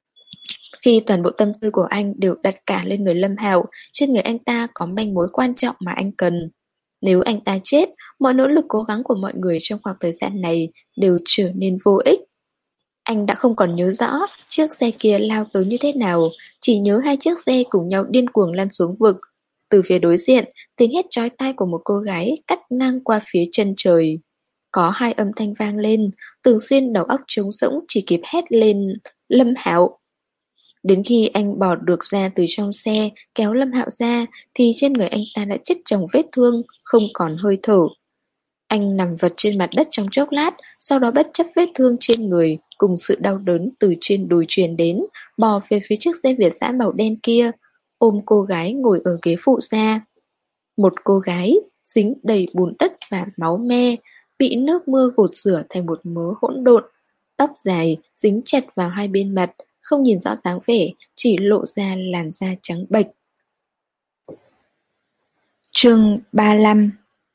Khi toàn bộ tâm tư của anh đều đặt cả lên người Lâm Hạo, trên người anh ta có manh mối quan trọng mà anh cần. Nếu anh ta chết, mọi nỗ lực cố gắng của mọi người trong khoảng thời gian này đều trở nên vô ích. Anh đã không còn nhớ rõ chiếc xe kia lao tới như thế nào, chỉ nhớ hai chiếc xe cùng nhau điên cuồng lăn xuống vực. Từ phía đối diện, tiếng hét chói tai của một cô gái cắt ngang qua phía chân trời. Có hai âm thanh vang lên, Tưởng Xuyên đầu óc trống rỗng chỉ kịp hét lên Lâm Hạo. Đến khi anh bỏ được ra từ trong xe, kéo Lâm Hạo ra, thì trên người anh ta đã chất chồng vết thương, không còn hơi thở. Anh nằm vật trên mặt đất trong chốc lát, sau đó bất chấp vết thương trên người, cùng sự đau đớn từ trên đùi truyền đến, bò về phía chiếc xe Việt dã màu đen kia, ôm cô gái ngồi ở ghế phụ ra. Một cô gái, dính đầy bùn đất và máu me, bị nước mưa gột rửa thành một mớ hỗn độn, tóc dài, dính chặt vào hai bên mặt, không nhìn rõ dáng vẻ, chỉ lộ ra làn da trắng bệch. Chương ba mươi lăm.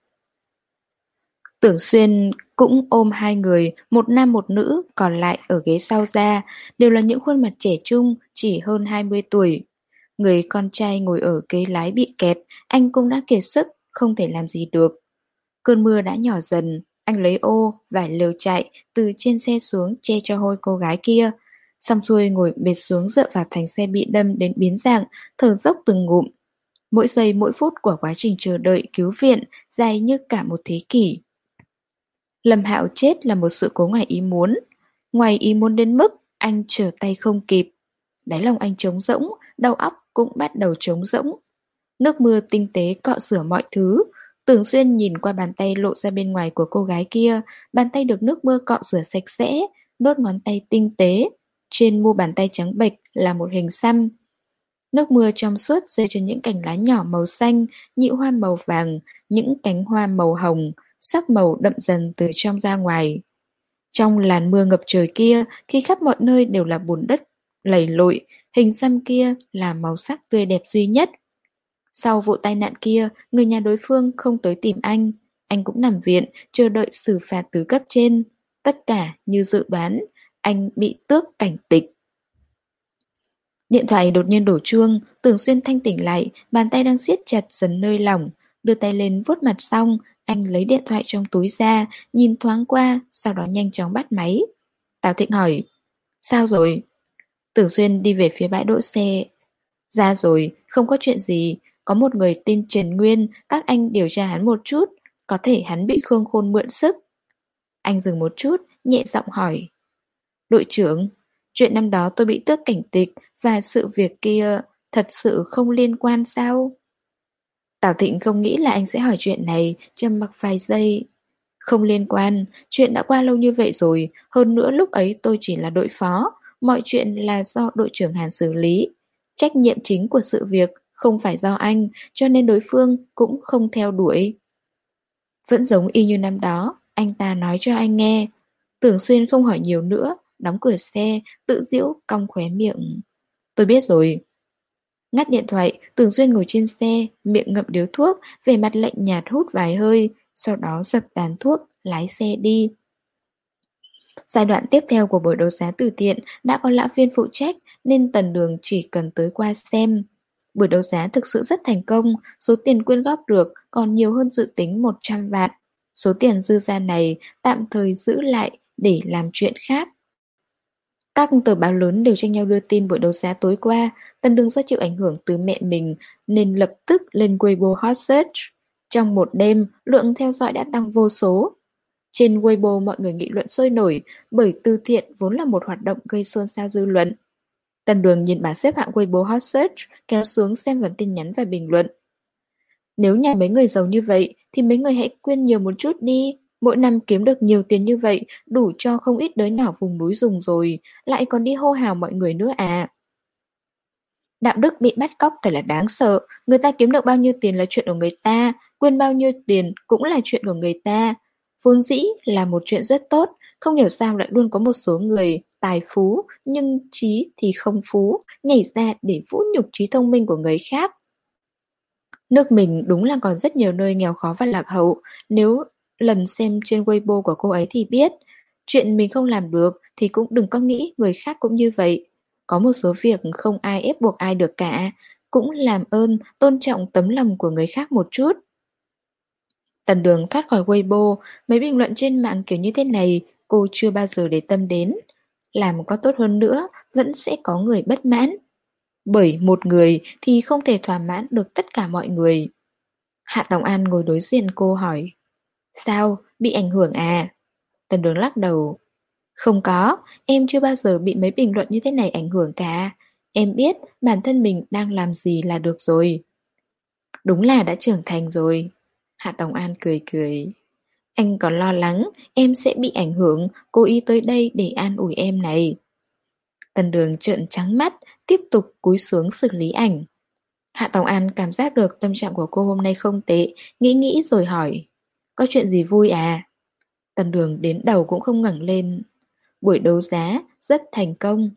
Tưởng Xuyên cũng ôm hai người, một nam một nữ, còn lại ở ghế sau ra, đều là những khuôn mặt trẻ trung, chỉ hơn hai mươi tuổi. Người con trai ngồi ở ghế lái bị kẹt, anh cũng đã kiệt sức, không thể làm gì được. Cơn mưa đã nhỏ dần, anh lấy ô, vải lều chạy, từ trên xe xuống che cho hôi cô gái kia. Xong xuôi ngồi bệt xuống dựa vào thành xe bị đâm đến biến dạng, thở dốc từng ngụm. Mỗi giây mỗi phút của quá trình chờ đợi cứu viện dài như cả một thế kỷ. Lâm Hạo chết là một sự cố ngoài ý muốn. Ngoài ý muốn đến mức anh trở tay không kịp. Đáy lòng anh trống rỗng, đầu óc cũng bắt đầu trống rỗng. Nước mưa tinh tế cọ rửa mọi thứ. Tưởng Xuyên nhìn qua bàn tay lộ ra bên ngoài của cô gái kia. Bàn tay được nước mưa cọ rửa sạch sẽ, đốt ngón tay tinh tế. Trên mu bàn tay trắng bệch là một hình xăm. Nước mưa trong suốt rơi trên những cành lá nhỏ màu xanh, nhị hoa màu vàng, những cánh hoa màu hồng, sắc màu đậm dần từ trong ra ngoài. Trong làn mưa ngập trời kia, khi khắp mọi nơi đều là bùn đất lầy lội, hình xăm kia là màu sắc tươi đẹp duy nhất. Sau vụ tai nạn kia, người nhà đối phương không tới tìm anh. Anh cũng nằm viện, chờ đợi xử phạt từ cấp trên. Tất cả như dự đoán, anh bị tước cảnh tịch. Điện thoại đột nhiên đổ chuông, Tưởng Xuyên thanh tỉnh lại, bàn tay đang siết chặt dần nơi lỏng. Đưa tay lên vuốt mặt xong, anh lấy điện thoại trong túi ra, nhìn thoáng qua, sau đó nhanh chóng bắt máy. Tào Thịnh hỏi, sao rồi? Tưởng Xuyên đi về phía bãi đỗ xe. Ra rồi, không có chuyện gì, có một người tên Trần Nguyên, các anh điều tra hắn một chút, có thể hắn bị Khương Khôn mượn sức. Anh dừng một chút, nhẹ giọng hỏi. Đội trưởng, chuyện năm đó tôi bị tước cảnh tịch và sự việc kia thật sự không liên quan sao? Tào Thịnh không nghĩ là anh sẽ hỏi chuyện này, trầm mặc vài giây. Không liên quan, chuyện đã qua lâu như vậy rồi, hơn nữa lúc ấy tôi chỉ là đội phó, mọi chuyện là do đội trưởng Hàn xử lý. Trách nhiệm chính của sự việc không phải do anh, cho nên đối phương cũng không theo đuổi. Vẫn giống y như năm đó, anh ta nói cho anh nghe. Tưởng Xuyên không hỏi nhiều nữa, đóng cửa xe, tự giễu cong khóe miệng. Tôi biết rồi. Ngắt điện thoại, Tưởng Xuyên ngồi trên xe, miệng ngậm điếu thuốc, vẻ mặt lạnh nhạt hút vài hơi, sau đó dập tàn thuốc, lái xe đi. Giai đoạn tiếp theo của buổi đấu giá từ thiện đã có lão viên phụ trách nên Tần Đường chỉ cần tới qua xem. Buổi đấu giá thực sự rất thành công, số tiền quyên góp được còn nhiều hơn dự tính một trăm vạn. Số tiền dư ra này tạm thời giữ lại để làm chuyện khác. Các tờ báo lớn đều tranh nhau đưa tin buổi đấu giá tối qua, Tần Đường do chịu ảnh hưởng từ mẹ mình nên lập tức lên Weibo hot search. Trong một đêm, lượng theo dõi đã tăng vô số. Trên Weibo mọi người nghị luận sôi nổi bởi từ thiện vốn là một hoạt động gây xôn xao dư luận. Tần Đường nhìn bảng xếp hạng Weibo hot search, kéo xuống xem phần tin nhắn và bình luận. Nếu nhà mấy người giàu như vậy thì mấy người hãy quyên nhiều một chút đi. Mỗi năm kiếm được nhiều tiền như vậy đủ cho không ít đứa nhỏ vùng núi dùng rồi, lại còn đi hô hào mọi người nữa à. Đạo đức bị bắt cóc thật là đáng sợ, người ta kiếm được bao nhiêu tiền là chuyện của người ta, quyên bao nhiêu tiền cũng là chuyện của người ta. Vốn dĩ là một chuyện rất tốt, không hiểu sao lại luôn có một số người tài phú nhưng trí thì không phú, nhảy ra để vũ nhục trí thông minh của người khác. Nước mình đúng là còn rất nhiều nơi nghèo khó và lạc hậu, nếu lần xem trên Weibo của cô ấy thì biết. Chuyện mình không làm được thì cũng đừng có nghĩ người khác cũng như vậy. Có một số việc không ai ép buộc ai được cả, cũng làm ơn tôn trọng tấm lòng của người khác một chút. Tần Đường thoát khỏi Weibo, mấy bình luận trên mạng kiểu như thế này cô chưa bao giờ để tâm đến. Làm có tốt hơn nữa, vẫn sẽ có người bất mãn. Bởi một người thì không thể thỏa mãn được tất cả mọi người. Hạ Tòng An ngồi đối diện cô hỏi. Sao, bị ảnh hưởng à? Tần Đường lắc đầu. Không có, em chưa bao giờ bị mấy bình luận như thế này ảnh hưởng cả. Em biết bản thân mình đang làm gì là được rồi. Đúng là đã trưởng thành rồi. Hạ Tòng An cười cười. Anh còn lo lắng em sẽ bị ảnh hưởng, cố ý tới đây để an ủi em này. Tần Đường trợn trắng mắt, tiếp tục cúi xuống xử lý ảnh. Hạ Tòng An cảm giác được tâm trạng của cô hôm nay không tệ, nghĩ nghĩ rồi hỏi. Có chuyện gì vui à? Tần Đường đến đầu cũng không ngẩng lên. Buổi đấu giá rất thành công.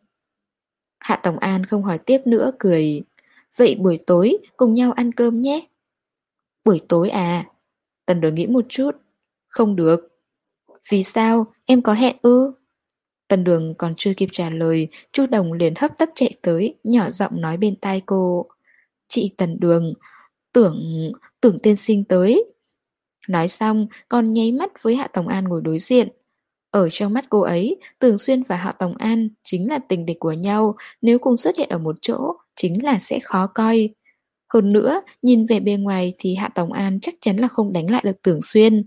Hạ Tòng An không hỏi tiếp nữa, cười. Vậy buổi tối cùng nhau ăn cơm nhé. Buổi tối à? Tần Đường nghĩ một chút. Không được. Vì sao? Em có hẹn ư? Tần Đường còn chưa kịp trả lời, Chu Đồng liền hấp tấp chạy tới, nhỏ giọng nói bên tai cô. Chị Tần Đường, tưởng, tưởng tiên sinh tới. Nói xong, còn nháy mắt với Hạ Tòng An ngồi đối diện. Ở trong mắt cô ấy, Tường Xuyên và Hạ Tòng An chính là tình địch của nhau, nếu cùng xuất hiện ở một chỗ, chính là sẽ khó coi. Hơn nữa, nhìn về bề ngoài thì Hạ Tòng An chắc chắn là không đánh lại được Tưởng Xuyên.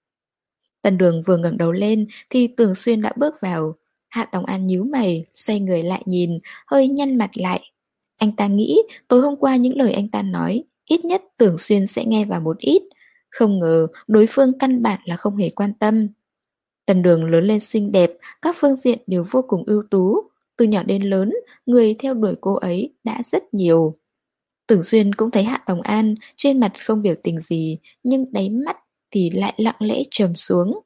Tần Đường vừa ngẩng đầu lên thì Tưởng Xuyên đã bước vào. Hạ Tòng An nhíu mày, xoay người lại nhìn, hơi nhăn mặt lại. Anh ta nghĩ tối hôm qua những lời anh ta nói, ít nhất Tưởng Xuyên sẽ nghe vào một ít. Không ngờ đối phương căn bản là không hề quan tâm. Tần Đường lớn lên xinh đẹp, các phương diện đều vô cùng ưu tú. Từ nhỏ đến lớn, người theo đuổi cô ấy đã rất nhiều. Tưởng Xuyên cũng thấy Hạ Tòng An, trên mặt không biểu tình gì, nhưng đáy mắt thì lại lặng lẽ trầm xuống.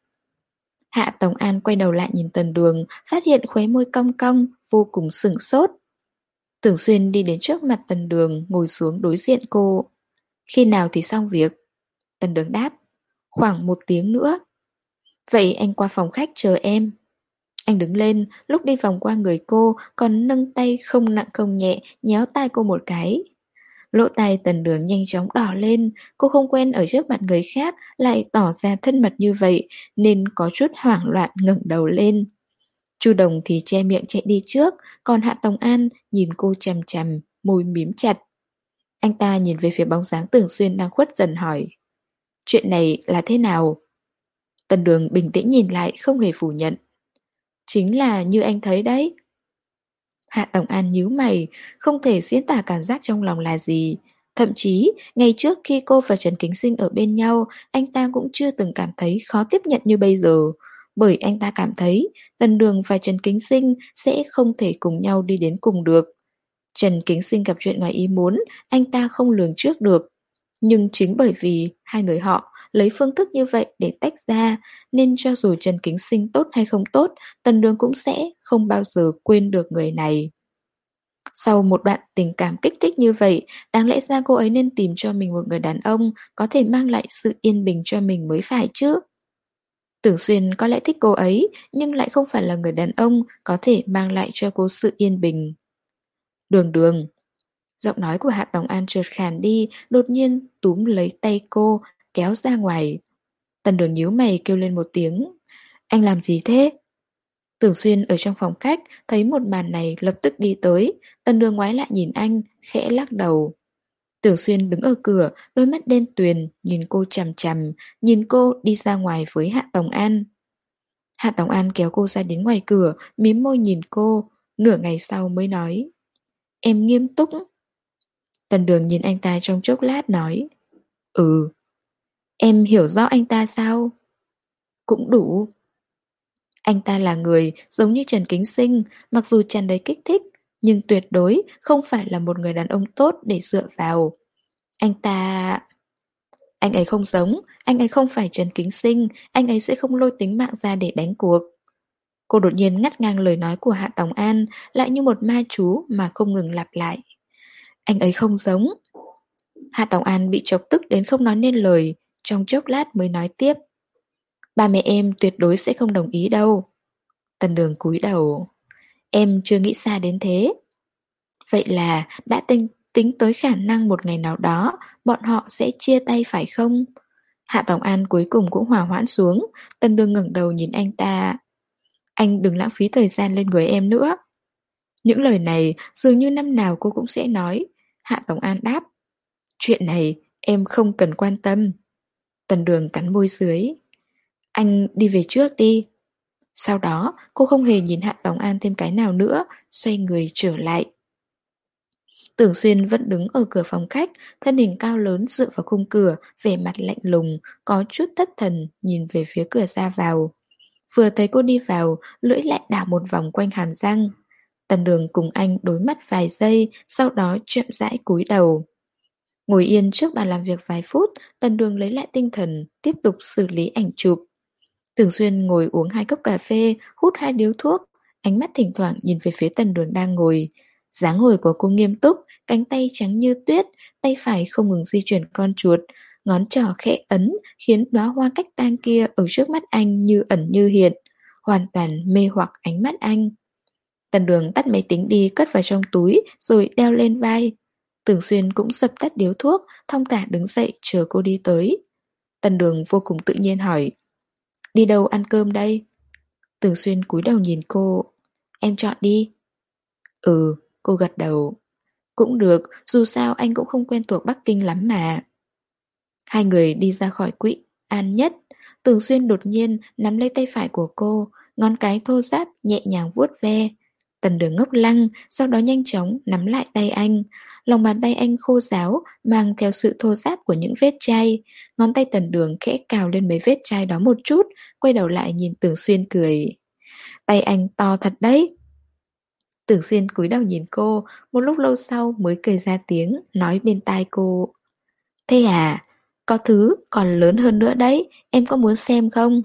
Hạ Tòng An quay đầu lại nhìn Tần Đường, phát hiện khóe môi cong cong, vô cùng sửng sốt. Tưởng Xuyên đi đến trước mặt Tần Đường, ngồi xuống đối diện cô. Khi nào thì xong việc? Tần Đường đáp. Khoảng một tiếng nữa. Vậy anh qua phòng khách chờ em. Anh đứng lên, lúc đi vòng qua người cô, còn nâng tay không nặng không nhẹ, nhéo tai cô một cái. Lỗ tai Tần Đường nhanh chóng đỏ lên, cô không quen ở trước mặt người khác, lại tỏ ra thân mật như vậy, nên có chút hoảng loạn ngẩng đầu lên. Chu Đồng thì che miệng chạy đi trước, còn Hạ Tòng An nhìn cô chằm chằm, môi mím chặt. Anh ta nhìn về phía bóng dáng Tưởng Xuyên đang khuất dần hỏi. Chuyện này là thế nào? Tần Đường bình tĩnh nhìn lại không hề phủ nhận. Chính là như anh thấy đấy. Hạ Tổng An nhíu mày, không thể diễn tả cảm giác trong lòng là gì. Thậm chí, ngày trước khi cô và Trần Kính Sinh ở bên nhau, anh ta cũng chưa từng cảm thấy khó tiếp nhận như bây giờ. Bởi anh ta cảm thấy Tần Đường và Trần Kính Sinh sẽ không thể cùng nhau đi đến cùng được. Trần Kính Sinh gặp chuyện ngoài ý muốn, anh ta không lường trước được. Nhưng chính bởi vì hai người họ lấy phương thức như vậy để tách ra, nên cho dù Trần Kính Sinh tốt hay không tốt, Tần Đường cũng sẽ không bao giờ quên được người này. Sau một đoạn tình cảm kích thích như vậy, đáng lẽ ra cô ấy nên tìm cho mình một người đàn ông có thể mang lại sự yên bình cho mình mới phải chứ. Tưởng Xuyên có lẽ thích cô ấy, nhưng lại không phải là người đàn ông có thể mang lại cho cô sự yên bình. Đường Đường. Giọng nói của Hạ Tòng An chợt khàn đi, đột nhiên túm lấy tay cô, kéo ra ngoài. Tần Đường nhíu mày kêu lên một tiếng. Anh làm gì thế? Tưởng Xuyên ở trong phòng khách, thấy một màn này lập tức đi tới. Tần Đường ngoái lại nhìn anh, khẽ lắc đầu. Tưởng Xuyên đứng ở cửa, đôi mắt đen tuyền, nhìn cô chằm chằm, nhìn cô đi ra ngoài với Hạ Tòng An. Hạ Tòng An kéo cô ra đến ngoài cửa, mím môi nhìn cô, nửa ngày sau mới nói. Em nghiêm túc. Tần Đường nhìn anh ta trong chốc lát nói. Ừ. Em hiểu rõ anh ta sao? Cũng đủ. Anh ta là người giống như Trần Kính Sinh, mặc dù tràn đầy kích thích, nhưng tuyệt đối không phải là một người đàn ông tốt để dựa vào. Anh ta... Anh ấy không giống, anh ấy không phải Trần Kính Sinh, anh ấy sẽ không lôi tính mạng ra để đánh cuộc. Cô đột nhiên ngắt ngang lời nói của Hạ Tòng An, lại như một ma chú mà không ngừng lặp lại. Anh ấy không giống. Hạ Tòng An bị chọc tức đến không nói nên lời, trong chốc lát mới nói tiếp. Ba mẹ em tuyệt đối sẽ không đồng ý đâu. Tần Đường cúi đầu. Em chưa nghĩ xa đến thế. Vậy là đã tính, tính tới khả năng một ngày nào đó bọn họ sẽ chia tay phải không? Hạ Tòng An cuối cùng cũng hòa hoãn xuống. Tần Đường ngẩng đầu nhìn anh ta. Anh đừng lãng phí thời gian lên người em nữa. Những lời này dường như năm nào cô cũng sẽ nói. Hạ Tòng An đáp. Chuyện này em không cần quan tâm. Tần Đường cắn môi dưới. Anh đi về trước đi. Sau đó cô không hề nhìn Hạ Tòng An thêm cái nào nữa, xoay người trở lại. Tưởng Xuyên vẫn đứng ở cửa phòng khách, thân hình cao lớn dựa vào khung cửa, vẻ mặt lạnh lùng, có chút thất thần nhìn về phía cửa ra vào. Vừa thấy cô đi vào, lưỡi lại đảo một vòng quanh hàm răng. Tần Đường cùng anh đối mắt vài giây, sau đó chậm rãi cúi đầu. Ngồi yên trước bàn làm việc vài phút, Tần Đường lấy lại tinh thần, tiếp tục xử lý ảnh chụp. Tưởng Xuyên ngồi uống hai cốc cà phê, hút hai điếu thuốc, ánh mắt thỉnh thoảng nhìn về phía Tần Đường đang ngồi. Dáng ngồi của cô nghiêm túc, cánh tay trắng như tuyết, tay phải không ngừng di chuyển con chuột, ngón trỏ khẽ ấn khiến đóa hoa cách tang kia ở trước mắt anh như ẩn như hiện, hoàn toàn mê hoặc ánh mắt anh. Tần Đường tắt máy tính đi cất vào trong túi rồi đeo lên vai. Tưởng Xuyên cũng dập tắt điếu thuốc, thong thả đứng dậy chờ cô đi tới. Tần Đường vô cùng tự nhiên hỏi. Đi đâu ăn cơm đây? Tưởng Xuyên cúi đầu nhìn cô. Em chọn đi. Ừ, cô gật đầu. Cũng được, dù sao anh cũng không quen thuộc Bắc Kinh lắm mà. Hai người đi ra khỏi quỹ An Nhất. Tưởng Xuyên đột nhiên nắm lấy tay phải của cô, ngón cái thô ráp nhẹ nhàng vuốt ve. Tần Đường ngốc lăng, sau đó nhanh chóng nắm lại tay anh. Lòng bàn tay anh khô ráo, mang theo sự thô ráp của những vết chai. Ngón tay Tần Đường khẽ cào lên mấy vết chai đó một chút, quay đầu lại nhìn Tưởng Xuyên cười. Tay anh to thật đấy. Tưởng Xuyên cúi đầu nhìn cô, một lúc lâu sau mới cười ra tiếng, nói bên tai cô. Thế à, có thứ còn lớn hơn nữa đấy, em có muốn xem không?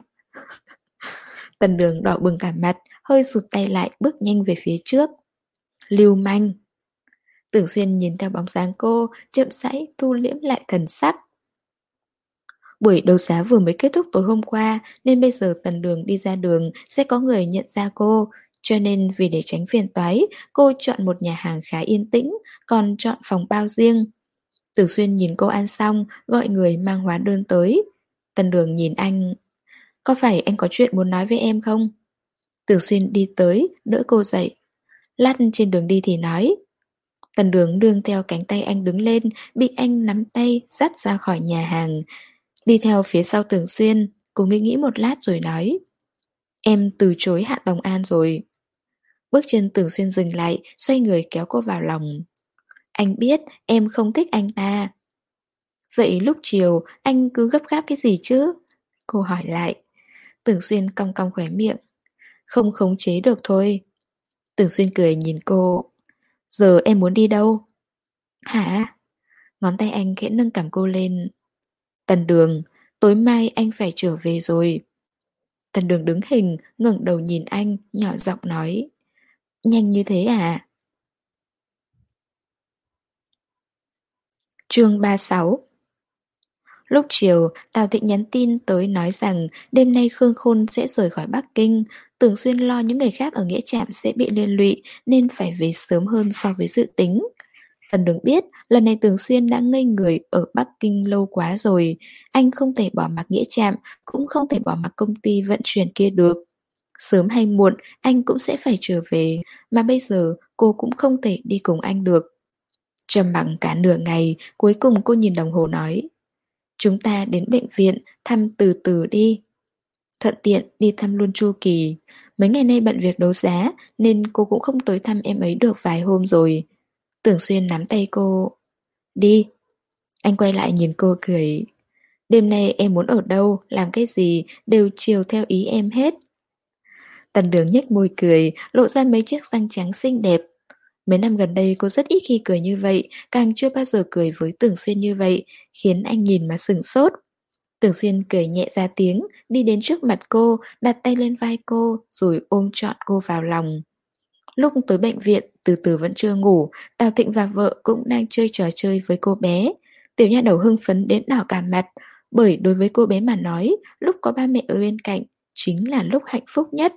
Tần Đường đỏ bừng cả mặt, hơi rụt tay lại bước nhanh về phía trước. Lưu manh. Tưởng Xuyên nhìn theo bóng dáng cô, chậm rãi thu liễm lại thần sắc. Buổi đấu giá vừa mới kết thúc tối hôm qua, nên bây giờ Tần Đường đi ra đường sẽ có người nhận ra cô. Cho nên vì để tránh phiền toái, cô chọn một nhà hàng khá yên tĩnh, còn chọn phòng bao riêng. Tưởng Xuyên nhìn cô ăn xong, gọi người mang hóa đơn tới. Tần Đường nhìn anh. Có phải anh có chuyện muốn nói với em không? Tưởng Xuyên đi tới, đỡ cô dậy. Lát trên đường đi thì nói. Tần Đường đương theo cánh tay anh đứng lên, bị anh nắm tay dắt ra khỏi nhà hàng. Đi theo phía sau Tưởng Xuyên, cô nghĩ nghĩ một lát rồi nói. Em từ chối Hạ Tòng An rồi. Bước chân Tưởng Xuyên dừng lại, xoay người kéo cô vào lòng. Anh biết em không thích anh ta. Vậy lúc chiều anh cứ gấp gáp cái gì chứ? Cô hỏi lại. Tưởng Xuyên cong cong khóe miệng. Không khống chế được thôi. Tưởng Xuyên cười nhìn cô. Giờ em muốn đi đâu? Hả? Ngón tay anh khẽ nâng cằm cô lên. Tần Đường, tối mai anh phải trở về rồi. Tần Đường đứng hình, ngẩng đầu nhìn anh, nhỏ giọng nói. Nhanh như thế à? Chương ba mươi sáu. Lúc chiều, Tào Thịnh nhắn tin tới nói rằng đêm nay Khương Khôn sẽ rời khỏi Bắc Kinh. Tưởng Xuyên lo những người khác ở Nghĩa Trạm sẽ bị liên lụy nên phải về sớm hơn so với dự tính. Tần Đường biết lần này Tưởng Xuyên đã ngây người ở Bắc Kinh lâu quá rồi. Anh không thể bỏ mặc Nghĩa Trạm, cũng không thể bỏ mặc công ty vận chuyển kia được. Sớm hay muộn, anh cũng sẽ phải trở về, mà bây giờ cô cũng không thể đi cùng anh được. Trầm mặc cả nửa ngày, cuối cùng cô nhìn đồng hồ nói. Chúng ta đến bệnh viện, thăm từ từ đi. Thuận tiện đi thăm luôn Chu Kỳ. Mấy ngày nay bận việc đấu giá, nên cô cũng không tới thăm em ấy được vài hôm rồi. Tưởng Xuyên nắm tay cô. Đi. Anh quay lại nhìn cô cười. Đêm nay em muốn ở đâu, làm cái gì, đều chiều theo ý em hết. Tần Đường nhếch môi cười, lộ ra mấy chiếc răng trắng xinh đẹp. Mấy năm gần đây cô rất ít khi cười như vậy, càng chưa bao giờ cười với Tưởng Xuyên như vậy, khiến anh nhìn mà sửng sốt. Tưởng Xuyên cười nhẹ ra tiếng, đi đến trước mặt cô, đặt tay lên vai cô, rồi ôm trọn cô vào lòng. Lúc tới bệnh viện, từ từ vẫn chưa ngủ, Tào Thịnh và vợ cũng đang chơi trò chơi với cô bé. Tiểu nha đầu hưng phấn đến đỏ cả mặt, bởi đối với cô bé mà nói, lúc có ba mẹ ở bên cạnh, chính là lúc hạnh phúc nhất.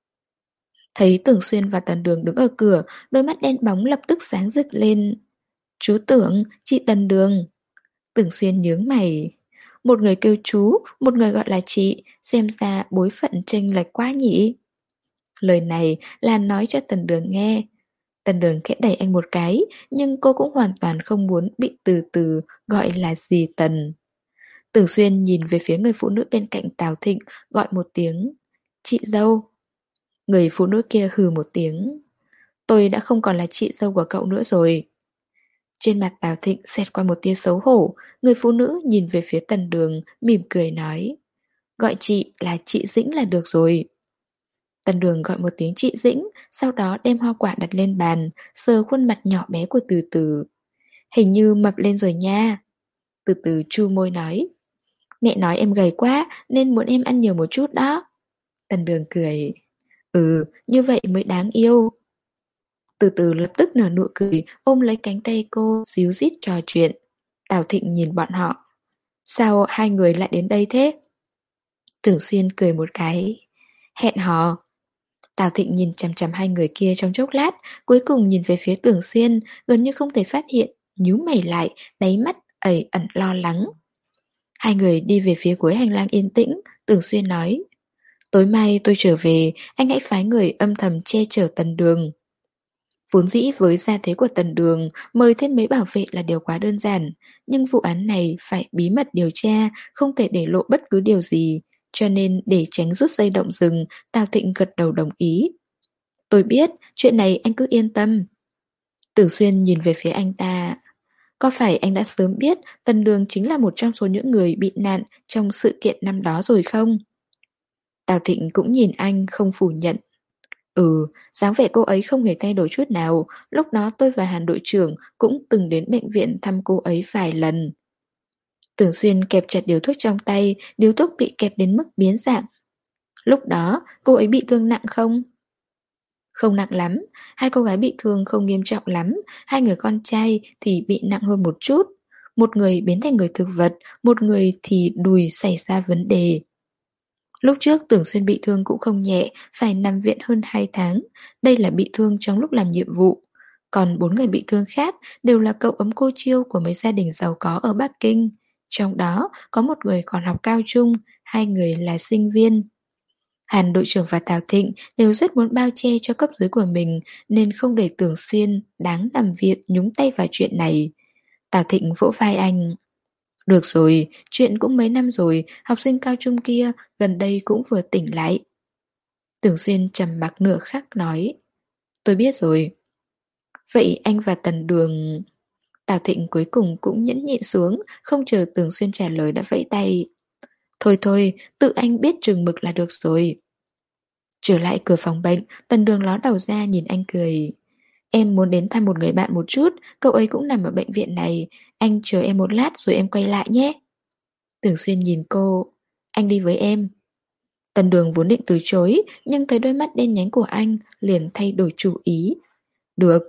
Thấy Tưởng Xuyên và Tần Đường đứng ở cửa, đôi mắt đen bóng lập tức sáng rực lên. Chú Tưởng, chị Tần Đường. Tưởng Xuyên nhướng mày. Một người kêu chú, một người gọi là chị, xem ra bối phận chênh lệch quá nhỉ. Lời này là nói cho Tần Đường nghe. Tần Đường khẽ đẩy anh một cái, nhưng cô cũng hoàn toàn không muốn bị từ từ gọi là dì Tần. Tưởng Xuyên nhìn về phía người phụ nữ bên cạnh Tào Thịnh, gọi một tiếng. Chị dâu. Người phụ nữ kia hừ một tiếng. Tôi đã không còn là chị dâu của cậu nữa rồi. Trên mặt Tào Thịnh xẹt qua một tia xấu hổ, người phụ nữ nhìn về phía Tần Đường, mỉm cười nói. Gọi chị là chị Dĩnh là được rồi. Tần Đường gọi một tiếng chị Dĩnh, sau đó đem hoa quả đặt lên bàn, sờ khuôn mặt nhỏ bé của Từ Từ. Hình như mập lên rồi nha. Từ Từ chu môi nói. Mẹ nói em gầy quá, nên muốn em ăn nhiều một chút đó. Tần Đường cười. Ừ, như vậy mới đáng yêu. Từ Từ lập tức nở nụ cười, ôm lấy cánh tay cô, díu dít trò chuyện. Tào Thịnh nhìn bọn họ. Sao hai người lại đến đây thế? Tưởng Xuyên cười một cái. Hẹn hò. Tào Thịnh nhìn chằm chằm hai người kia trong chốc lát, cuối cùng nhìn về phía Tưởng Xuyên, gần như không thể phát hiện, nhíu mày lại, đáy mắt ẩn ẩn lo lắng. Hai người đi về phía cuối hành lang yên tĩnh, Tưởng Xuyên nói. Tối mai tôi trở về, anh hãy phái người âm thầm che chở Tần Đường. Vốn dĩ với gia thế của Tần Đường, mời thêm mấy bảo vệ là điều quá đơn giản, nhưng vụ án này phải bí mật điều tra, không thể để lộ bất cứ điều gì, cho nên để tránh rút dây động rừng, Tào Thịnh gật đầu đồng ý. Tôi biết, chuyện này anh cứ yên tâm. Tưởng Xuyên nhìn về phía anh ta. Có phải anh đã sớm biết Tần Đường chính là một trong số những người bị nạn trong sự kiện năm đó rồi không? Tào Thịnh cũng nhìn anh không phủ nhận. Ừ, dáng vẻ cô ấy không hề thay đổi chút nào, lúc đó tôi và Hàn đội trưởng cũng từng đến bệnh viện thăm cô ấy vài lần. Tưởng Xuyên kẹp chặt điếu thuốc trong tay, điếu thuốc bị kẹp đến mức biến dạng. Lúc đó, cô ấy bị thương nặng không? Không nặng lắm, hai cô gái bị thương không nghiêm trọng lắm, hai người con trai thì bị nặng hơn một chút. Một người biến thành người thực vật, một người thì đùi xảy ra vấn đề. Lúc trước Tưởng Xuyên bị thương cũng không nhẹ, phải nằm viện hơn hai tháng. Đây là bị thương trong lúc làm nhiệm vụ. Còn bốn người bị thương khác đều là cậu ấm cô chiêu của mấy gia đình giàu có ở Bắc Kinh. Trong đó có một người còn học cao trung, hai người là sinh viên. Hàn đội trưởng và Tào Thịnh đều rất muốn bao che cho cấp dưới của mình nên không để Tưởng Xuyên đáng nằm viện nhúng tay vào chuyện này. Tào Thịnh vỗ vai anh. Được rồi, chuyện cũng mấy năm rồi, học sinh cao trung kia gần đây cũng vừa tỉnh lại. Tưởng Xuyên trầm mặc nửa khắc nói. Tôi biết rồi. Vậy anh và Tần Đường... Tào Thịnh cuối cùng cũng nhẫn nhịn xuống, không chờ Tưởng Xuyên trả lời đã vẫy tay. Thôi thôi, tự anh biết chừng mực là được rồi. Trở lại cửa phòng bệnh, Tần Đường ló đầu ra nhìn anh cười. Em muốn đến thăm một người bạn một chút, cậu ấy cũng nằm ở bệnh viện này. Anh chờ em một lát rồi em quay lại nhé. Tưởng Xuyên nhìn cô. Anh đi với em. Tần Đường vốn định từ chối, nhưng thấy đôi mắt đen nhánh của anh, liền thay đổi chủ ý. Được.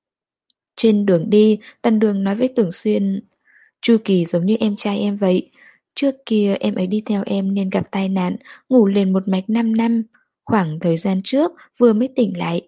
Trên đường đi, Tần Đường nói với Tưởng Xuyên. Chu Kỳ giống như em trai em vậy. Trước kia em ấy đi theo em nên gặp tai nạn, ngủ liền một mạch 5 năm. Khoảng thời gian trước, vừa mới tỉnh lại.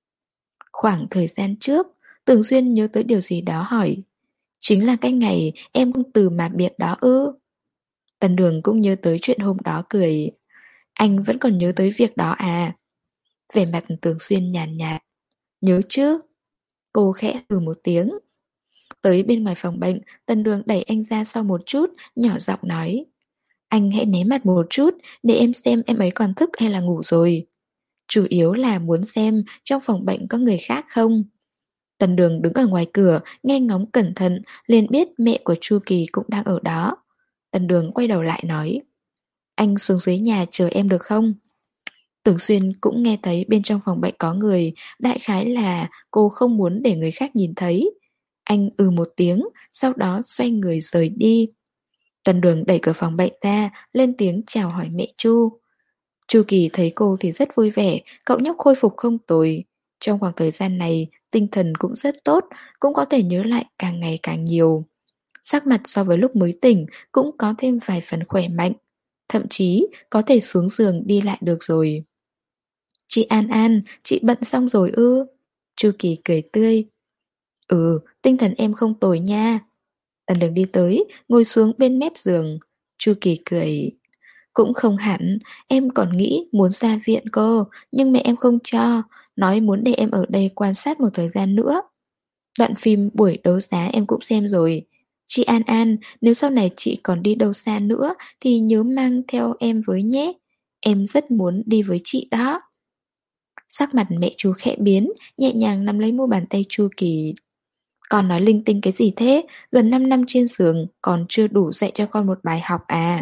Khoảng thời gian trước, Tưởng Xuyên nhớ tới điều gì đó hỏi. Chính là cái ngày em không từ mà biệt đó ư? Tần Đường cũng nhớ tới chuyện hôm đó cười. Anh vẫn còn nhớ tới việc đó à? Vẻ mặt Tưởng Xuyên nhàn nhạt, nhạt. Nhớ chứ? Cô khẽ ừ một tiếng. Tới bên ngoài phòng bệnh, Tần Đường đẩy anh ra sau một chút, nhỏ giọng nói. Anh hãy né mặt một chút, để em xem em ấy còn thức hay là ngủ rồi. Chủ yếu là muốn xem trong phòng bệnh có người khác không. Tần Đường đứng ở ngoài cửa, nghe ngóng cẩn thận, liền biết mẹ của Chu Kỳ cũng đang ở đó. Tần Đường quay đầu lại nói. Anh xuống dưới nhà chờ em được không? Tưởng Xuyên cũng nghe thấy bên trong phòng bệnh có người, đại khái là cô không muốn để người khác nhìn thấy. Anh ừ một tiếng, sau đó xoay người rời đi. Tần Đường đẩy cửa phòng bệnh ra, lên tiếng chào hỏi mẹ Chu. Chu Kỳ thấy cô thì rất vui vẻ, cậu nhóc khôi phục không tồi. Trong khoảng thời gian này, tinh thần cũng rất tốt, cũng có thể nhớ lại càng ngày càng nhiều. Sắc mặt so với lúc mới tỉnh cũng có thêm vài phần khỏe mạnh. Thậm chí có thể xuống giường đi lại được rồi. Chị An An, chị bận xong rồi ư? Chu Kỳ cười tươi. Ừ, tinh thần em không tồi nha. Tần Đường đi tới, ngồi xuống bên mép giường. Chu Kỳ cười. Cũng không hẳn, em còn nghĩ muốn ra viện cơ, nhưng mẹ em không cho, nói muốn để em ở đây quan sát một thời gian nữa. Đoạn phim buổi đấu giá em cũng xem rồi. Chị An An, nếu sau này chị còn đi đâu xa nữa thì nhớ mang theo em với nhé. Em rất muốn đi với chị đó. Sắc mặt mẹ Chu khẽ biến, nhẹ nhàng nắm lấy mu bàn tay Chu Kỳ. Con nói linh tinh cái gì thế? Gần 5 năm trên giường, còn chưa đủ dạy cho con một bài học à?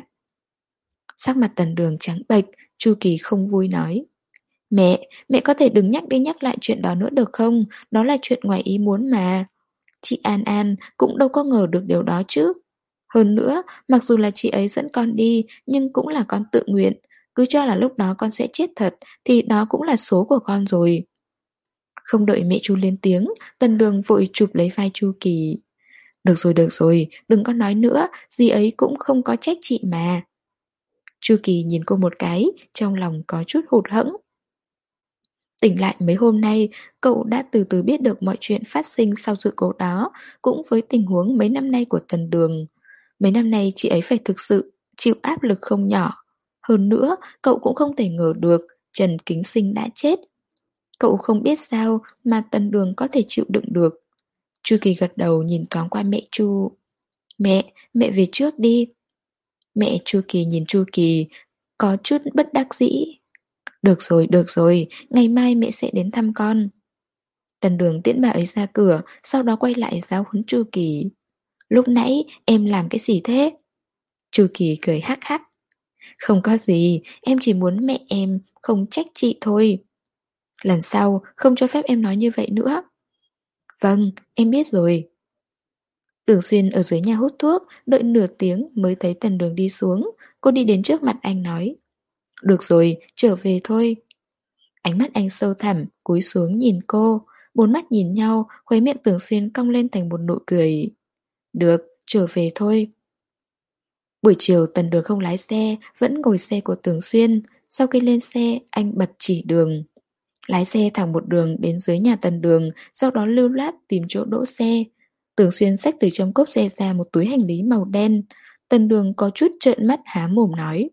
Sắc mặt Tần Đường trắng bệch, Chu Kỳ không vui nói. Mẹ, mẹ có thể đừng nhắc đi nhắc lại chuyện đó nữa được không? Đó là chuyện ngoài ý muốn mà. Chị An An cũng đâu có ngờ được điều đó chứ. Hơn nữa, mặc dù là chị ấy dẫn con đi, nhưng cũng là con tự nguyện. Cứ cho là lúc đó con sẽ chết thật, thì đó cũng là số của con rồi. Không đợi mẹ Chu lên tiếng, Tần Đường vội chụp lấy vai Chu Kỳ. Được rồi, được rồi, đừng có nói nữa, dì ấy cũng không có trách chị mà. Chu Kỳ nhìn cô một cái, trong lòng có chút hụt hẫng. Tỉnh lại mấy hôm nay, cậu đã từ từ biết được mọi chuyện phát sinh sau sự cố đó, cũng với tình huống mấy năm nay của Tần Đường. Mấy năm nay chị ấy phải thực sự chịu áp lực không nhỏ. Hơn nữa, cậu cũng không thể ngờ được Trần Kính Sinh đã chết. Cậu không biết sao mà Tần Đường có thể chịu đựng được. Chu Kỳ gật đầu nhìn thoáng qua mẹ Chu. Mẹ, mẹ về trước đi. Mẹ Chu Kỳ nhìn Chu Kỳ, có chút bất đắc dĩ. Được rồi, được rồi, ngày mai mẹ sẽ đến thăm con. Tần Đường tiễn bà ấy ra cửa, sau đó quay lại giáo huấn Chu Kỳ. Lúc nãy em làm cái gì thế? Chu Kỳ cười hắc hắc. Không có gì, em chỉ muốn mẹ em không trách chị thôi. Lần sau không cho phép em nói như vậy nữa. Vâng, em biết rồi. Tưởng Xuyên ở dưới nhà hút thuốc, đợi nửa tiếng mới thấy Tần Đường đi xuống. Cô đi đến trước mặt anh nói. Được rồi, trở về thôi. Ánh mắt anh sâu thẳm, cúi xuống nhìn cô. Bốn mắt nhìn nhau, khóe miệng Tưởng Xuyên cong lên thành một nụ cười. Được, trở về thôi. Buổi chiều Tần Đường không lái xe, vẫn ngồi xe của Tưởng Xuyên. Sau khi lên xe, anh bật chỉ đường. Lái xe thẳng một đường đến dưới nhà Tần Đường, sau đó lưu loát tìm chỗ đỗ xe. Tưởng Xuyên xách từ trong cốp xe ra một túi hành lý màu đen. Tần Đường có chút trợn mắt há mồm nói.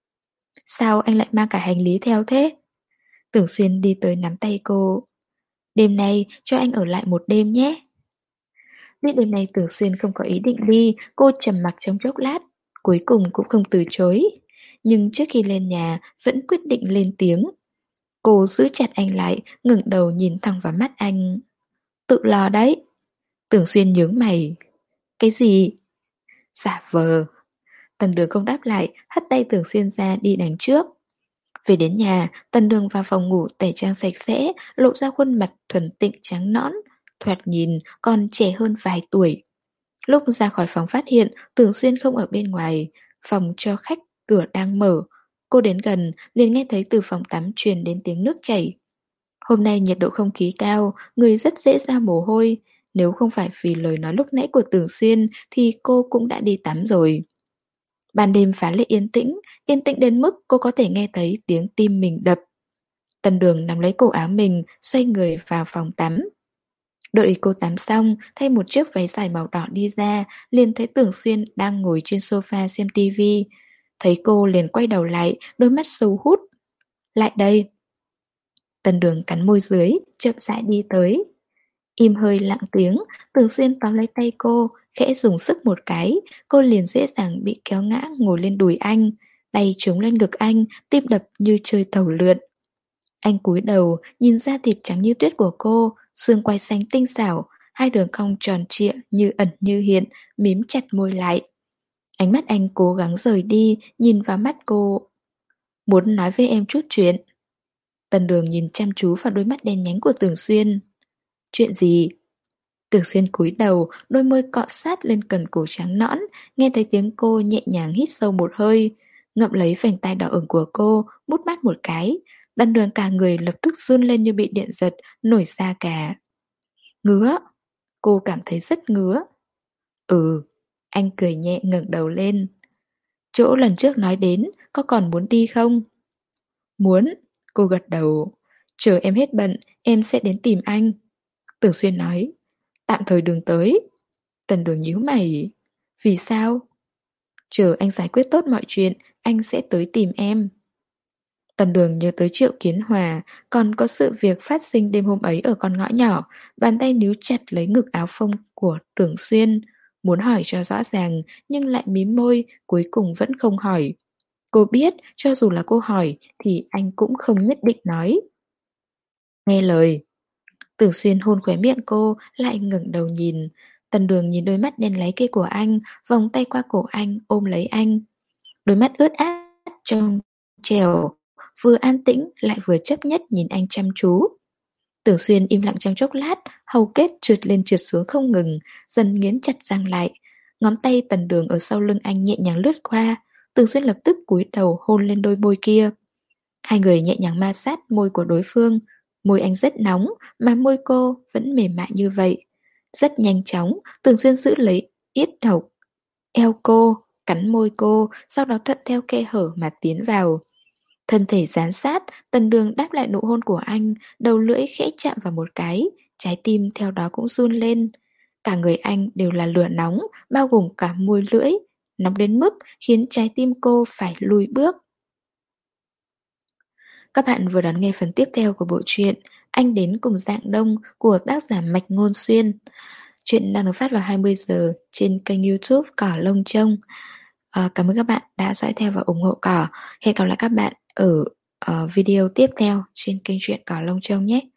Sao anh lại mang cả hành lý theo thế? Tưởng Xuyên đi tới nắm tay cô. Đêm nay cho anh ở lại một đêm nhé. Biết đêm nay Tưởng Xuyên không có ý định đi, cô trầm mặc trong chốc lát. Cuối cùng cũng không từ chối. Nhưng trước khi lên nhà, vẫn quyết định lên tiếng. Cô giữ chặt anh lại, ngẩng đầu nhìn thẳng vào mắt anh. Tự lo đấy. Tưởng Xuyên nhướng mày. Cái gì? Giả vờ. Tần Đường không đáp lại, hất tay Tưởng Xuyên ra đi đánh trước. Về đến nhà, Tần Đường vào phòng ngủ tẩy trang sạch sẽ, lộ ra khuôn mặt thuần tịnh trắng nõn, thoạt nhìn còn trẻ hơn vài tuổi. Lúc ra khỏi phòng phát hiện Tưởng Xuyên không ở bên ngoài, phòng cho khách cửa đang mở. Cô đến gần liền nghe thấy từ phòng tắm truyền đến tiếng nước chảy. Hôm nay nhiệt độ không khí cao, người rất dễ ra mồ hôi. Nếu không phải vì lời nói lúc nãy của Tưởng Xuyên thì cô cũng đã đi tắm rồi. Ban đêm phá lệ yên tĩnh, yên tĩnh đến mức cô có thể nghe thấy tiếng tim mình đập. Tần Đường nắm lấy cổ áo mình, xoay người vào phòng tắm. Đợi cô tắm xong, thay một chiếc váy dài màu đỏ đi ra, liền thấy Tưởng Xuyên đang ngồi trên sofa xem tivi. Thấy cô liền quay đầu lại, đôi mắt sâu hút. Lại đây. Tần Đường cắn môi dưới, chậm rãi đi tới. Im hơi lặng tiếng, Tưởng Xuyên tóm lấy tay cô, khẽ dùng sức một cái, cô liền dễ dàng bị kéo ngã ngồi lên đùi anh, tay chống lên ngực anh, tim đập như chơi tàu lượn. Anh cúi đầu, nhìn da thịt trắng như tuyết của cô, xương quai xanh tinh xảo, hai đường cong tròn trịa như ẩn như hiện, mím chặt môi lại. Ánh mắt anh cố gắng rời đi, nhìn vào mắt cô. Muốn nói với em chút chuyện. Tần Đường nhìn chăm chú vào đôi mắt đen nhánh của Tưởng Xuyên. Chuyện gì? Tưởng Xuyên cúi đầu, đôi môi cọ sát lên cần cổ trắng nõn, nghe thấy tiếng cô nhẹ nhàng hít sâu một hơi, ngậm lấy vành tai đỏ ửng của cô, mút mắt một cái. Tần Đường cả người lập tức run lên như bị điện giật, nổi da gà. Ngứa. Cô cảm thấy rất ngứa. Ừ. Anh cười nhẹ ngẩng đầu lên. Chỗ lần trước nói đến, có còn muốn đi không? Muốn. Cô gật đầu. Chờ em hết bận, em sẽ đến tìm anh. Tưởng Xuyên nói. Tạm thời đừng tới. Tần Đường nhíu mày. Vì sao? Chờ anh giải quyết tốt mọi chuyện, anh sẽ tới tìm em. Tần Đường nhớ tới Triệu Kiến Hòa, còn có sự việc phát sinh đêm hôm ấy ở con ngõ nhỏ, bàn tay níu chặt lấy ngực áo phông của Tưởng Xuyên, muốn hỏi cho rõ ràng nhưng lại mím môi, cuối cùng vẫn không hỏi. Cô biết, cho dù là cô hỏi thì anh cũng không nhất định nói. Nghe lời. Tưởng Xuyên hôn khóe miệng cô, lại ngẩng đầu nhìn. Tần Đường nhìn đôi mắt đen láy kia của anh, vòng tay qua cổ anh, ôm lấy anh. Đôi mắt ướt át, trong trèo, vừa an tĩnh lại vừa chấp nhất nhìn anh chăm chú. Tưởng Xuyên im lặng trong chốc lát, hầu kết trượt lên trượt xuống không ngừng, dần nghiến chặt răng lại. Ngón tay Tần Đường ở sau lưng anh nhẹ nhàng lướt qua, Tưởng Xuyên lập tức cúi đầu hôn lên đôi môi kia. Hai người nhẹ nhàng ma sát môi của đối phương. Môi anh rất nóng, mà môi cô vẫn mềm mại như vậy. Rất nhanh chóng, Tưởng Xuyên giữ lấy yết hầu eo cô, cắn môi cô, sau đó thuận theo khe hở mà tiến vào. Thân thể dán sát, Tần Đường đáp lại nụ hôn của anh, đầu lưỡi khẽ chạm vào một cái, trái tim theo đó cũng run lên. Cả người anh đều là lửa nóng, bao gồm cả môi lưỡi, nóng đến mức khiến trái tim cô phải lùi bước. Các bạn vừa đón nghe phần tiếp theo của bộ truyện Anh đến cùng Dạng Đông của tác giả Mạch Ngôn Xuyên. Chuyện đang được phát vào hai mươi giờ trên kênh YouTube Cỏ Lông Trông. À, cảm ơn các bạn đã dõi theo và ủng hộ Cỏ. Hẹn gặp lại các bạn ở uh, video tiếp theo trên kênh truyện Cỏ Lông Trông nhé.